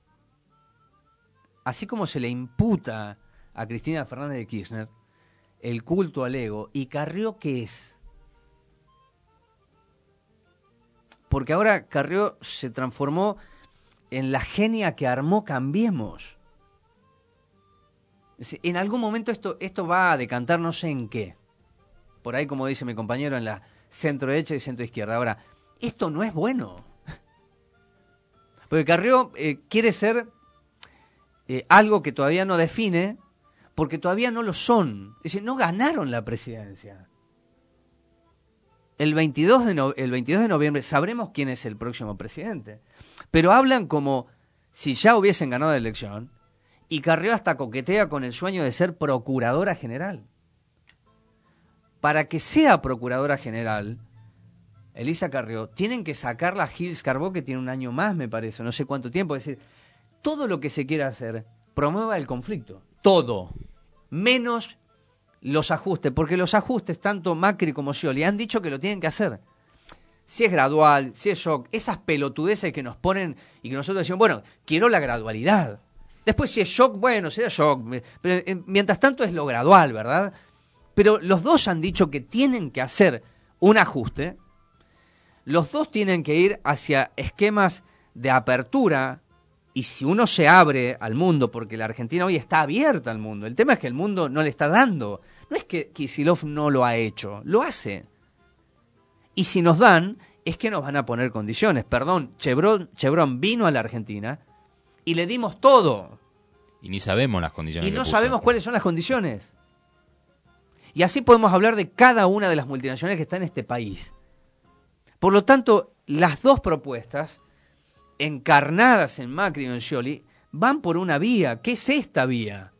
Así como se le imputa a Cristina Fernández de Kirchner el culto al ego, ¿y Carrió qué es? Porque ahora Carrió se transformó en la genia que armó Cambiemos. En algún momento esto va a decantar no sé en qué. Por ahí, como dice mi compañero, en la centro derecha y centro izquierda. Ahora, esto no es bueno. Porque Carrió quiere ser algo que todavía no define, porque todavía no lo son. Es decir, no ganaron la presidencia. El 22 de noviembre sabremos quién es el próximo presidente. Pero hablan como si ya hubiesen ganado la elección, y Carrió hasta coquetea con el sueño de ser procuradora general. Para que sea procuradora general, Elisa Carrió, tienen que sacarla a Gils Carbó, que tiene un año más, me parece, no sé cuánto tiempo. Es decir, todo lo que se quiera hacer promueva el conflicto. Todo. Menos los ajustes, porque los ajustes, tanto Macri como Scioli, han dicho que lo tienen que hacer. Si es gradual, si es shock, esas pelotudeces que nos ponen y que nosotros decimos, quiero la gradualidad. Después, si es shock, será shock. Pero mientras tanto es lo gradual, ¿verdad? Pero los dos han dicho que tienen que hacer un ajuste. Los dos tienen que ir hacia esquemas de apertura, y si uno se abre al mundo, porque la Argentina hoy está abierta al mundo, el tema es que el mundo no le está dando. No es que Kicillof no lo ha hecho, lo hace. Y si nos dan, es que nos van a poner condiciones. Perdón, Chevron vino a la Argentina y le dimos todo. Y ni sabemos las condiciones. Y no sabemos cuáles son las condiciones. Y así podemos hablar de cada una de las multinacionales que están en este país. Por lo tanto, las dos propuestas, encarnadas en Macri y en Scioli, van por una vía. ¿Qué es esta vía?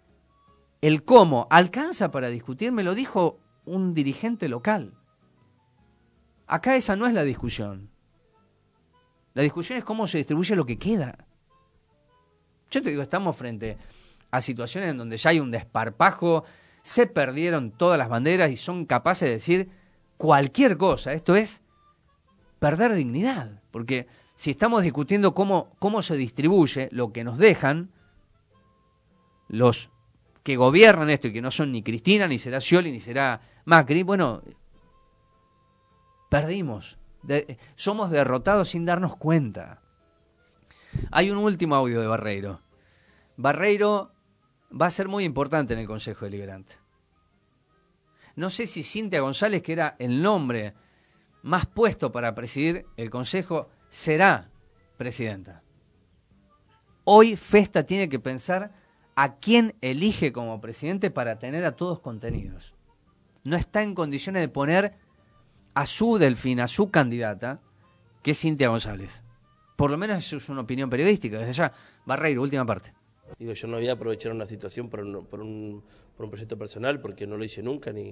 El cómo alcanza para discutir, me lo dijo un dirigente local. Acá esa no es la discusión. La discusión es cómo se distribuye lo que queda. Yo te digo, estamos frente a situaciones en donde ya hay un desparpajo, se perdieron todas las banderas y son capaces de decir cualquier cosa. Esto es perder dignidad, porque si estamos discutiendo cómo se distribuye lo que nos dejan los que gobiernan esto y que no son ni Cristina, ni será Scioli, ni será Macri, perdimos. Somos derrotados sin darnos cuenta. Hay un último audio de Barreiro. Barreiro va a ser muy importante en el Consejo Deliberante. No sé si Cintia González, que era el nombre más puesto para presidir el Consejo, será presidenta. Hoy Festa tiene que pensar a quién elige como presidente para tener a todos contenidos. No está en condiciones de poner a su delfín, a su candidata, que es Cintia González. Por lo menos eso es una opinión periodística. Desde ya, Barreiro, última parte. Yo no voy a aprovechar una situación por un proyecto personal, porque no lo hice nunca, ni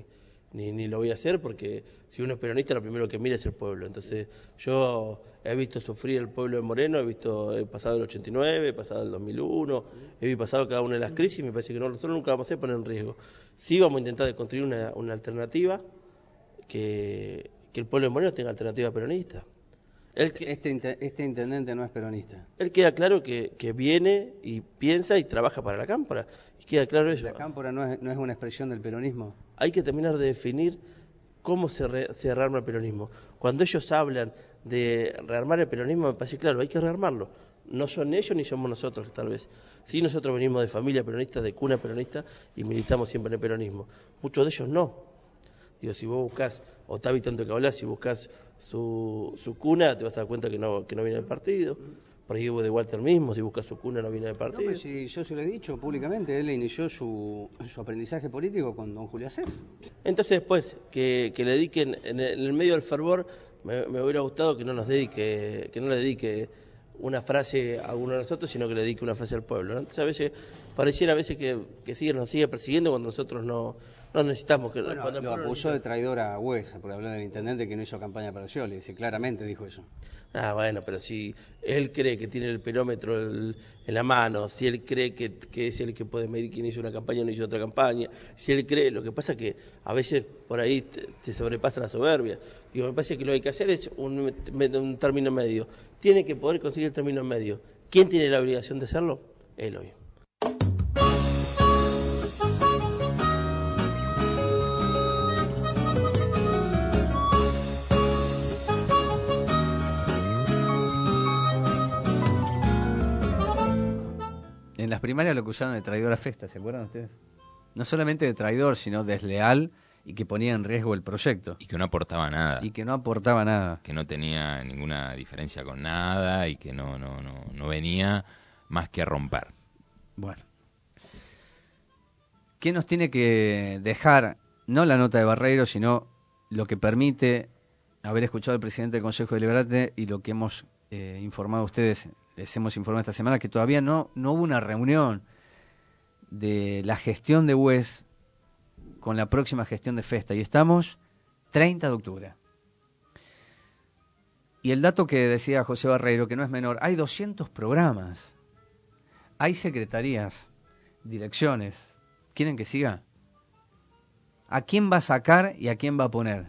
ni lo voy a hacer, porque si uno es peronista lo primero que mira es el pueblo. Entonces yo he visto sufrir el pueblo de Moreno, he pasado el 89, he pasado el 2001, he pasado cada una de las crisis, y me parece que nosotros nunca vamos a hacer poner en riesgo. Sí vamos a intentar de construir una alternativa, que el pueblo de Moreno tenga alternativa peronista. Este intendente no es peronista. Él queda claro que viene y piensa y trabaja para la Cámpora. Y queda claro eso. ¿La Cámpora no es una expresión del peronismo? Hay que terminar de definir cómo se rearma el peronismo. Cuando ellos hablan de rearmar el peronismo, me parece claro, hay que rearmarlo. No son ellos ni somos nosotros, tal vez. Sí, nosotros venimos de familia peronista, de cuna peronista, y militamos siempre en el peronismo. Muchos de ellos no. Digo, si vos buscás, Otavi tanto que hablás, si buscás su cuna, te vas a dar cuenta que no viene del partido. Por ahí de Walter mismo, si buscas su cuna, no viene del partido. No, si yo se lo he dicho públicamente, él inició su aprendizaje político con don Julio Acef. Entonces después, que le dediquen, en el medio del fervor, me hubiera gustado que no le dedique una frase a uno de nosotros, sino que le dedique una frase al pueblo, ¿no? Entonces a veces, pareciera a veces que nos sigue persiguiendo cuando nosotros no necesitamos que... Bueno, lo acusó de traidor a Huesa por hablar del intendente que no hizo campaña para Scioli, claramente dijo eso. Ah, bueno, pero si él cree que tiene el perómetro en la mano, si él cree que es el que puede medir quién hizo una campaña o no hizo otra campaña, si él cree, lo que pasa es que a veces por ahí te sobrepasa la soberbia. Digo, me parece que lo que hay que hacer es un término medio. Tiene que poder conseguir el término medio. ¿Quién tiene la obligación de hacerlo? Él hoy. En las primarias lo acusaron de traidor a Festa, ¿se acuerdan ustedes? No solamente de traidor, sino desleal y que ponía en riesgo el proyecto. Y que no aportaba nada. Que no tenía ninguna diferencia con nada y que no venía más que a romper. Bueno. ¿Qué nos tiene que dejar, no la nota de Barreiro, sino lo que permite haber escuchado al presidente del Consejo Deliberante y lo que hemos informado a ustedes? Les hemos informado esta semana que todavía no hubo una reunión de la gestión de UES con la próxima gestión de Festa, y estamos 30 de octubre. Y el dato que decía José Barreiro, que no es menor, hay 200 programas, hay secretarías, direcciones. ¿Quieren que siga? ¿A quién va a sacar y a quién va a poner?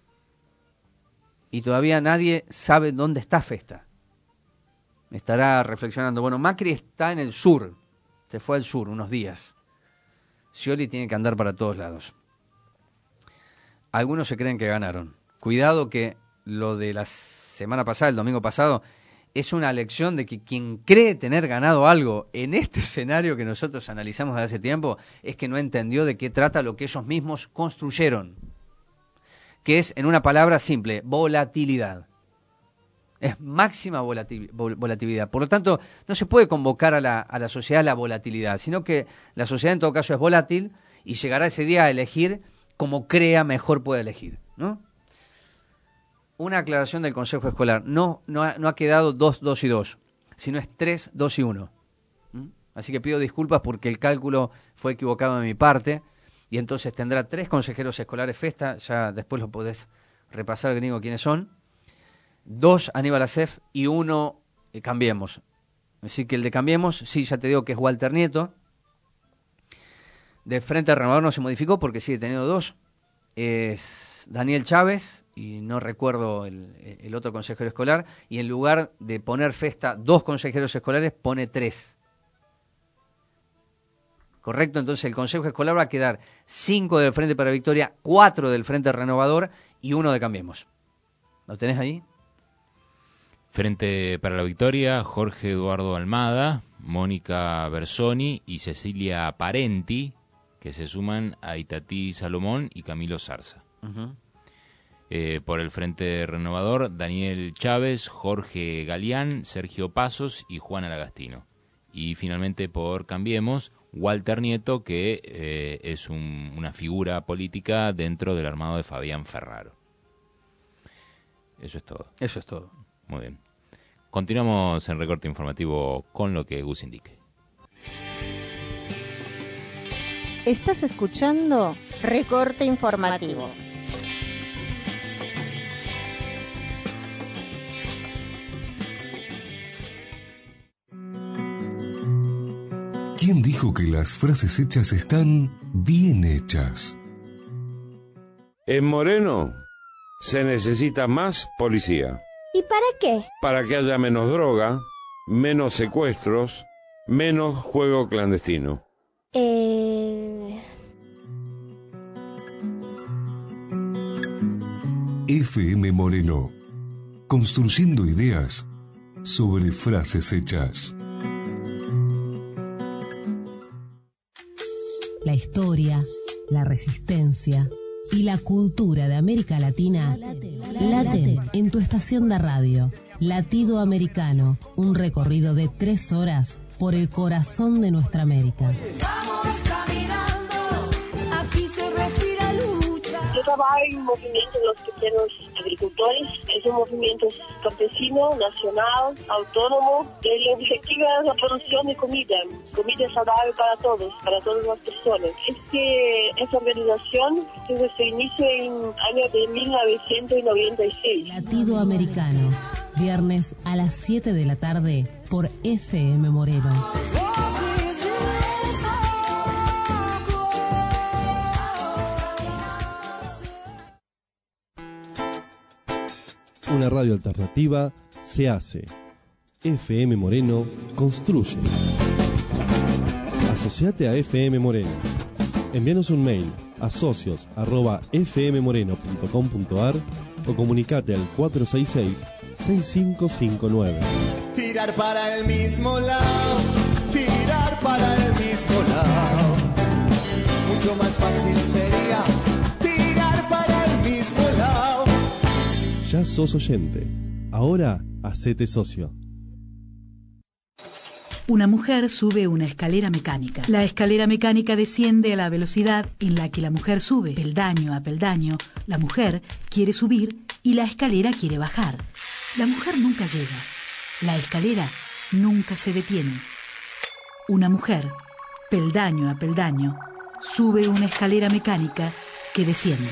Y todavía nadie sabe dónde está Festa. Estará reflexionando, bueno, Macri está en el sur, se fue al sur unos días. Scioli tiene que andar para todos lados. Algunos se creen que ganaron. Cuidado que lo de la semana pasada, el domingo pasado, es una lección de que quien cree tener ganado algo en este escenario que nosotros analizamos desde hace tiempo es que no entendió de qué trata lo que ellos mismos construyeron. Que es, en una palabra simple, volatilidad. Es máxima volatilidad. Por lo tanto, no se puede convocar a la sociedad a la volatilidad, sino que la sociedad en todo caso es volátil y llegará ese día a elegir como crea mejor puede elegir, ¿no? Una aclaración del Consejo Escolar. No ha quedado 2, 2 y 2, sino es 3, 2 y 1. Así que pido disculpas porque el cálculo fue equivocado de mi parte y entonces tendrá 3 consejeros escolares Festa, ya después lo podés repasar, gringo, quiénes son. 2 Aníbal Acef y 1 Cambiemos. Así que el de Cambiemos, sí, ya te digo que es Walter Nieto. De Frente Renovador no se modificó porque sigue teniendo 2. Es Daniel Chávez y no recuerdo el otro consejero escolar. Y en lugar de poner Festa 2 consejeros escolares, pone 3. ¿Correcto? Entonces el Consejo Escolar va a quedar 5 del Frente para Victoria, 4 del Frente Renovador y 1 de Cambiemos. ¿Lo tenés ahí? Frente para la Victoria, Jorge Eduardo Almada, Mónica Bersoni y Cecilia Parenti, que se suman a Itatí Salomón y Camilo Zarza. Por el Frente Renovador, Daniel Chávez, Jorge Galeán, Sergio Pasos y Juana Lagastino. Y finalmente por Cambiemos, Walter Nieto, que es una figura política dentro del armado de Fabián Ferraro. Eso es todo. Eso es todo. Muy bien. Continuamos en Recorte Informativo con lo que Gus indique. Estás escuchando Recorte Informativo. ¿Quién dijo que las frases hechas están bien hechas? En Moreno se necesita más policía. ¿Y para qué? Para que haya menos droga, menos secuestros, menos juego clandestino. FM Moreno. Construyendo ideas sobre frases hechas. La historia, la resistencia y la cultura de América Latina laten en tu estación de radio. Latido Americano, un recorrido de 3 horas por el corazón de nuestra América. Vamos caminando, aquí se respira lucha. Yo trabajo en un movimiento de los pequeños agricultores. Es un movimiento campesino, nacional, autónomo. El objetivo es la producción de comida saludable para todas las personas. Esta organización tuvo su inicio en el año de 1996. Latido Americano, viernes a las 7 de la tarde por FM Moreno. Una radio alternativa se hace. FM Moreno construye. Asociate a FM Moreno. Envíanos un mail a socios@fmmoreno.com.ar o comunicate al 466-6559. Tirar para el mismo lado, tirar para el mismo lado. Mucho más fácil sería tirar para el mismo lado. Ya sos oyente. Ahora hacete socio. Una mujer sube una escalera mecánica. La escalera mecánica desciende a la velocidad en la que la mujer sube. Peldaño a peldaño, la mujer quiere subir y la escalera quiere bajar. La mujer nunca llega. La escalera nunca se detiene. Una mujer, peldaño a peldaño, sube una escalera mecánica que desciende.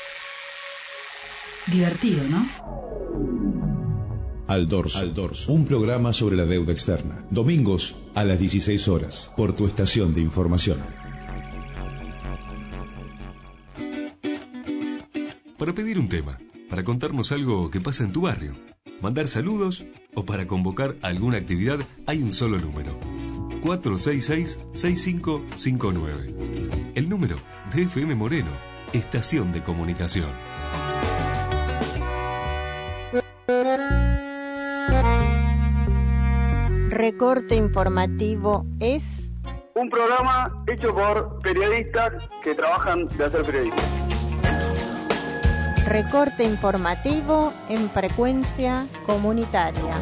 Divertido, ¿no? Al Dorso, un programa sobre la deuda externa. Domingos a las 16 horas, por tu estación de información. Para pedir un tema, para contarnos algo que pasa en tu barrio, mandar saludos o para convocar alguna actividad, hay un solo número. 466-6559. El número de FM Moreno, estación de comunicación. Recorte Informativo es un programa hecho por periodistas que trabajan de hacer periodismo. Recorte Informativo en frecuencia comunitaria.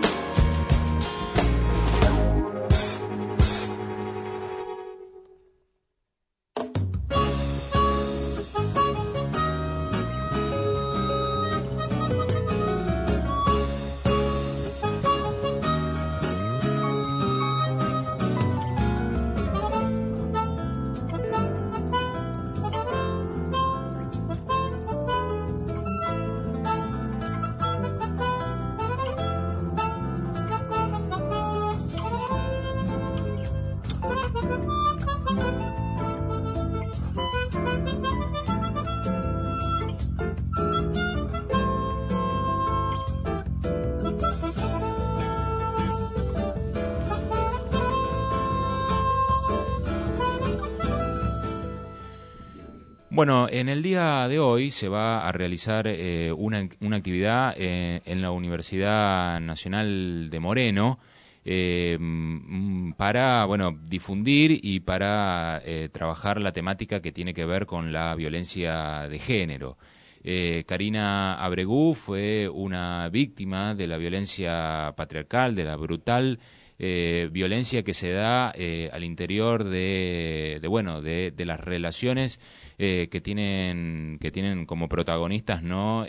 Bueno, en el día de hoy se va a realizar una actividad en la Universidad Nacional de Moreno para difundir y para trabajar la temática que tiene que ver con la violencia de género. Karina Abregú fue una víctima de la violencia patriarcal, de la brutal violencia que se da al interior de las relaciones que tienen como protagonistas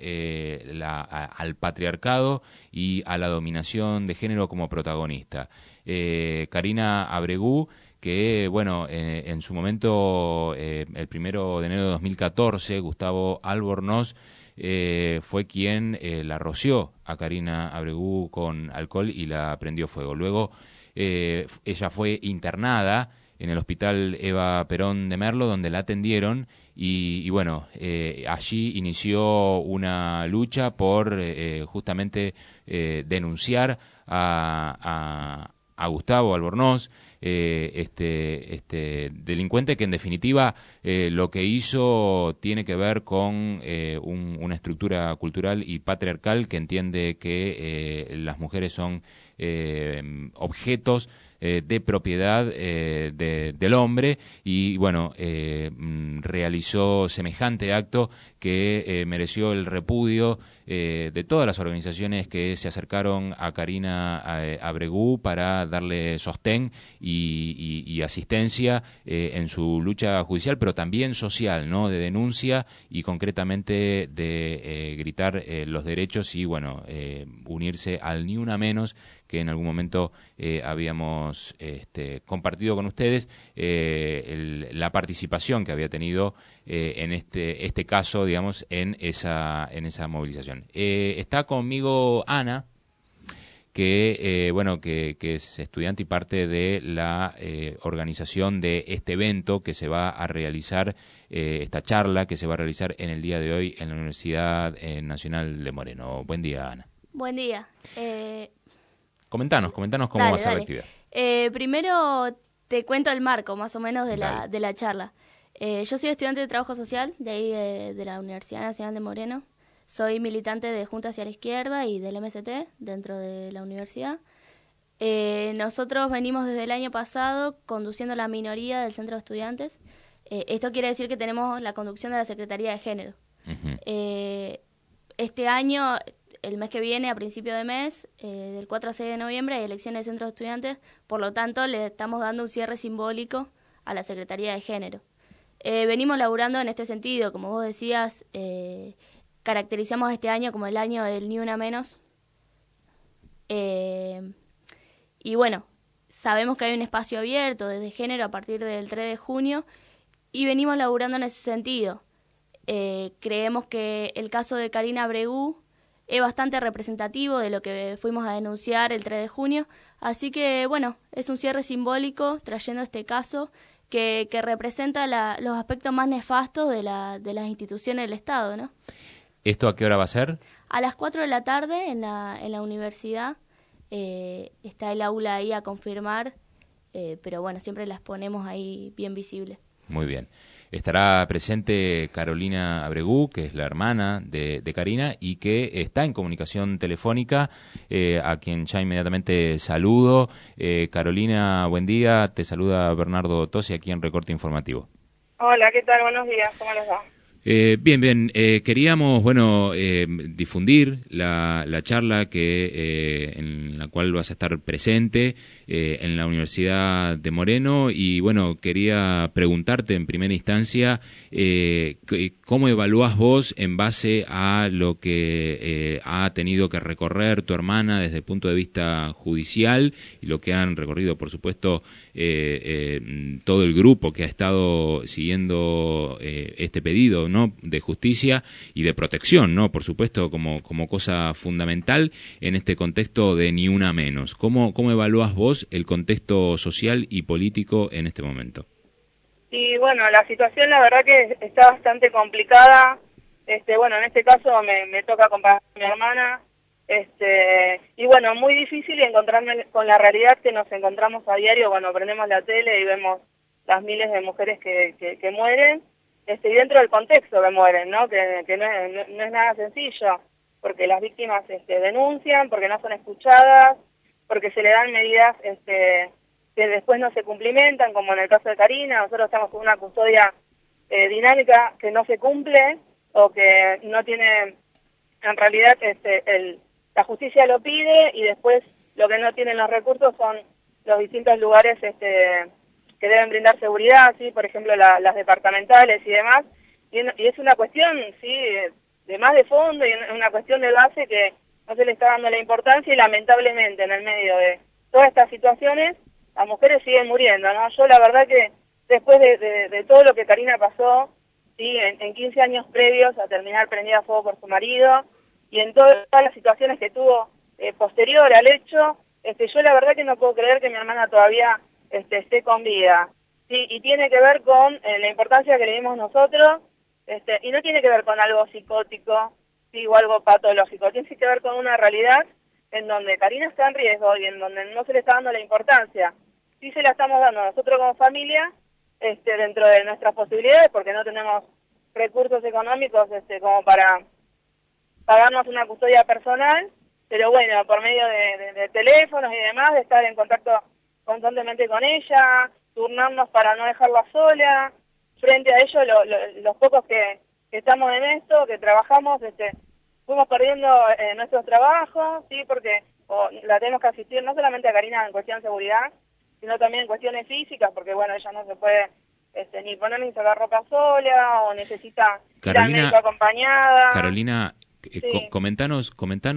al patriarcado y a la dominación de género como protagonista. Karina Abregú, que, bueno, en su momento, el 1 de enero de 2014, Gustavo Albornoz fue quien la roció a Karina Abregú con alcohol y la prendió fuego. Luego ella fue internada en el Hospital Eva Perón de Merlo, donde la atendieron y bueno, allí inició una lucha por justamente denunciar a Gustavo Albornoz, este delincuente que en definitiva lo que hizo tiene que ver con una estructura cultural y patriarcal que entiende que las mujeres son objetos de propiedad del hombre y bueno, realizó semejante acto que mereció el repudio de todas las organizaciones que se acercaron a Karina Abregú para darle sostén y asistencia en su lucha judicial, pero también social, ¿no? De denuncia y concretamente de gritar los derechos y bueno, unirse al Ni Una Menos, que en algún momento habíamos compartido con ustedes la participación que había tenido en este caso, digamos, en esa movilización. Está conmigo Ana, que bueno, que es estudiante y parte de la organización de este evento que se va a realizar, esta charla que se va a realizar en el día de hoy en la Universidad Nacional de Moreno. Buen día, Ana. Buen día. Comentanos cómo va a ser la actividad. Primero te cuento el marco más o menos de la charla. Yo soy estudiante de Trabajo Social de ahí de la Universidad Nacional de Moreno. Soy militante de Junta Hacia la Izquierda y del MST dentro de la universidad. Nosotros venimos desde el año pasado conduciendo la minoría del Centro de Estudiantes. Esto quiere decir que tenemos la conducción de la Secretaría de Género. Uh-huh. Este año, el mes que viene, a principio de mes, del 4 a 6 de noviembre, hay elecciones de centros de estudiantes, por lo tanto le estamos dando un cierre simbólico a la Secretaría de Género. Venimos laburando en este sentido, como vos decías, caracterizamos este año como el año del Ni Una Menos. Y bueno, sabemos que hay un espacio abierto desde género a partir del 3 de junio y venimos laburando en ese sentido. Creemos que el caso de Karina Abregú es bastante representativo de lo que fuimos a denunciar el 3 de junio, así que bueno, es un cierre simbólico trayendo este caso que representa los aspectos más nefastos de las instituciones del Estado, ¿no? ¿Esto a qué hora va a ser? A las 4 de la tarde en la universidad, está el aula ahí a confirmar, pero bueno, siempre las ponemos ahí bien visibles. Muy bien. Estará presente Carolina Abregú, que es la hermana de Karina y que está en comunicación telefónica, a quien ya inmediatamente saludo. Carolina, buen día. Te saluda Bernardo Tosi aquí en Recorte Informativo. Hola, ¿qué tal? Buenos días. ¿Cómo les va? Bien. Queríamos, difundir la charla en la cual vas a estar presente en la Universidad de Moreno y, bueno, quería preguntarte en primera instancia cómo evaluás vos en base a lo que ha tenido que recorrer tu hermana desde el punto de vista judicial y lo que han recorrido, por supuesto, todo el grupo que ha estado siguiendo este pedido, ¿no?, de justicia y de protección, ¿no?, por supuesto, como cosa fundamental en este contexto de Ni Una Menos. ¿Cómo evaluás vos el contexto social y político en este momento? Y bueno, la situación la verdad que está bastante complicada. Bueno, en este caso me toca acompañar a mi hermana. Y bueno, muy difícil encontrarme con la realidad que nos encontramos a diario cuando prendemos la tele y vemos las miles de mujeres que mueren, y dentro del contexto que mueren, ¿no? Que no es nada sencillo, porque las víctimas denuncian, porque no son escuchadas, porque se le dan medidas que después no se cumplimentan, como en el caso de Karina. Nosotros estamos con una custodia dinámica que no se cumple o que no tiene, en realidad, la justicia lo pide y después lo que no tienen los recursos son los distintos lugares que deben brindar seguridad, ¿sí? Por ejemplo, las departamentales y demás. Y es una cuestión, sí, de más de fondo y una cuestión de base que no se le está dando la importancia y lamentablemente en el medio de todas estas situaciones las mujeres siguen muriendo, ¿no? Yo la verdad que después de todo lo que Karina pasó, sí, en 15 años previos a terminar prendida a fuego por su marido, y en todas las situaciones que tuvo posterior al hecho, yo la verdad que no puedo creer que mi hermana todavía esté con vida. Sí, y tiene que ver con la importancia que le dimos nosotros, y no tiene que ver con algo psicótico, sí, o algo patológico, tiene que ver con una realidad en donde Karina está en riesgo y en donde no se le está dando la importancia. Sí se la estamos dando nosotros como familia, dentro de nuestras posibilidades, porque no tenemos recursos económicos como para pagarnos una custodia personal, pero bueno, por medio de teléfonos y demás, de estar en contacto constantemente con ella, turnarnos para no dejarla sola. Frente a ello, los pocos que estamos en esto, que trabajamos, fuimos perdiendo nuestros trabajos, sí, porque la tenemos que asistir no solamente a Karina en cuestión de seguridad, sino también en cuestiones físicas, porque bueno, ella no se puede ni poner ni sacar ropa sola, o necesita ir al médico acompañada. Carolina, Sí. comentanos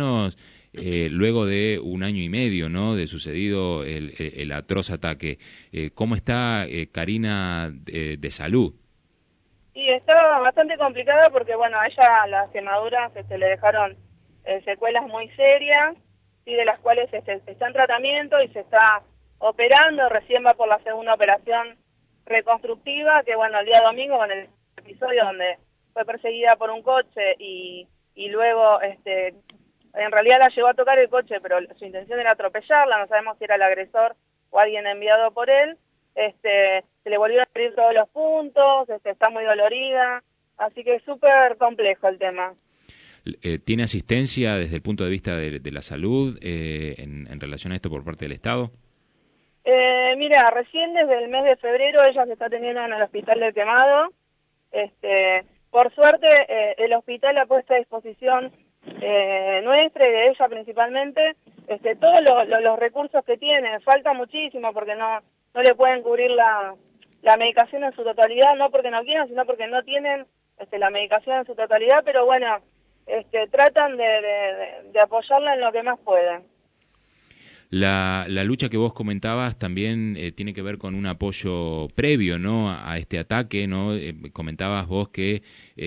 luego de un año y medio, ¿no?, de sucedido el atroz ataque, ¿cómo está Karina de salud? Y estaba bastante complicada porque, bueno, a ella las quemaduras le dejaron secuelas muy serias, y de las cuales está en tratamiento y se está operando. Recién va por la segunda operación reconstructiva, que bueno, el día domingo, con el episodio donde fue perseguida por un coche y luego, en realidad la llevó a tocar el coche, pero su intención era atropellarla, no sabemos si era el agresor o alguien enviado por él. Se le volvieron a abrir todos los puntos, está muy dolorida, así que es súper complejo el tema. ¿Tiene asistencia desde el punto de vista de la salud en relación a esto por parte del Estado? Mira, recién desde el mes de febrero ella se está atendiendo en el Hospital del Quemado. Por suerte, el hospital ha puesto a disposición nuestra y de ella principalmente todos los recursos que tiene. Falta muchísimo porque no le pueden cubrir la medicación en su totalidad, no porque no quieran, sino porque no tienen la medicación en su totalidad, pero bueno, tratan de apoyarla en lo que más pueden. La lucha que vos comentabas también tiene que ver con un apoyo previo, ¿no?, a este ataque, ¿no? Comentabas vos que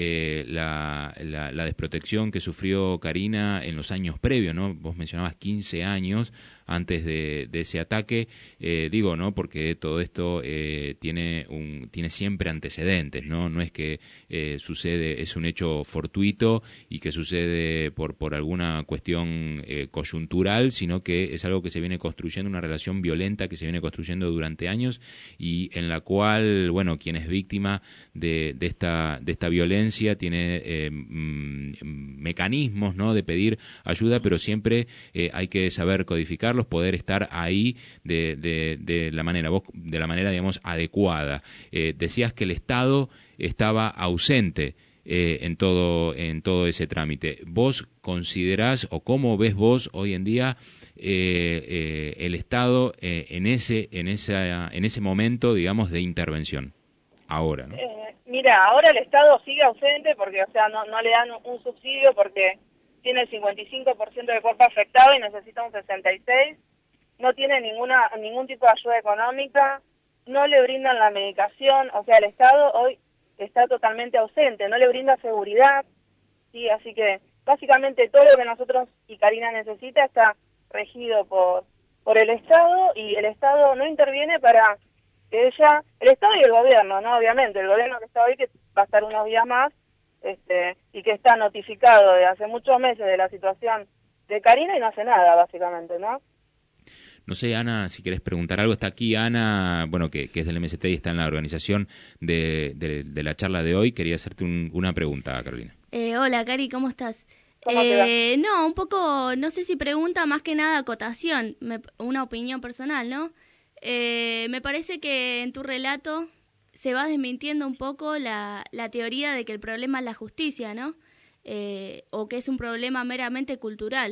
la desprotección que sufrió Karina en los años previos, ¿no? Vos mencionabas 15 años antes de ese ataque, digo, ¿no?, porque todo esto tiene siempre antecedentes, ¿no? No es que sucede, es un hecho fortuito y que sucede por alguna cuestión coyuntural, sino que es algo que se viene construyendo, una relación violenta que se viene construyendo durante años, y en la cual, bueno, quien es víctima de esta violencia tiene mecanismos, ¿no?, de pedir ayuda, pero siempre hay que saber codificarlos, poder estar ahí de la manera, digamos, adecuada. Decías que el Estado estaba ausente en todo ese trámite. ¿Vos considerás, o cómo ves vos hoy en día el Estado en ese momento, digamos, de intervención ahora, ¿no? Mira, ahora el Estado sigue ausente porque, o sea, no le dan un subsidio porque tiene el 55% del cuerpo afectado y necesita un 66%. No tiene ningún tipo de ayuda económica, no le brindan la medicación, o sea, el Estado hoy está totalmente ausente, no le brinda seguridad, ¿sí? Así que básicamente todo lo que nosotros y Karina necesita está regido por el Estado, y el Estado no interviene para que ella, el Estado y el gobierno, ¿no? Obviamente, el gobierno que está hoy, que va a estar unos días más, y que está notificado de hace muchos meses de la situación de Karina y no hace nada, básicamente, ¿no? No sé, Ana, si querés preguntar algo. Está aquí Ana, bueno, que es del MST y está en la organización de la charla de hoy. Quería hacerte una pregunta, Carolina. Hola, Cari, ¿cómo estás? ¿Cómo te va? No, un poco, no sé si pregunta, más que nada acotación, una opinión personal, ¿no? Me parece que en tu relato se va desmintiendo un poco la teoría de que el problema es la justicia, ¿no? O que es un problema meramente cultural.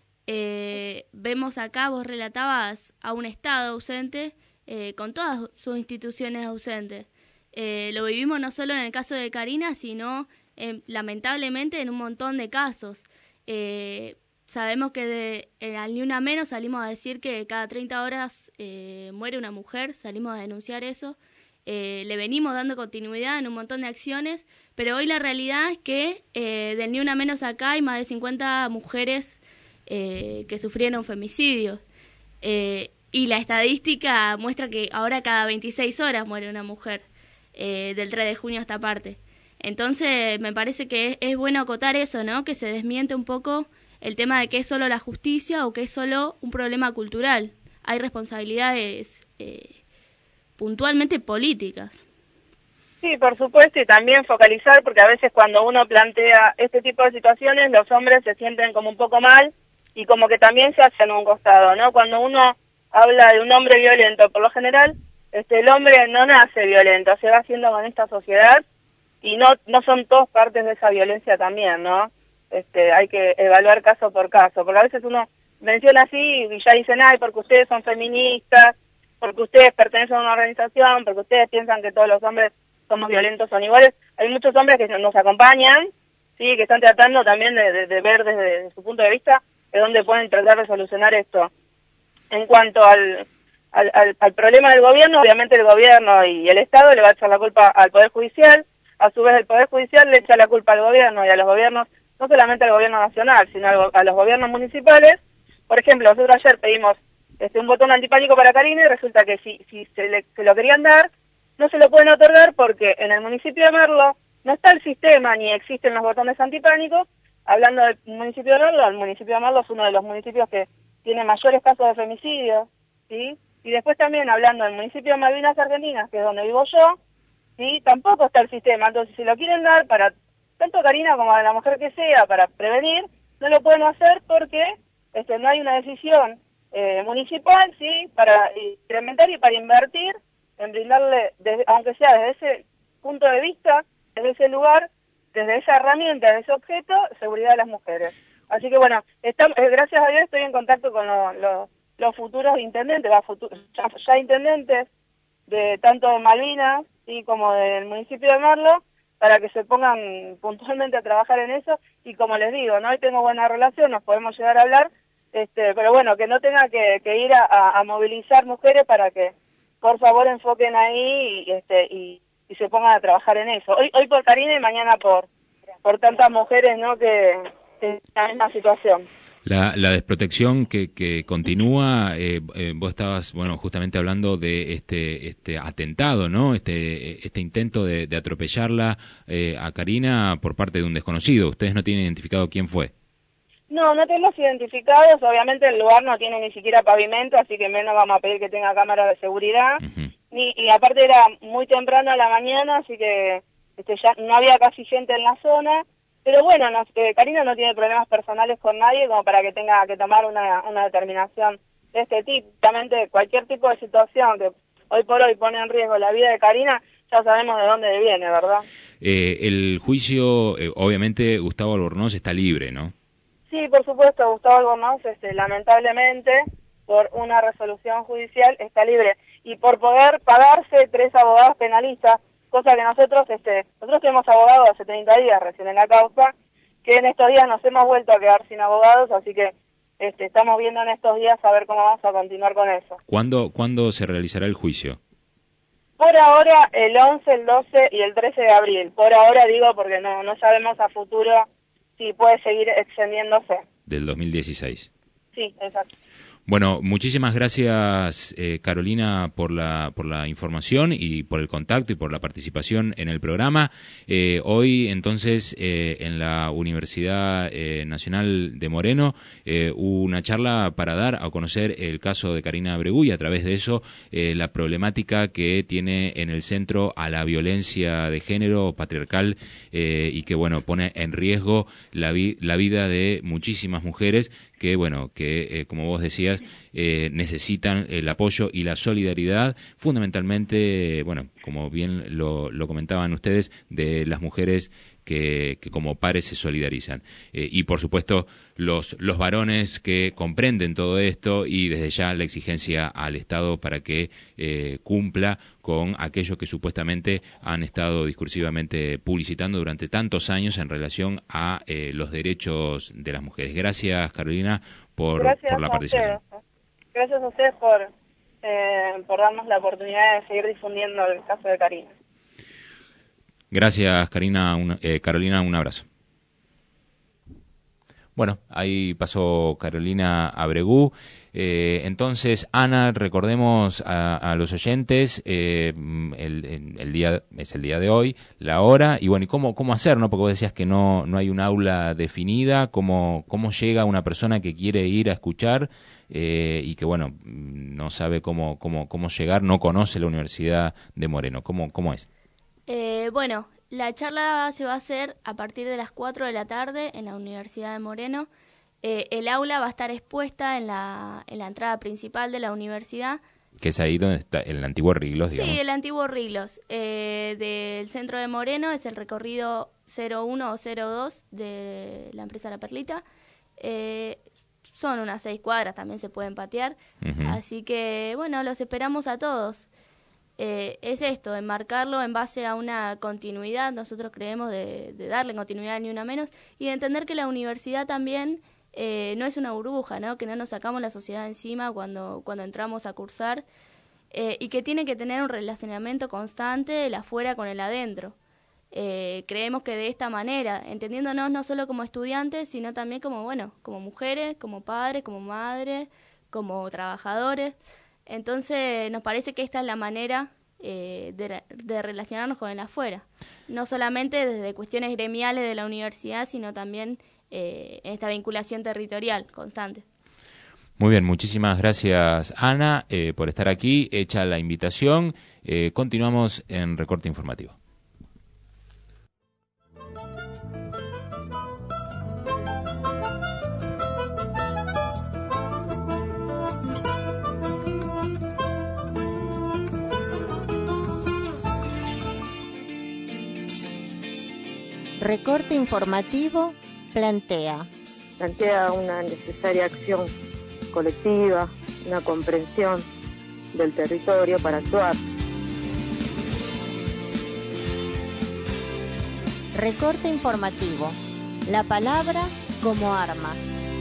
Vemos acá, vos relatabas a un Estado ausente con todas sus instituciones ausentes. Lo vivimos no solo en el caso de Karina, sino lamentablemente en un montón de casos. sabemos que al Ni Una Menos salimos a decir que cada 30 horas muere una mujer, salimos a denunciar eso. Le venimos dando continuidad en un montón de acciones, pero hoy la realidad es que del Ni Una Menos acá hay más de 50 mujeres que sufrieron femicidios. Y la estadística muestra que ahora cada 26 horas muere una mujer, del 3 de junio a esta parte. Entonces me parece que es bueno acotar eso, ¿no? Que se desmiente un poco el tema de que es solo la justicia o que es solo un problema cultural. Hay responsabilidades puntualmente políticas. Sí, por supuesto, y también focalizar, porque a veces cuando uno plantea este tipo de situaciones, los hombres se sienten como un poco mal y como que también se hacen un costado, ¿no? Cuando uno habla de un hombre violento, por lo general, el hombre no nace violento, se va haciendo con esta sociedad y no son todos partes de esa violencia también, ¿no? Hay que evaluar caso por caso, porque a veces uno menciona así y ya dicen, ay, porque ustedes son feministas, porque ustedes pertenecen a una organización, porque ustedes piensan que todos los hombres somos violentos, son iguales. Hay muchos hombres que nos acompañan, sí, que están tratando también de ver desde su punto de vista de dónde pueden tratar de solucionar esto. En cuanto al problema del gobierno, obviamente el gobierno y el Estado le va a echar la culpa al Poder Judicial, a su vez el Poder Judicial le echa la culpa al gobierno y a los gobiernos, no solamente al gobierno nacional, sino a los gobiernos municipales. Por ejemplo, nosotros ayer pedimos un botón antipánico para Karina y resulta que si se lo querían dar, no se lo pueden otorgar porque en el municipio de Merlo no está el sistema ni existen los botones antipánicos. Hablando del municipio de Merlo, el municipio de Merlo es uno de los municipios que tiene mayores casos de femicidio, ¿sí? Y después también hablando del municipio de Malvinas Argentinas, que es donde vivo yo, ¿sí? Tampoco está el sistema. Entonces, si lo quieren dar para tanto a Karina como a la mujer que sea, para prevenir, no lo pueden hacer porque no hay una decisión municipal, ¿sí? Para incrementar y para invertir en brindarle, aunque sea desde ese punto de vista, desde ese lugar, desde esa herramienta, desde ese objeto, seguridad de las mujeres. Así que bueno, gracias a Dios estoy en contacto con los futuros intendentes, ya intendentes de tanto de Malvinas, ¿sí? Como del municipio de Merlo, para que se pongan puntualmente a trabajar en eso. Y como les digo, ¿no? Hoy tengo buena relación, nos podemos llegar a hablar, pero bueno, que no tenga que ir a movilizar mujeres para que por favor enfoquen ahí y se pongan a trabajar en eso. Hoy por Karina y mañana por tantas mujeres, ¿no? que en la misma situación. La desprotección que continúa, vos estabas, bueno, justamente hablando de este atentado, ¿no? Este intento de atropellarla a Karina por parte de un desconocido. ¿Ustedes no tienen identificado quién fue? No tenemos identificados, obviamente el lugar no tiene ni siquiera pavimento, así que menos vamos a pedir que tenga cámara de seguridad. Y aparte era muy temprano a la mañana, así que ya no había casi gente en la zona. Pero bueno, Karina no tiene problemas personales con nadie como para que tenga que tomar una determinación de este tipo. Obviamente cualquier tipo de situación que hoy por hoy pone en riesgo la vida de Karina, ya sabemos de dónde viene, ¿verdad? El juicio, obviamente Gustavo Albornoz está libre, ¿no? Sí, por supuesto, Gustavo Albornoz, lamentablemente, por una resolución judicial, está libre. Y por poder pagarse 3 abogados penalistas, cosa que nosotros tenemos abogados hace 30 días recién en la causa, que en estos días nos hemos vuelto a quedar sin abogados, así que estamos viendo en estos días a ver cómo vamos a continuar con eso. ¿Cuándo se realizará el juicio? Por ahora, el 11, el 12 y el 13 de abril. Por ahora digo porque no sabemos a futuro si puede seguir extendiéndose. Del 2016. Sí, exacto. Bueno, muchísimas gracias Carolina por la información y por el contacto y por la participación en el programa. Hoy entonces en la Universidad Nacional de Moreno hubo una charla para dar a conocer el caso de Karina Abregu y a través de eso la problemática que tiene en el centro a la violencia de género patriarcal y que bueno pone en riesgo la vida de muchísimas mujeres que como vos decías necesitan el apoyo y la solidaridad fundamentalmente como bien lo comentaban ustedes de las mujeres que como pares se solidarizan. Y por supuesto los varones que comprenden todo esto y desde ya la exigencia al Estado para que cumpla con aquello que supuestamente han estado discursivamente publicitando durante tantos años en relación a los derechos de las mujeres. Gracias, Carolina, por la participación. Gracias a ustedes por darnos la oportunidad de seguir difundiendo el caso de Karina. Gracias, Carolina, un abrazo. Bueno, ahí pasó Carolina Abregú. Entonces, Ana, recordemos a los oyentes, el día es el día de hoy, la hora, y bueno, y cómo hacer, ¿no? Porque vos decías que no hay un aula definida, cómo llega una persona que quiere ir a escuchar y que, bueno, no sabe cómo llegar, no conoce la Universidad de Moreno. ¿Cómo es? Bueno, la charla se va a hacer a partir de las 4 de la tarde en la Universidad de Moreno. El aula va a estar expuesta en la entrada principal de la universidad. Que es ahí donde está el antiguo Riglos, digamos. Sí, el antiguo Riglos. Del centro de Moreno es el recorrido 01 o 02 de la empresa La Perlita. Son unas 6 cuadras, también se pueden patear. Uh-huh. Así que, bueno, los esperamos a todos. Es esto, enmarcarlo en base a una continuidad, nosotros creemos de darle continuidad ni una menos, y de entender que la universidad también no es una burbuja, ¿no? Que no nos sacamos la sociedad encima cuando entramos a cursar, y que tiene que tener un relacionamiento constante el afuera con el adentro. Creemos que de esta manera, entendiéndonos no solo como estudiantes, sino también como mujeres, como padres, como madres, como trabajadores. Entonces nos parece que esta es la manera de relacionarnos con el afuera, no solamente desde cuestiones gremiales de la universidad, sino también en esta vinculación territorial constante. Muy bien, muchísimas gracias, Ana, por estar aquí. Hecha la invitación, continuamos en Recorte Informativo. Recorte Informativo plantea una necesaria acción colectiva, una comprensión del territorio para actuar. Recorte Informativo, la palabra como arma.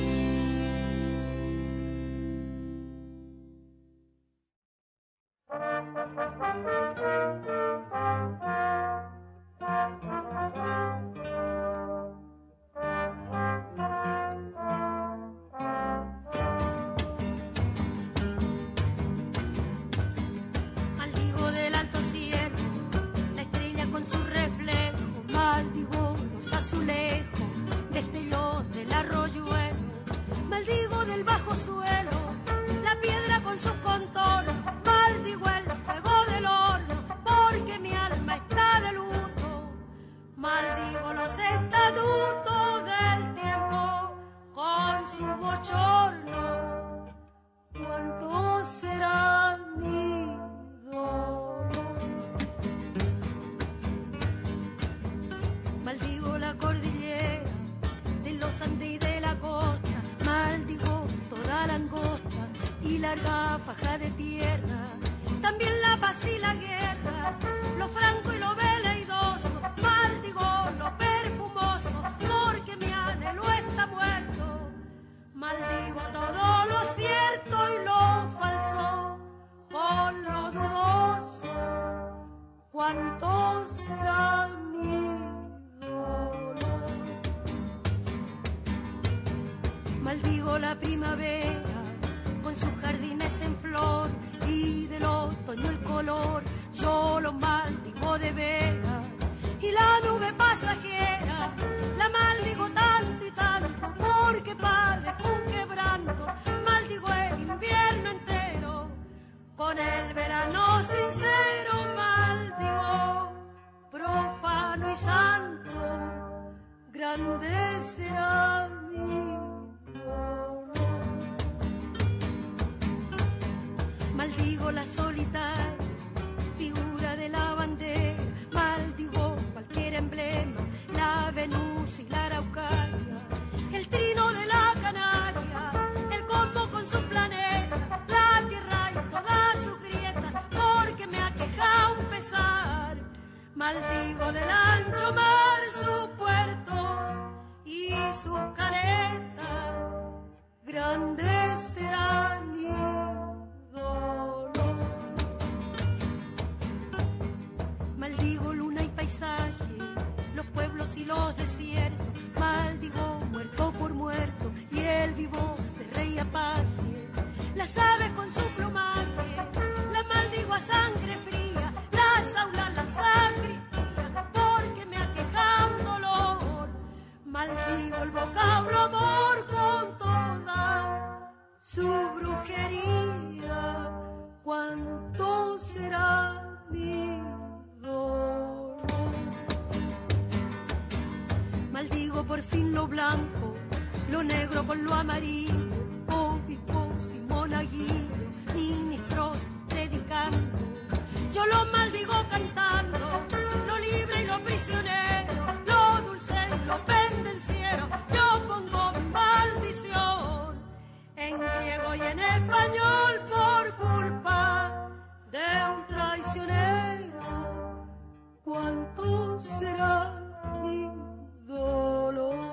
Maldigo la primavera con sus jardines en flor y del otoño el color, yo lo maldigo de veras. Y la nube pasajera, la maldigo tanto y tanto, porque padezco un quebranto. Maldigo el invierno entero, con el verano sincero, maldigo profano y santo, grande será mi dolor. Maldigo la solitaria figura de la bandera, maldigo cualquier emblema, la grande será mi dolor. Maldigo luna y paisaje, los pueblos y los desiertos, maldigo muerto por muerto y el vivo de rey apaje. Las aves con su plumaje, la maldigo a sangre fría, las aulas, la sacristía, porque me aqueja un dolor. Maldigo el vocablo amor con toda su brujería. ¿Cuánto será mi dolor? Maldigo por fin lo blanco, lo negro con lo amarillo, obispos y monaguillos, ministros predicando. Yo lo maldigo cantando, lo libre y lo prisionero, lo dulce y lo pendenciero. Yo pongo mi maldición en griego y en español por culpa de un traicionero. ¿Cuánto será mi dolor?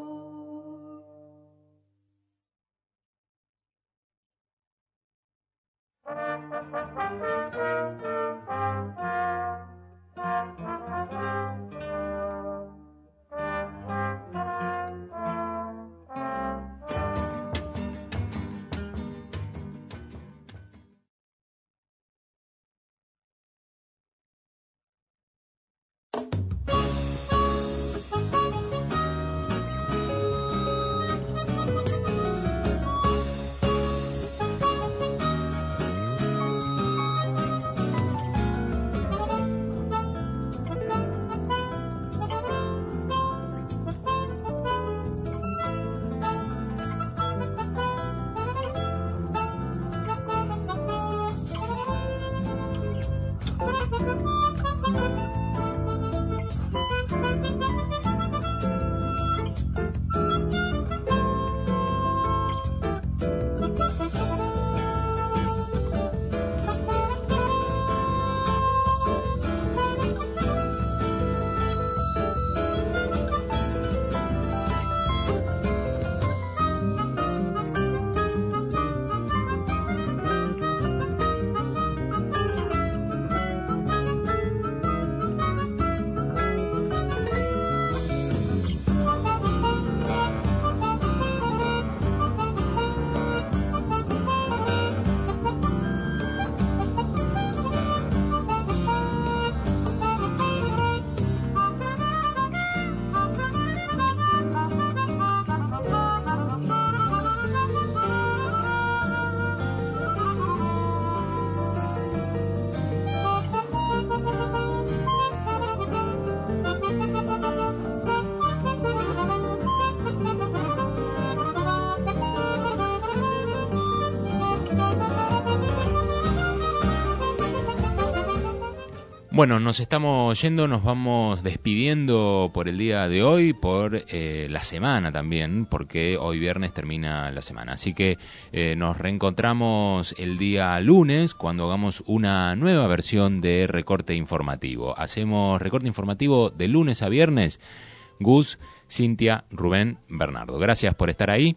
Bueno, nos estamos yendo, nos vamos despidiendo por el día de hoy, por la semana también, porque hoy viernes termina la semana. Así que nos reencontramos el día lunes cuando hagamos una nueva versión de Recorte Informativo. Hacemos Recorte Informativo de lunes a viernes. Gus, Cintia, Rubén, Bernardo. Gracias por estar ahí.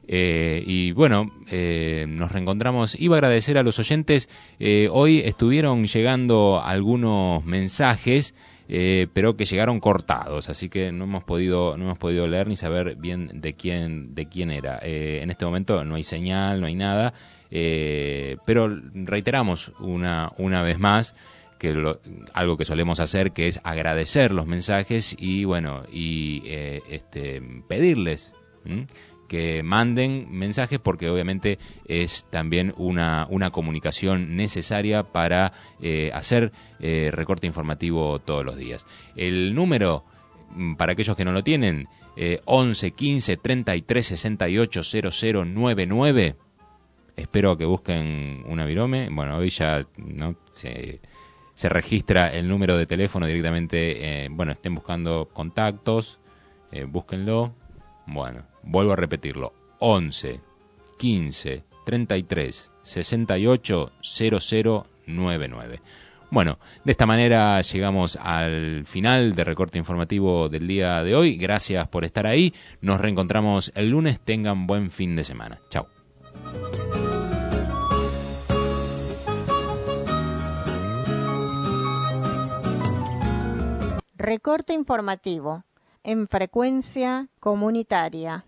Y bueno, nos reencontramos. Iba a agradecer a los oyentes. Hoy estuvieron llegando algunos mensajes, pero que llegaron cortados, así que no hemos podido leer ni saber bien de quién era. En este momento no hay señal, no hay nada, pero reiteramos una vez más que algo que solemos hacer, que es agradecer los mensajes y bueno, pedirles que manden mensajes, porque obviamente es también una comunicación necesaria para hacer recorte informativo todos los días. El número, para aquellos que no lo tienen, 11 15 33 68 0099. Espero que busquen una virome. Bueno, hoy ya no se registra el número de teléfono directamente. Bueno, estén buscando contactos, búsquenlo. Bueno, vuelvo a repetirlo, 11 15 33 68 0099. Bueno, de esta manera llegamos al final de Recorte Informativo del día de hoy. Gracias por estar ahí. Nos reencontramos el lunes. Tengan buen fin de semana. Chao. Recorte informativo en frecuencia comunitaria.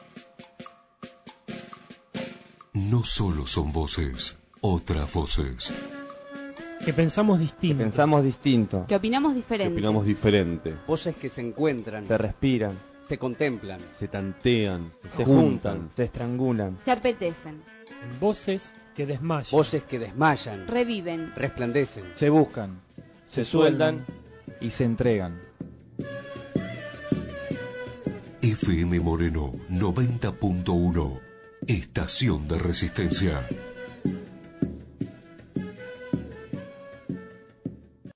No solo son voces, otras voces. Que pensamos distinto. Que opinamos diferente. Voces que se encuentran. Se respiran. Se contemplan. Se tantean. Se juntan. Se estrangulan. Se apetecen. Voces que desmayan. Voces que desmayan. Reviven. Resplandecen. Se buscan. Se sueldan. Y se entregan. FM Moreno 90.1. Estación de Resistencia.